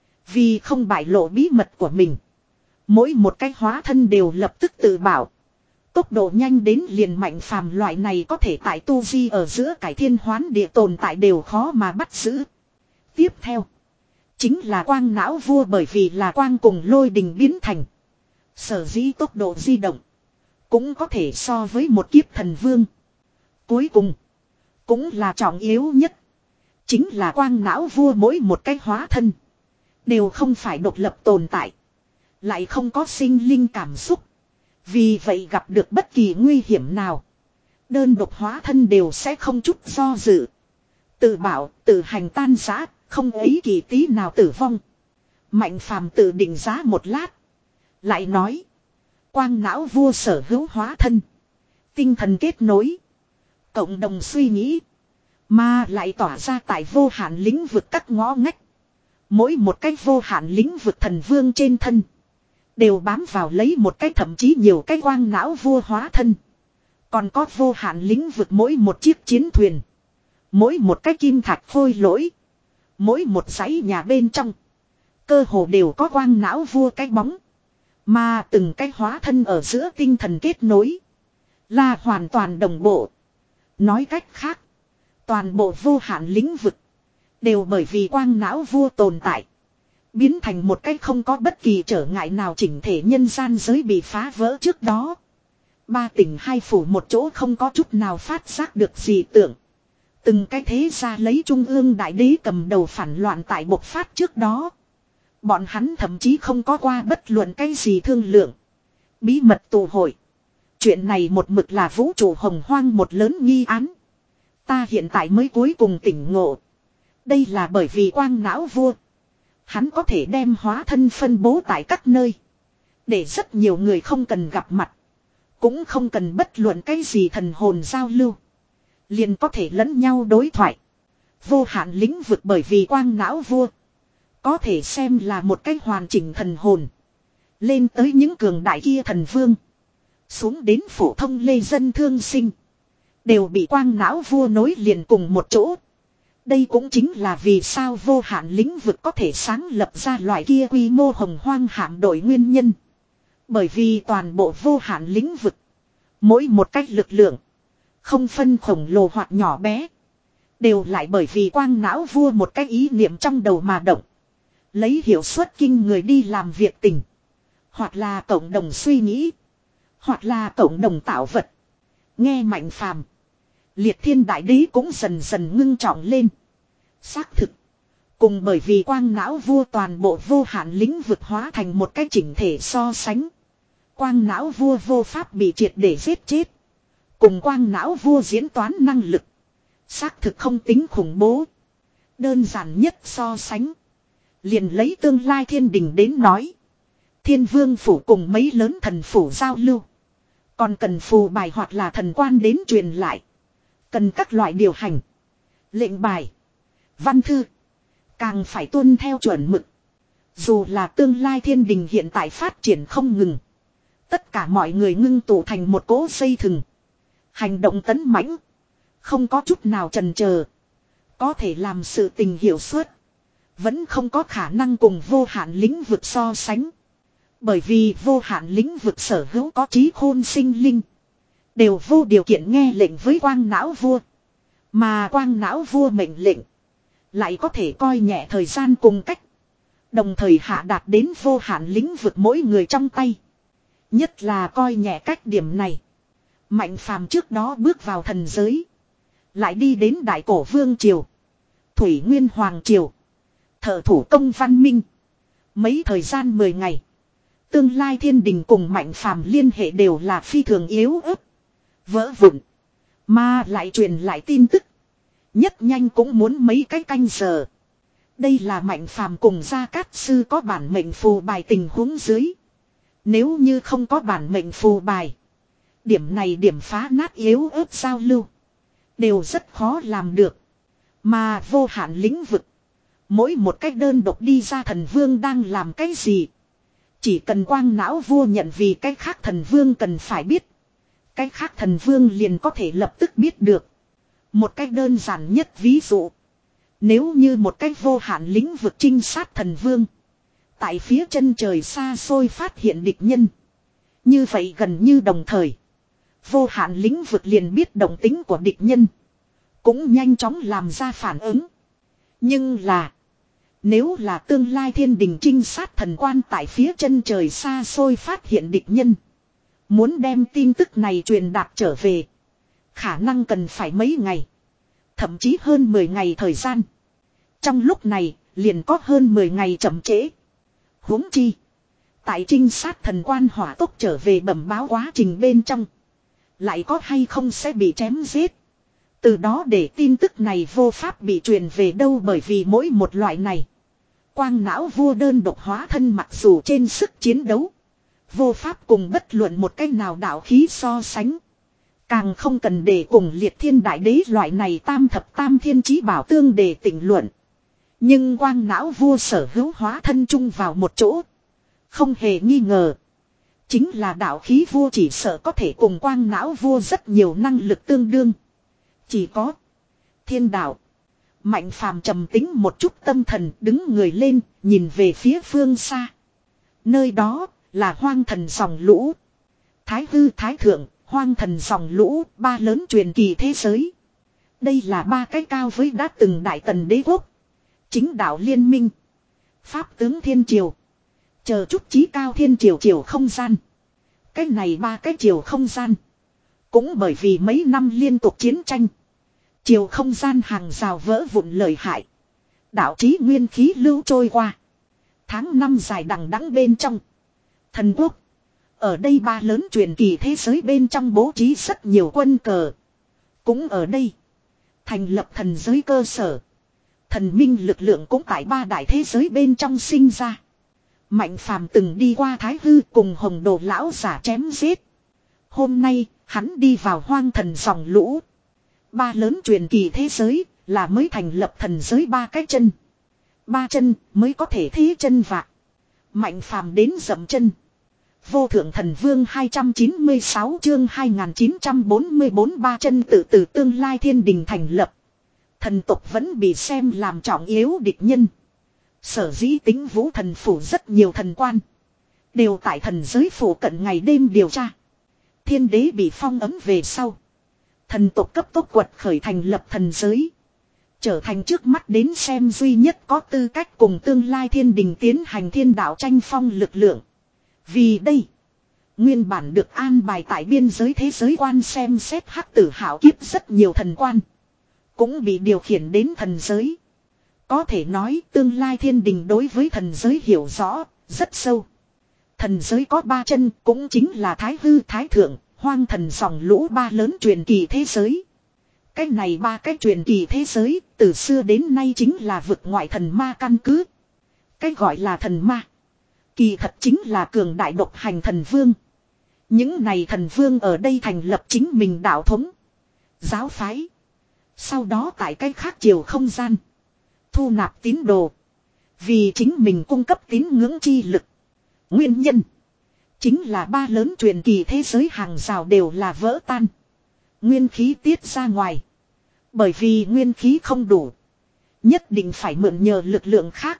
Vì không bại lộ bí mật của mình. Mỗi một cái hóa thân đều lập tức tự bảo. Tốc độ nhanh đến liền Mạnh Phàm loại này có thể tại tu vi ở giữa cải thiên hoán địa tồn tại đều khó mà bắt giữ. Tiếp theo. Chính là quang não vua bởi vì là quang cùng lôi đình biến thành. Sở dĩ tốc độ di động. Cũng có thể so với một kiếp thần vương. Cuối cùng. Cũng là trọng yếu nhất. Chính là quang não vua mỗi một cái hóa thân. Đều không phải độc lập tồn tại. Lại không có sinh linh cảm xúc. Vì vậy gặp được bất kỳ nguy hiểm nào. Đơn độc hóa thân đều sẽ không chút do dự. Tự bảo, tự hành tan rã, không ấy kỳ tí nào tử vong. Mạnh Phàm tự định giá một lát. Lại nói. Quang não vua sở hữu hóa thân. Tinh thần kết nối. Cộng đồng suy nghĩ. Mà lại tỏa ra tại vô hạn lĩnh vực các ngõ ngách. Mỗi một cái vô hạn lĩnh vực thần vương trên thân. Đều bám vào lấy một cái thậm chí nhiều cái quang não vua hóa thân. Còn có vô hạn lĩnh vực mỗi một chiếc chiến thuyền. Mỗi một cái kim thạch khôi lỗi. Mỗi một dãy nhà bên trong. Cơ hồ đều có quang não vua cái bóng. Mà từng cái hóa thân ở giữa tinh thần kết nối. Là hoàn toàn đồng bộ. Nói cách khác. Toàn bộ vô hạn lĩnh vực. Đều bởi vì quang não vua tồn tại. Biến thành một cái không có bất kỳ trở ngại nào chỉnh thể nhân gian giới bị phá vỡ trước đó. Ba tỉnh hai phủ một chỗ không có chút nào phát giác được gì tưởng. Từng cái thế ra lấy trung ương đại đế cầm đầu phản loạn tại bộc phát trước đó. Bọn hắn thậm chí không có qua bất luận cái gì thương lượng. Bí mật tụ hội. Chuyện này một mực là vũ trụ hồng hoang một lớn nghi án. Ta hiện tại mới cuối cùng tỉnh ngộ. Đây là bởi vì quang não vua. Hắn có thể đem hóa thân phân bố tại các nơi. Để rất nhiều người không cần gặp mặt. Cũng không cần bất luận cái gì thần hồn giao lưu. Liền có thể lẫn nhau đối thoại. Vô hạn lĩnh vực bởi vì quang não vua. Có thể xem là một cái hoàn chỉnh thần hồn. Lên tới những cường đại kia thần vương. Xuống đến phổ thông lê dân thương sinh. Đều bị quang não vua nối liền cùng một chỗ. Đây cũng chính là vì sao vô hạn lĩnh vực có thể sáng lập ra loại kia quy mô hồng hoang hạm đội nguyên nhân. Bởi vì toàn bộ vô hạn lĩnh vực. Mỗi một cách lực lượng. Không phân khổng lồ hoặc nhỏ bé. Đều lại bởi vì quang não vua một cái ý niệm trong đầu mà động. Lấy hiệu suất kinh người đi làm việc tình. Hoặc là cộng đồng suy nghĩ. Hoặc là cộng đồng tạo vật. Nghe Mạnh Phàm. Liệt Thiên Đại Đế cũng dần dần ngưng trọng lên. Xác thực. Cùng bởi vì quang não vua toàn bộ vô hạn lĩnh vực hóa thành một cái chỉnh thể so sánh. Quang não vua vô pháp bị triệt để giết chết. Cùng quang não vua diễn toán năng lực. Xác thực không tính khủng bố. Đơn giản nhất so sánh. Liền lấy tương lai thiên đình đến nói. Thiên vương phủ cùng mấy lớn thần phủ giao lưu. Còn cần phù bài hoặc là thần quan đến truyền lại. Cần các loại điều hành. Lệnh bài. Văn thư. Càng phải tuân theo chuẩn mực. Dù là tương lai thiên đình hiện tại phát triển không ngừng. Tất cả mọi người ngưng tụ thành một cỗ dây thừng. Hành động tấn mãnh. Không có chút nào chần chờ. Có thể làm sự tình hiệu suất. Vẫn không có khả năng cùng vô hạn lĩnh vực so sánh. Bởi vì vô hạn lĩnh vực sở hữu có trí khôn sinh linh. Đều vô điều kiện nghe lệnh với quang não vua. Mà quang não vua mệnh lệnh. Lại có thể coi nhẹ thời gian cùng cách. Đồng thời hạ đạt đến vô hạn lĩnh vực mỗi người trong tay. Nhất là coi nhẹ cách điểm này. Mạnh Phàm trước đó bước vào thần giới. Lại đi đến Đại Cổ Vương Triều. Thủy Nguyên Hoàng Triều. Thợ thủ công văn minh. Mấy thời gian mười ngày. Tương lai thiên đình cùng Mạnh Phàm liên hệ đều là phi thường yếu ớt. Vỡ vụn. Mà lại truyền lại tin tức. Nhất nhanh cũng muốn mấy cái canh giờ. Đây là Mạnh Phàm cùng Gia Cát Sư có bản mệnh phù bài tình huống dưới. Nếu như không có bản mệnh phù bài. Điểm này điểm phá nát yếu ớt giao lưu. Đều rất khó làm được. Mà vô hạn lĩnh vực. Mỗi một cách đơn độc đi ra thần vương đang làm cái gì. Chỉ cần quang não vua nhận vì cái khác thần vương cần phải biết. Cái khác thần vương liền có thể lập tức biết được. Một cách đơn giản nhất ví dụ. Nếu như một cách vô hạn lĩnh vực trinh sát thần vương. Tại phía chân trời xa xôi phát hiện địch nhân. Như vậy gần như đồng thời. Vô hạn lĩnh vực liền biết động tính của địch nhân. Cũng nhanh chóng làm ra phản ứng. Nhưng là. Nếu là tương lai thiên đình trinh sát thần quan tại phía chân trời xa xôi phát hiện địch nhân. Muốn đem tin tức này truyền đạt trở về. Khả năng cần phải mấy ngày. Thậm chí hơn mười ngày thời gian. Trong lúc này liền có hơn mười ngày chậm trễ. Huống chi. Tại trinh sát thần quan hỏa tốc trở về bẩm báo quá trình bên trong. Lại có hay không sẽ bị chém giết. Từ đó để tin tức này vô pháp bị truyền về đâu bởi vì mỗi một loại này. Quang não vua đơn độc hóa thân mặc dù trên sức chiến đấu. Vô pháp cùng bất luận một cách nào đạo khí so sánh. Càng không cần để cùng liệt thiên đại đế loại này tam thập tam thiên chí bảo tương để tỉnh luận. Nhưng quang não vua sở hữu hóa thân chung vào một chỗ. Không hề nghi ngờ. Chính là đạo khí vua chỉ sợ có thể cùng quang não vua rất nhiều năng lực tương đương. Chỉ có thiên đạo. Mạnh phàm trầm tính một chút tâm thần đứng người lên nhìn về phía phương xa. Nơi đó là hoang thần dòng lũ. Thái hư thái thượng, hoang thần dòng lũ, ba lớn truyền kỳ thế giới. Đây là ba cái cao với đã từng đại tần đế quốc. Chính đạo liên minh. Pháp tướng thiên triều. Chờ chút chí cao thiên triều triều không gian. Cái này ba cái triều không gian. Cũng bởi vì mấy năm liên tục chiến tranh. Triều không gian hàng rào vỡ vụn lợi hại. Đạo chí nguyên khí lưu trôi qua. Tháng năm dài đằng đẵng bên trong. Thần quốc. Ở đây ba lớn truyền kỳ thế giới bên trong bố trí rất nhiều quân cờ. Cũng ở đây. Thành lập thần giới cơ sở. Thần minh lực lượng cũng tại ba đại thế giới bên trong sinh ra. Mạnh phàm từng đi qua Thái Hư cùng Hồng Đồ lão giả chém giết. Hôm nay hắn đi vào hoang thần dòng lũ. Ba lớn truyền kỳ thế giới là mới thành lập thần giới ba cái chân. Ba chân mới có thể thế chân vạc. Mạnh phàm đến dậm chân. Vô thượng thần vương hai trăm chín mươi sáu chương hai nghìn chín trăm bốn mươi bốn ba chân tự từ tương lai thiên đình thành lập. Thần tộc vẫn bị xem làm trọng yếu địch nhân. Sở dĩ tính vũ thần phủ rất nhiều thần quan. Đều tại thần giới phủ cận ngày đêm điều tra. Thiên đế bị phong ấm về sau. Thần tộc cấp tốc quật khởi thành lập thần giới. Trở thành trước mắt đến xem duy nhất có tư cách cùng tương lai thiên đình tiến hành thiên đạo tranh phong lực lượng. Vì đây. Nguyên bản được an bài tại biên giới thế giới quan xem xét hắc tử hảo kiếp rất nhiều thần quan. Cũng bị điều khiển đến thần giới. Có thể nói tương lai thiên đình đối với thần giới hiểu rõ, rất sâu. Thần giới có ba chân cũng chính là Thái Hư Thái Thượng, hoang thần dòng lũ ba lớn truyền kỳ thế giới. Cái này ba cái truyền kỳ thế giới, từ xưa đến nay chính là vực ngoại thần ma căn cứ. Cái gọi là thần ma. Kỳ thật chính là cường đại độc hành thần vương. Những này thần vương ở đây thành lập chính mình đạo thống. Giáo phái. Sau đó tại cái khác chiều không gian. Thu nạp tín đồ. Vì chính mình cung cấp tín ngưỡng chi lực. Nguyên nhân. Chính là ba lớn truyền kỳ thế giới hàng rào đều là vỡ tan. Nguyên khí tiết ra ngoài. Bởi vì nguyên khí không đủ. Nhất định phải mượn nhờ lực lượng khác.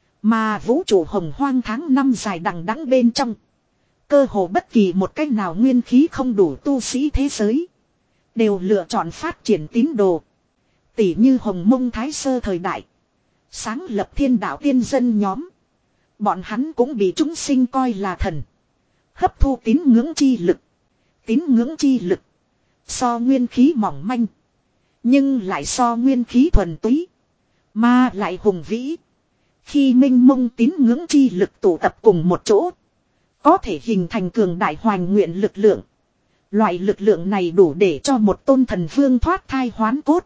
Mà vũ trụ hồng hoang tháng năm dài đằng đẵng bên trong. Cơ hồ bất kỳ một cách nào nguyên khí không đủ tu sĩ thế giới. Đều lựa chọn phát triển tín đồ. Tỷ như Hồng Mông Thái Sơ thời đại. Sáng lập thiên đạo tiên dân nhóm. Bọn hắn cũng bị chúng sinh coi là thần. Hấp thu tín ngưỡng chi lực. Tín ngưỡng chi lực. So nguyên khí mỏng manh. Nhưng lại so nguyên khí thuần túy. Mà lại hùng vĩ. Khi minh mông tín ngưỡng chi lực tụ tập cùng một chỗ. Có thể hình thành cường đại hoàn nguyện lực lượng. Loại lực lượng này đủ để cho một tôn thần vương thoát thai hoán cốt.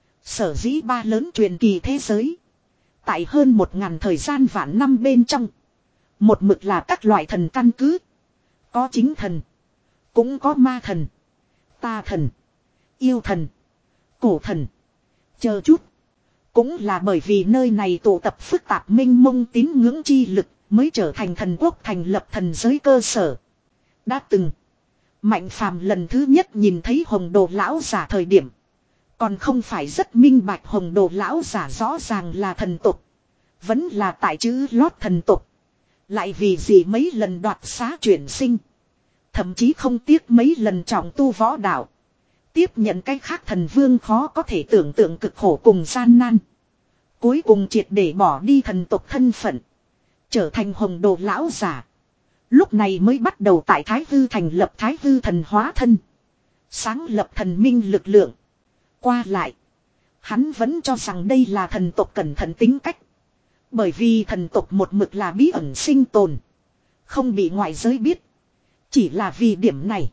Sở dĩ ba lớn truyền kỳ thế giới. Tại hơn một ngàn thời gian vạn năm bên trong. Một mực là các loại thần căn cứ. Có chính thần. Cũng có ma thần. Ta thần. Yêu thần. Cổ thần. Chờ chút. Cũng là bởi vì nơi này tụ tập phức tạp minh mông tín ngưỡng chi lực. mới trở thành thần quốc thành lập thần giới cơ sở. Đã từng. Mạnh phàm lần thứ nhất nhìn thấy hồng đồ lão giả thời điểm. Còn không phải rất minh bạch hồng đồ lão giả rõ ràng là thần tục. Vẫn là tại chữ lót thần tục. Lại vì gì mấy lần đoạt xá chuyển sinh. Thậm chí không tiếc mấy lần trọng tu võ đạo. Tiếp nhận cái khác thần vương khó có thể tưởng tượng cực khổ cùng gian nan. Cuối cùng triệt để bỏ đi thần tục thân phận. Trở thành hồng đồ lão giả. Lúc này mới bắt đầu tại Thái Hư thành lập Thái Hư thần hóa thân. Sáng lập thần minh lực lượng. Qua lại. Hắn vẫn cho rằng đây là thần tộc cẩn thận tính cách. Bởi vì thần tộc một mực là bí ẩn sinh tồn. Không bị ngoại giới biết. Chỉ là vì điểm này.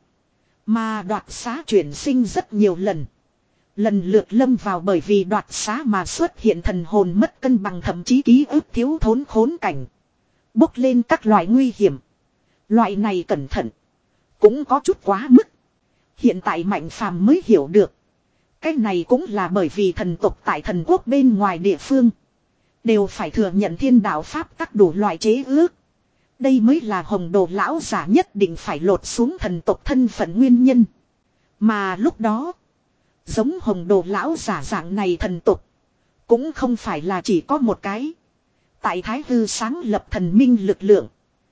Mà đoạt xá chuyển sinh rất nhiều lần. Lần lượt lâm vào bởi vì đoạt xá mà xuất hiện thần hồn mất cân bằng, thậm chí ký ức thiếu thốn khốn cảnh. Bốc lên các loại nguy hiểm. Loại này cẩn thận. Cũng có chút quá mức. Hiện tại Mạnh Phàm mới hiểu được. Cái này cũng là bởi vì thần tộc tại thần quốc bên ngoài địa phương. Đều phải thừa nhận thiên đạo pháp các đủ loại chế ước. Đây mới là hồng đồ lão giả nhất định phải lột xuống thần tộc thân phận nguyên nhân. Mà lúc đó. Giống hồng đồ lão giả dạng này thần tộc. Cũng không phải là chỉ có một cái. Tại Thái Hư sáng lập thần minh lực lượng.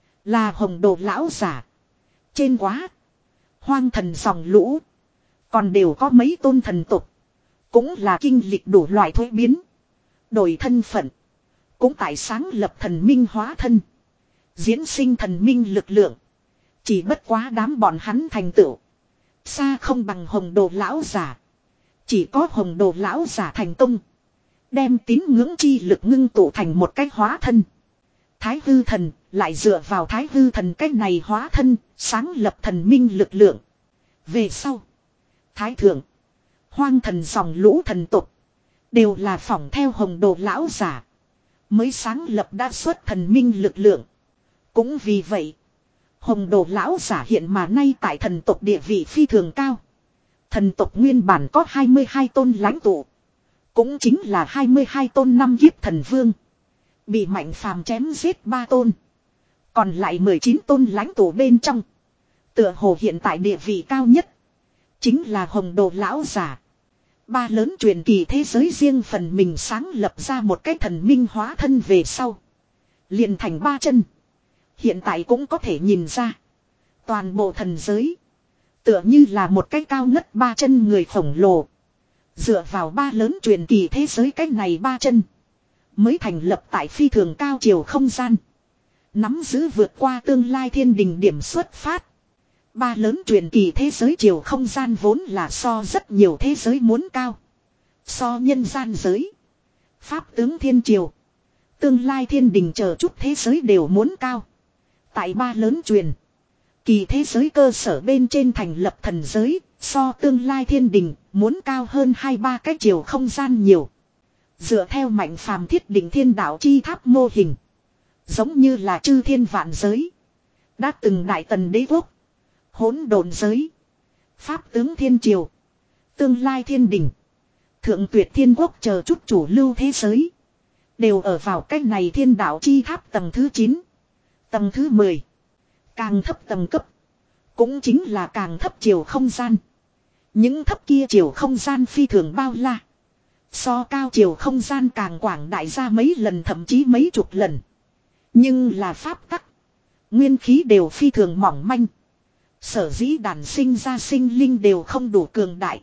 Là hồng đồ lão giả. Trên quá. Hoang thần dòng lũ. Còn đều có mấy tôn thần tục. Cũng là kinh lịch đủ loại thuế biến. Đổi thân phận. Cũng tại sáng lập thần minh hóa thân. Diễn sinh thần minh lực lượng. Chỉ bất quá đám bọn hắn thành tựu. Xa không bằng hồng đồ lão giả. Chỉ có hồng đồ lão giả thành công. Đem tín ngưỡng chi lực ngưng tụ thành một cái hóa thân. Thái hư thần lại dựa vào thái hư thần cách này hóa thân. Sáng lập thần minh lực lượng. Về sau. Thái thượng. Hoang thần dòng lũ thần tục. Đều là phỏng theo hồng đồ lão giả. Mới sáng lập đa xuất thần minh lực lượng. Cũng vì vậy. Hồng đồ lão giả hiện mà nay tại thần tộc địa vị phi thường cao. Thần tộc nguyên bản có hai mươi hai tôn lãnh tụ. Cũng chính là hai mươi hai tôn năm kiếp thần vương. Bị Mạnh Phàm chém giết ba tôn. Còn lại mười chín tôn lãnh tụ bên trong. Tựa hồ hiện tại địa vị cao nhất. Chính là hồng đồ lão giả. Ba lớn truyền kỳ thế giới riêng phần mình sáng lập ra một cái thần minh hóa thân về sau. Liền thành ba chân. Hiện tại cũng có thể nhìn ra. Toàn bộ thần giới. Tựa như là một cái cao ngất ba chân người khổng lồ. Dựa vào ba lớn truyền kỳ thế giới cái này ba chân. Mới thành lập tại phi thường cao chiều không gian. Nắm giữ vượt qua tương lai thiên đình điểm xuất phát. Ba lớn truyền kỳ thế giới chiều không gian vốn là so rất nhiều thế giới muốn cao. So nhân gian giới. Pháp tướng thiên triều. Tương lai thiên đình chờ chút thế giới đều muốn cao. Tại ba lớn truyền. Kỳ thế giới cơ sở bên trên thành lập thần giới. So tương lai thiên đình muốn cao hơn hai ba cái chiều không gian nhiều. Dựa theo Mạnh Phàm thiết định thiên đạo chi tháp mô hình. Giống như là chư thiên vạn giới. Đã từng đại tần đế quốc. Hỗn độn giới. Pháp tướng thiên triều. Tương lai thiên đình. Thượng tuyệt thiên quốc chờ chút chủ lưu thế giới. Đều ở vào cách này thiên đạo chi tháp tầng thứ chín. Tầng thứ mười. Càng thấp tầng cấp. Cũng chính là càng thấp chiều không gian. Những thấp kia chiều không gian phi thường bao la. So cao chiều không gian càng quảng đại ra mấy lần thậm chí mấy chục lần. Nhưng là pháp tắc. Nguyên khí đều phi thường mỏng manh. Sở dĩ đàn sinh ra sinh linh đều không đủ cường đại.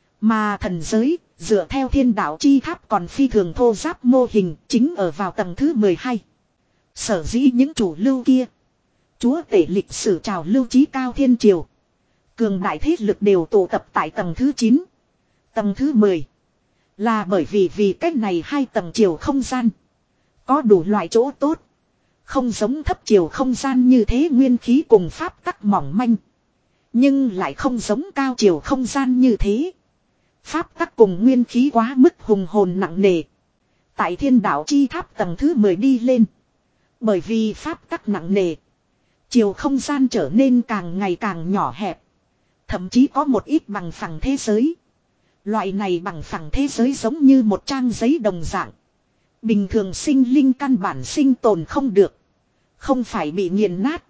Mà thần giới, dựa theo thiên đạo chi tháp còn phi thường thô giáp mô hình, chính ở vào tầng thứ mười hai. Sở dĩ những chủ lưu kia. Chúa tể lịch sử trào lưu trí cao thiên triều. Cường đại thế lực đều tụ tập tại tầng thứ chín. Tầng thứ mười. Là bởi vì vì cách này hai tầng chiều không gian. Có đủ loại chỗ tốt. Không giống thấp chiều không gian như thế nguyên khí cùng pháp tắc mỏng manh. Nhưng lại không giống cao chiều không gian như thế. Pháp tắc cùng nguyên khí quá mức hùng hồn nặng nề. Tại thiên đạo chi tháp tầng thứ mười đi lên. Bởi vì pháp tắc nặng nề. Chiều không gian trở nên càng ngày càng nhỏ hẹp. Thậm chí có một ít bằng phẳng thế giới. Loại này bằng phẳng thế giới giống như một trang giấy đồng dạng. Bình thường sinh linh căn bản sinh tồn không được. Không phải bị nghiền nát.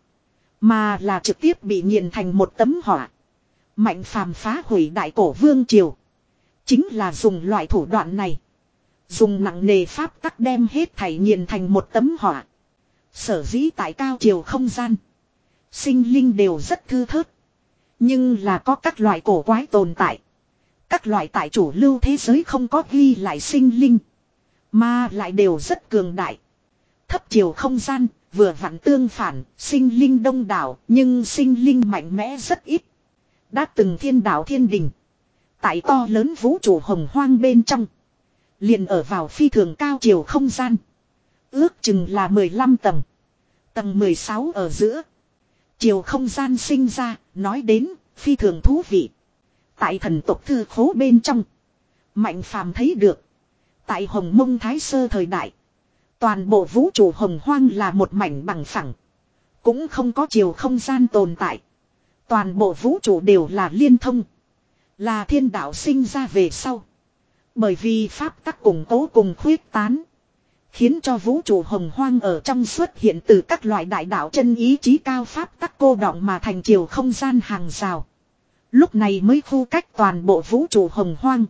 Mà là trực tiếp bị nghiền thành một tấm họa. Mạnh phàm phá hủy đại cổ vương triều. Chính là dùng loại thủ đoạn này. Dùng nặng nề pháp tắc đem hết thảy nghiền thành một tấm họa. Sở dĩ tại cao triều không gian. Sinh linh đều rất thư thớt. Nhưng là có các loại cổ quái tồn tại. Các loại tại chủ lưu thế giới không có ghi lại sinh linh. Mà lại đều rất cường đại. Thấp chiều không gian, vừa vặn tương phản, sinh linh đông đảo, nhưng sinh linh mạnh mẽ rất ít. Đã từng thiên đạo thiên đình. Tại to lớn vũ trụ hồng hoang bên trong. Liền ở vào phi thường cao chiều không gian. Ước chừng là mười lăm tầng. Tầng mười sáu ở giữa. Chiều không gian sinh ra, nói đến, phi thường thú vị. Tại thần tộc thư khố bên trong. Mạnh phàm thấy được. Tại Hồng Mông Thái Sơ thời đại. Toàn bộ vũ trụ hồng hoang là một mảnh bằng phẳng. Cũng không có chiều không gian tồn tại. Toàn bộ vũ trụ đều là liên thông. Là thiên đạo sinh ra về sau. Bởi vì pháp tắc củng cố cùng khuyết tán. Khiến cho vũ trụ hồng hoang ở trong xuất hiện từ các loại đại đạo chân ý chí cao pháp tắc cô đọng mà thành chiều không gian hàng rào. Lúc này mới khu cách toàn bộ vũ trụ hồng hoang.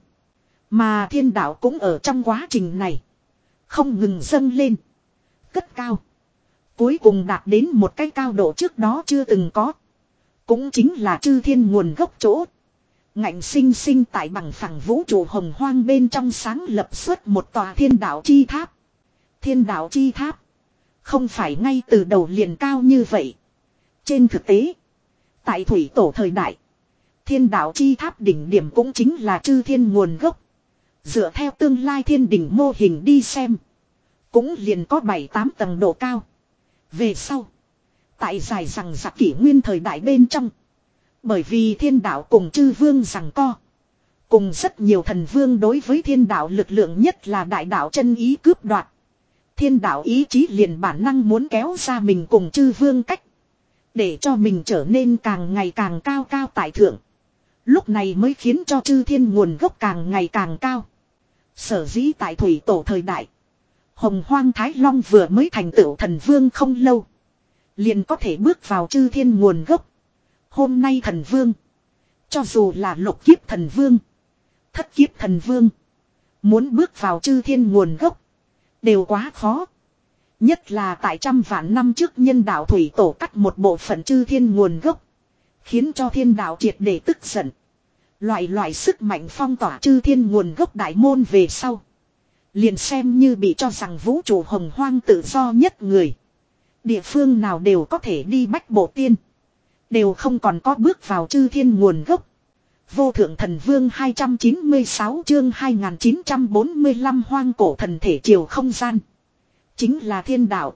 Mà thiên đạo cũng ở trong quá trình này. Không ngừng dâng lên. Cất cao. Cuối cùng đạt đến một cái cao độ trước đó chưa từng có. Cũng chính là chư thiên nguồn gốc chỗ. Ngạnh sinh sinh tại bằng phẳng vũ trụ hồng hoang bên trong sáng lập xuất một tòa thiên đạo chi tháp. Thiên đạo chi tháp. Không phải ngay từ đầu liền cao như vậy. Trên thực tế. Tại thủy tổ thời đại. Thiên đạo chi tháp đỉnh điểm cũng chính là chư thiên nguồn gốc. Dựa theo tương lai thiên đỉnh mô hình đi xem. Cũng liền có bảy tám tầng độ cao. Về sau. Tại dài rằng giặc kỷ nguyên thời đại bên trong. Bởi vì thiên đạo cùng chư vương rằng co. Cùng rất nhiều thần vương đối với thiên đạo lực lượng nhất là đại đạo chân ý cướp đoạt. Thiên đạo ý chí liền bản năng muốn kéo ra mình cùng chư vương cách. Để cho mình trở nên càng ngày càng cao cao tại thượng. Lúc này mới khiến cho chư thiên nguồn gốc càng ngày càng cao. Sở dĩ tại thủy tổ thời đại. Hồng Hoang Thái Long vừa mới thành tựu thần vương không lâu. Liền có thể bước vào chư thiên nguồn gốc. Hôm nay thần vương. Cho dù là lục kiếp thần vương. Thất kiếp thần vương. Muốn bước vào chư thiên nguồn gốc. Đều quá khó. Nhất là tại trăm vạn năm trước nhân đạo thủy tổ cắt một bộ phận chư thiên nguồn gốc. Khiến cho thiên đạo triệt để tức giận. Loại loại sức mạnh phong tỏa chư thiên nguồn gốc đại môn về sau. Liền xem như bị cho rằng vũ trụ hồng hoang tự do nhất người. Địa phương nào đều có thể đi bách bộ tiên. Đều không còn có bước vào chư thiên nguồn gốc. Vô thượng thần vương hai trăm chín mươi sáu chương hai nghìn chín trăm bốn mươi lăm hoang cổ thần thể chiều không gian. Chính là thiên đạo.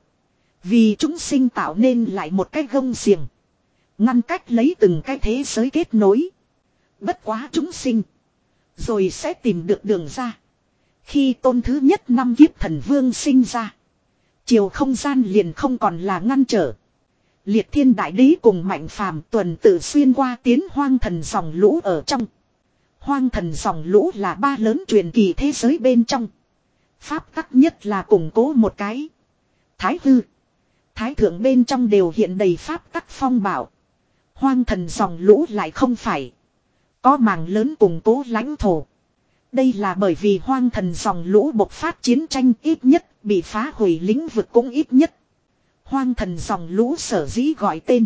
Vì chúng sinh tạo nên lại một cái gông xiềng. Ngăn cách lấy từng cái thế giới kết nối. Bất quá chúng sinh. Rồi sẽ tìm được đường ra. Khi tôn thứ nhất năm kiếp thần vương sinh ra. Chiều không gian liền không còn là ngăn trở. Liệt thiên đại đế cùng mạnh phàm tuần tự xuyên qua tiến hoang thần dòng lũ ở trong. Hoang thần dòng lũ là ba lớn truyền kỳ thế giới bên trong. Pháp tắc nhất là củng cố một cái. Thái hư. Thái thượng bên trong đều hiện đầy pháp tắc phong bảo. Hoang thần dòng lũ lại không phải. Có mảng lớn củng cố lãnh thổ. Đây là bởi vì hoang thần dòng lũ bộc phát chiến tranh ít nhất, bị phá hủy lĩnh vực cũng ít nhất. Hoang thần dòng lũ sở dĩ gọi tên.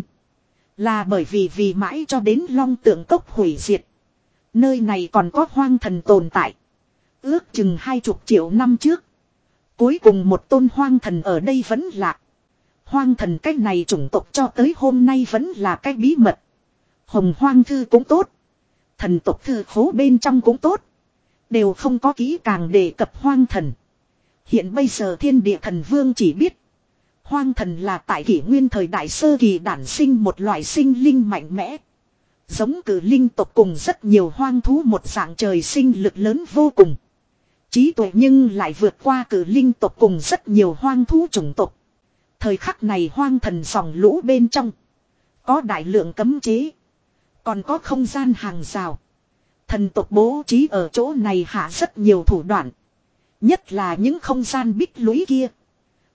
Là bởi vì vì mãi cho đến long tượng cốc hủy diệt. Nơi này còn có hoang thần tồn tại. Ước chừng hai chục triệu năm trước. Cuối cùng một tôn hoang thần ở đây vẫn lạc. Hoang thần cái này chủng tộc cho tới hôm nay vẫn là cái bí mật. Hồng hoang thư cũng tốt. Thần tộc thư khố bên trong cũng tốt. Đều không có kỹ càng đề cập hoang thần. Hiện bây giờ thiên địa thần vương chỉ biết. Hoang thần là tại kỷ nguyên thời đại sơ kỳ đản sinh một loại sinh linh mạnh mẽ. Giống cử linh tộc cùng rất nhiều hoang thú một dạng trời sinh lực lớn vô cùng. Trí tuệ nhưng lại vượt qua cử linh tộc cùng rất nhiều hoang thú chủng tộc. Thời khắc này hoang thần dòng lũ bên trong. Có đại lượng cấm chế. Còn có không gian hàng rào. Thần tộc bố trí ở chỗ này hạ rất nhiều thủ đoạn. Nhất là những không gian bích lũy kia.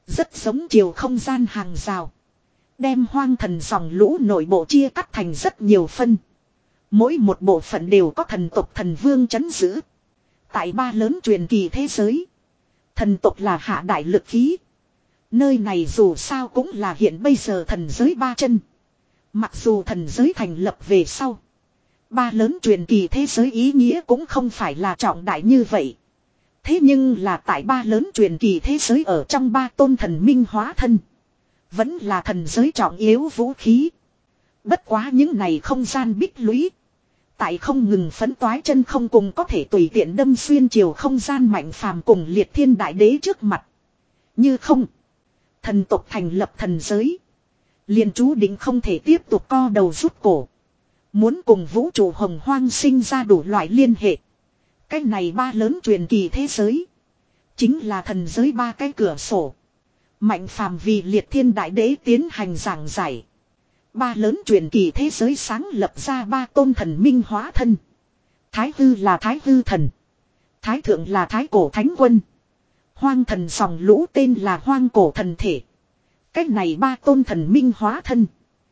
Rất giống chiều không gian hàng rào. Đem hoang thần dòng lũ nội bộ chia cắt thành rất nhiều phân. Mỗi một bộ phận đều có thần tộc thần vương chấn giữ. Tại ba lớn truyền kỳ thế giới. Thần tộc là hạ đại lực khí. Nơi này dù sao cũng là hiện bây giờ thần giới ba chân. Mặc dù thần giới thành lập về sau. Ba lớn truyền kỳ thế giới ý nghĩa cũng không phải là trọng đại như vậy. Thế nhưng là tại ba lớn truyền kỳ thế giới ở trong ba tôn thần minh hóa thân. Vẫn là thần giới trọng yếu vũ khí. Bất quá những này không gian bích lũy. Tại không ngừng phấn toái chân không cùng có thể tùy tiện đâm xuyên chiều không gian mạnh phàm cùng liệt thiên đại đế trước mặt. Như không. Thần tộc thành lập thần giới. Liền chú định không thể tiếp tục co đầu rút cổ. Muốn cùng vũ trụ hồng hoang sinh ra đủ loại liên hệ. Cái này ba lớn truyền kỳ thế giới. Chính là thần giới ba cái cửa sổ. Mạnh phàm vì liệt thiên đại đế tiến hành giảng giải. Ba lớn truyền kỳ thế giới sáng lập ra ba tôn thần minh hóa thân. Thái hư là thái hư thần. Thái thượng là thái cổ thánh quân. Hoang thần sòng lũ tên là hoang cổ thần thể. Cách này ba tôn thần minh hóa thân.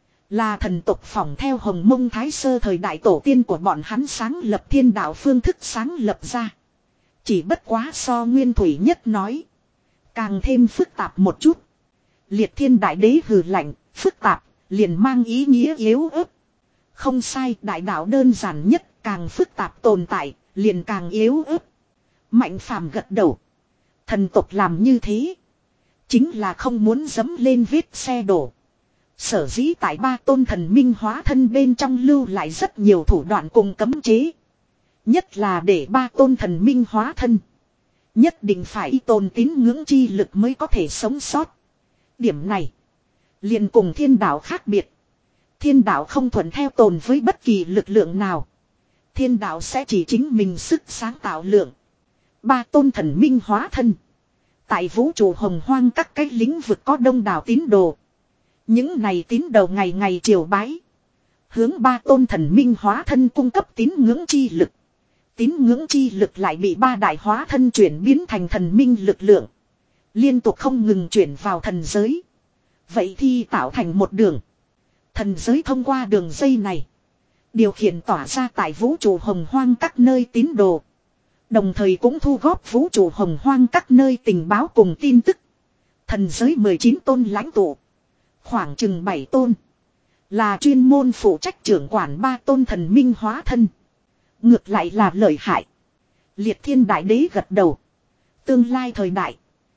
Là thần tộc phỏng theo hồng mông thái sơ thời đại tổ tiên của bọn hắn sáng lập thiên đạo phương thức sáng lập ra. Chỉ bất quá so nguyên thủy nhất nói. Càng thêm phức tạp một chút. Liệt thiên đại đế hừ lạnh, phức tạp, liền mang ý nghĩa yếu ớt. Không sai, đại đạo đơn giản nhất, càng phức tạp tồn tại, liền càng yếu ớt. Mạnh phàm gật đầu. Thần tộc làm như thế. Chính là không muốn dẫm lên vết xe đổ. Sở dĩ tại ba tôn thần minh hóa thân bên trong lưu lại rất nhiều thủ đoạn cùng cấm chế. Nhất là để ba tôn thần minh hóa thân. Nhất định phải tồn tín ngưỡng chi lực mới có thể sống sót. Điểm này. Liền cùng thiên đạo khác biệt. Thiên đạo không thuận theo tồn với bất kỳ lực lượng nào. Thiên đạo sẽ chỉ chính mình sức sáng tạo lượng. Ba tôn thần minh hóa thân. Tại vũ trụ hồng hoang các cái lĩnh vực có đông đảo tín đồ. Những này tín đồ ngày ngày triều bái. Hướng ba tôn thần minh hóa thân cung cấp tín ngưỡng chi lực. Tín ngưỡng chi lực lại bị ba đại hóa thân chuyển biến thành thần minh lực lượng. Liên tục không ngừng chuyển vào thần giới. Vậy thì tạo thành một đường. Thần giới thông qua đường dây này. Điều khiển tỏa ra tại vũ trụ hồng hoang các nơi tín đồ. Đồng thời cũng thu góp vũ trụ hồng hoang các nơi tình báo cùng tin tức. Thần giới mười chín tôn lãnh tụ. Khoảng chừng bảy tôn. Là chuyên môn phụ trách trưởng quản ba tôn thần minh hóa thân. Ngược lại là lợi hại. Liệt thiên đại đế gật đầu. Tương lai thời đại.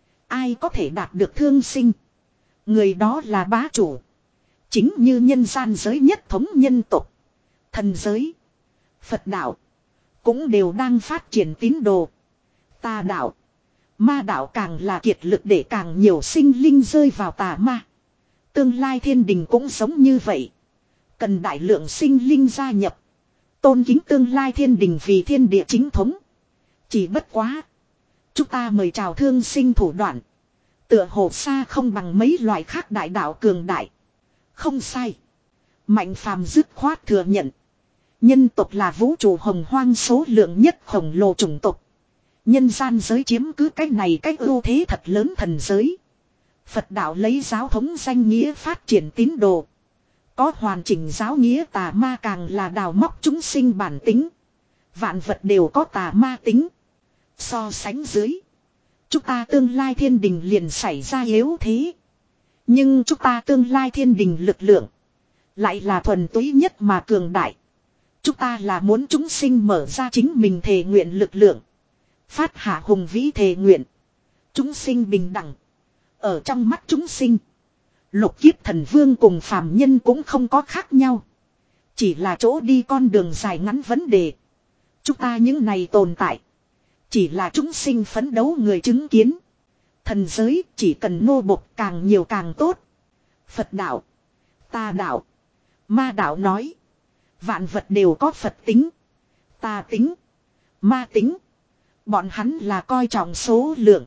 Ai có thể đạt được thương sinh. Người đó là bá chủ. Chính như nhân gian giới nhất thống nhân tộc. Thần giới. Phật đạo. Cũng đều đang phát triển tín đồ. Tà đạo. Ma đạo càng là kiệt lực để càng nhiều sinh linh rơi vào tà ma. Tương lai thiên đình cũng giống như vậy. Cần đại lượng sinh linh gia nhập. Tôn kính tương lai thiên đình vì thiên địa chính thống. Chỉ bất quá. Chúng ta mời chào thương sinh thủ đoạn. Tựa hồ xa không bằng mấy loại khác đại đạo cường đại. Không sai. Mạnh phàm dứt khoát thừa nhận. Nhân tộc là vũ trụ hồng hoang số lượng nhất khổng lồ chủng tộc. Nhân gian giới chiếm cứ cách này cách ưu thế thật lớn thần giới. Phật đạo lấy giáo thống danh nghĩa phát triển tín đồ. Có hoàn chỉnh giáo nghĩa tà ma càng là đào móc chúng sinh bản tính. Vạn vật đều có tà ma tính. So sánh dưới. Chúng ta tương lai thiên đình liền xảy ra yếu thế. Nhưng chúng ta tương lai thiên đình lực lượng. Lại là thuần túy nhất mà cường đại. Chúng ta là muốn chúng sinh mở ra chính mình thề nguyện lực lượng. Phát hạ hùng vĩ thề nguyện. Chúng sinh bình đẳng. Ở trong mắt chúng sinh. Lục kiếp thần vương cùng phàm nhân cũng không có khác nhau. Chỉ là chỗ đi con đường dài ngắn vấn đề. Chúng ta những này tồn tại. Chỉ là chúng sinh phấn đấu người chứng kiến. Thần giới chỉ cần nô bộc càng nhiều càng tốt. Phật đạo. Tà đạo. Ma đạo nói. Vạn vật đều có Phật tính. Tà tính. Ma tính. Bọn hắn là coi trọng số lượng.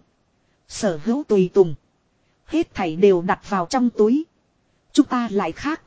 Sở hữu tùy tùng. Hết thảy đều đặt vào trong túi. Chúng ta lại khác.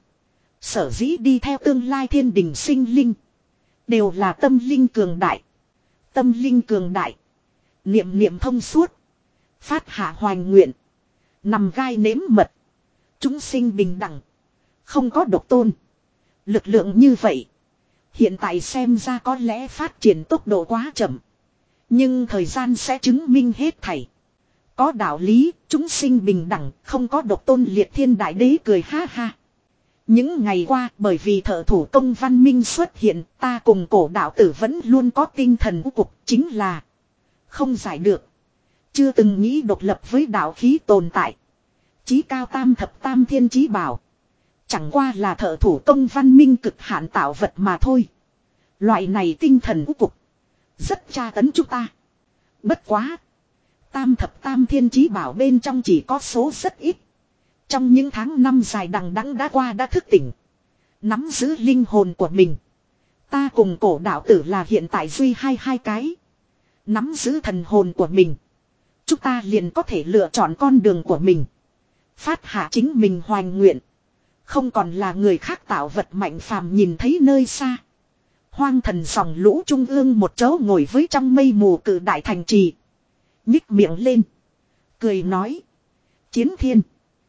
Sở dĩ đi theo tương lai thiên đình sinh linh. Đều là tâm linh cường đại. Tâm linh cường đại. Niệm niệm thông suốt. Phát hạ hoài nguyện. Nằm gai nếm mật. Chúng sinh bình đẳng. Không có độc tôn. Lực lượng như vậy. Hiện tại xem ra có lẽ phát triển tốc độ quá chậm. Nhưng thời gian sẽ chứng minh hết thảy. Có đạo lý, chúng sinh bình đẳng, không có độc tôn liệt thiên đại đế cười ha ha. Những ngày qua, bởi vì thợ thủ công văn minh xuất hiện, ta cùng cổ đạo tử vẫn luôn có tinh thần u cục, chính là không giải được. Chưa từng nghĩ độc lập với đạo khí tồn tại. Chí cao tam thập tam thiên chí bảo. Chẳng qua là thợ thủ công văn minh cực hạn tạo vật mà thôi. Loại này tinh thần u cục. Rất tra tấn chúng ta. Bất quá. Tam thập tam thiên chí bảo bên trong chỉ có số rất ít. Trong những tháng năm dài đằng đẵng đã qua đã thức tỉnh. Nắm giữ linh hồn của mình. Ta cùng cổ đạo tử là hiện tại duy hai hai cái. Nắm giữ thần hồn của mình. Chúng ta liền có thể lựa chọn con đường của mình. Phát hạ chính mình hoành nguyện. Không còn là người khác tạo vật mạnh phàm nhìn thấy nơi xa. Hoang thần sòng lũ trung ương một chỗ ngồi với trong mây mù cử đại thành trì. Nhích miệng lên. Cười nói. Chiến thiên.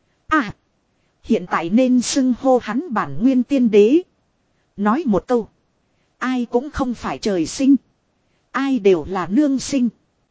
À. Hiện tại nên xưng hô hắn bản nguyên tiên đế. Nói một câu. Ai cũng không phải trời sinh. Ai đều là nương sinh.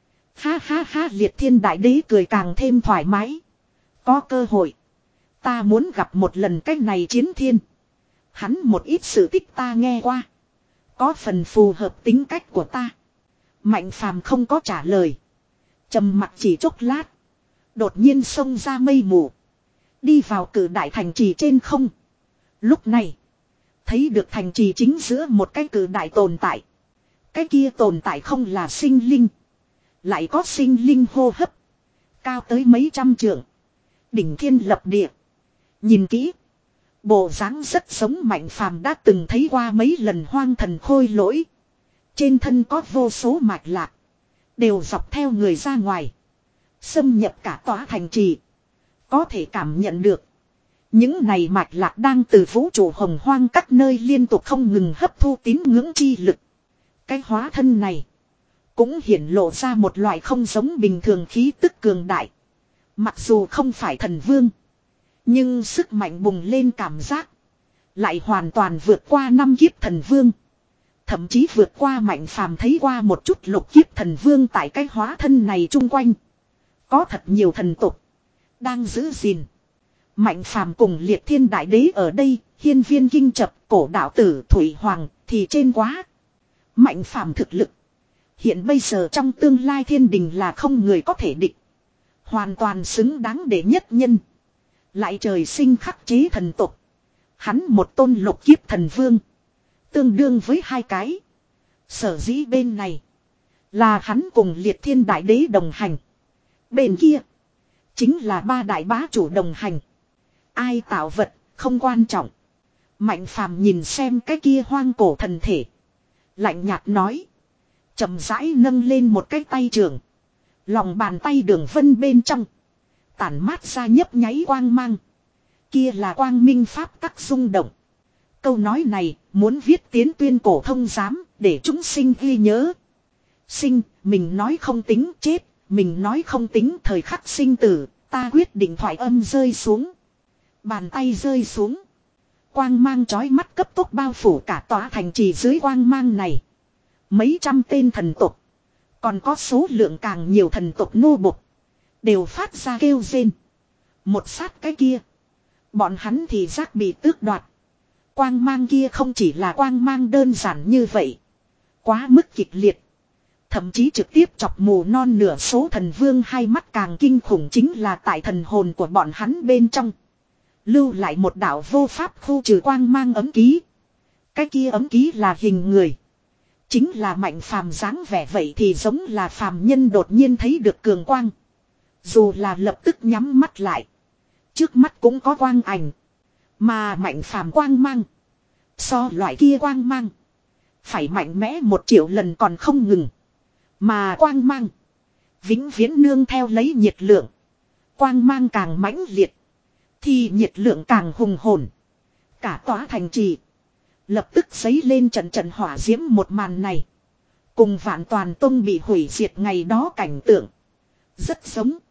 Ha ha ha liệt thiên đại đế cười càng thêm thoải mái. Có cơ hội. Ta muốn gặp một lần cái này chiến thiên. Hắn một ít sự tích ta nghe qua. Có phần phù hợp tính cách của ta. Mạnh phàm không có trả lời. Trầm mặc chỉ chốc lát. Đột nhiên xông ra mây mù. Đi vào cử đại thành trì trên không. Lúc này. Thấy được thành trì chính giữa một cái cử đại tồn tại. Cái kia tồn tại không là sinh linh. Lại có sinh linh hô hấp. Cao tới mấy trăm trượng. Đỉnh thiên lập địa. Nhìn kỹ. Bộ dáng rất giống mạnh phàm đã từng thấy qua mấy lần hoang thần khôi lỗi. Trên thân có vô số mạch lạc. Đều dọc theo người ra ngoài. Xâm nhập cả tòa thành trì. Có thể cảm nhận được. Những này mạch lạc đang từ vũ trụ hồng hoang các nơi liên tục không ngừng hấp thu tín ngưỡng chi lực. Cái hóa thân này. Cũng hiển lộ ra một loại không giống bình thường khí tức cường đại. Mặc dù không phải thần vương. Nhưng sức mạnh bùng lên cảm giác. Lại hoàn toàn vượt qua năm kiếp thần vương. Thậm chí vượt qua mạnh phàm thấy qua một chút lục kiếp thần vương tại cái hóa thân này chung quanh. Có thật nhiều thần tục. Đang giữ gìn. Mạnh phàm cùng liệt thiên đại đế ở đây. Hiên viên kinh chập cổ đạo tử Thủy Hoàng thì trên quá. Mạnh phàm thực lực. Hiện bây giờ trong tương lai thiên đình là không người có thể địch. Hoàn toàn xứng đáng để nhất nhân. Lại trời sinh khắc chế thần tục. Hắn một tôn lục kiếp thần vương. Tương đương với hai cái. Sở dĩ bên này. Là hắn cùng liệt thiên đại đế đồng hành. Bên kia. Chính là ba đại bá chủ đồng hành. Ai tạo vật không quan trọng. Mạnh phàm nhìn xem cái kia hoang cổ thần thể. Lạnh nhạt nói. Chậm rãi nâng lên một cái tay trường. Lòng bàn tay đường vân bên trong. Tản mát ra nhấp nháy quang mang. Kia là quang minh pháp tắc rung động. Câu nói này muốn viết tiến tuyên cổ thông giám để chúng sinh ghi nhớ. Sinh, mình nói không tính chết, mình nói không tính thời khắc sinh tử, ta quyết định thoại âm rơi xuống. Bàn tay rơi xuống. Quang mang chói mắt cấp tốc bao phủ cả tòa thành trì dưới quang mang này. Mấy trăm tên thần tục. Còn có số lượng càng nhiều thần tục nô bộc. Đều phát ra kêu rên. Một sát cái kia. Bọn hắn thì giác bị tước đoạt. Quang mang kia không chỉ là quang mang đơn giản như vậy. Quá mức kịch liệt. Thậm chí trực tiếp chọc mù non nửa số thần vương hai mắt càng kinh khủng chính là tại thần hồn của bọn hắn bên trong. Lưu lại một đạo vô pháp khu trừ quang mang ấm ký. Cái kia ấm ký là hình người. Chính là mạnh phàm dáng vẻ vậy thì giống là phàm nhân đột nhiên thấy được cường quang. Dù là lập tức nhắm mắt lại. Trước mắt cũng có quang ảnh. Mà mạnh phàm quang mang. So loại kia quang mang. Phải mạnh mẽ một triệu lần còn không ngừng. Mà quang mang. Vĩnh viễn nương theo lấy nhiệt lượng. Quang mang càng mãnh liệt. Thì nhiệt lượng càng hùng hồn. Cả tòa thành trì. Lập tức giấy lên trận trận hỏa diễm một màn này. Cùng vạn toàn tông bị hủy diệt ngày đó cảnh tượng. Rất giống.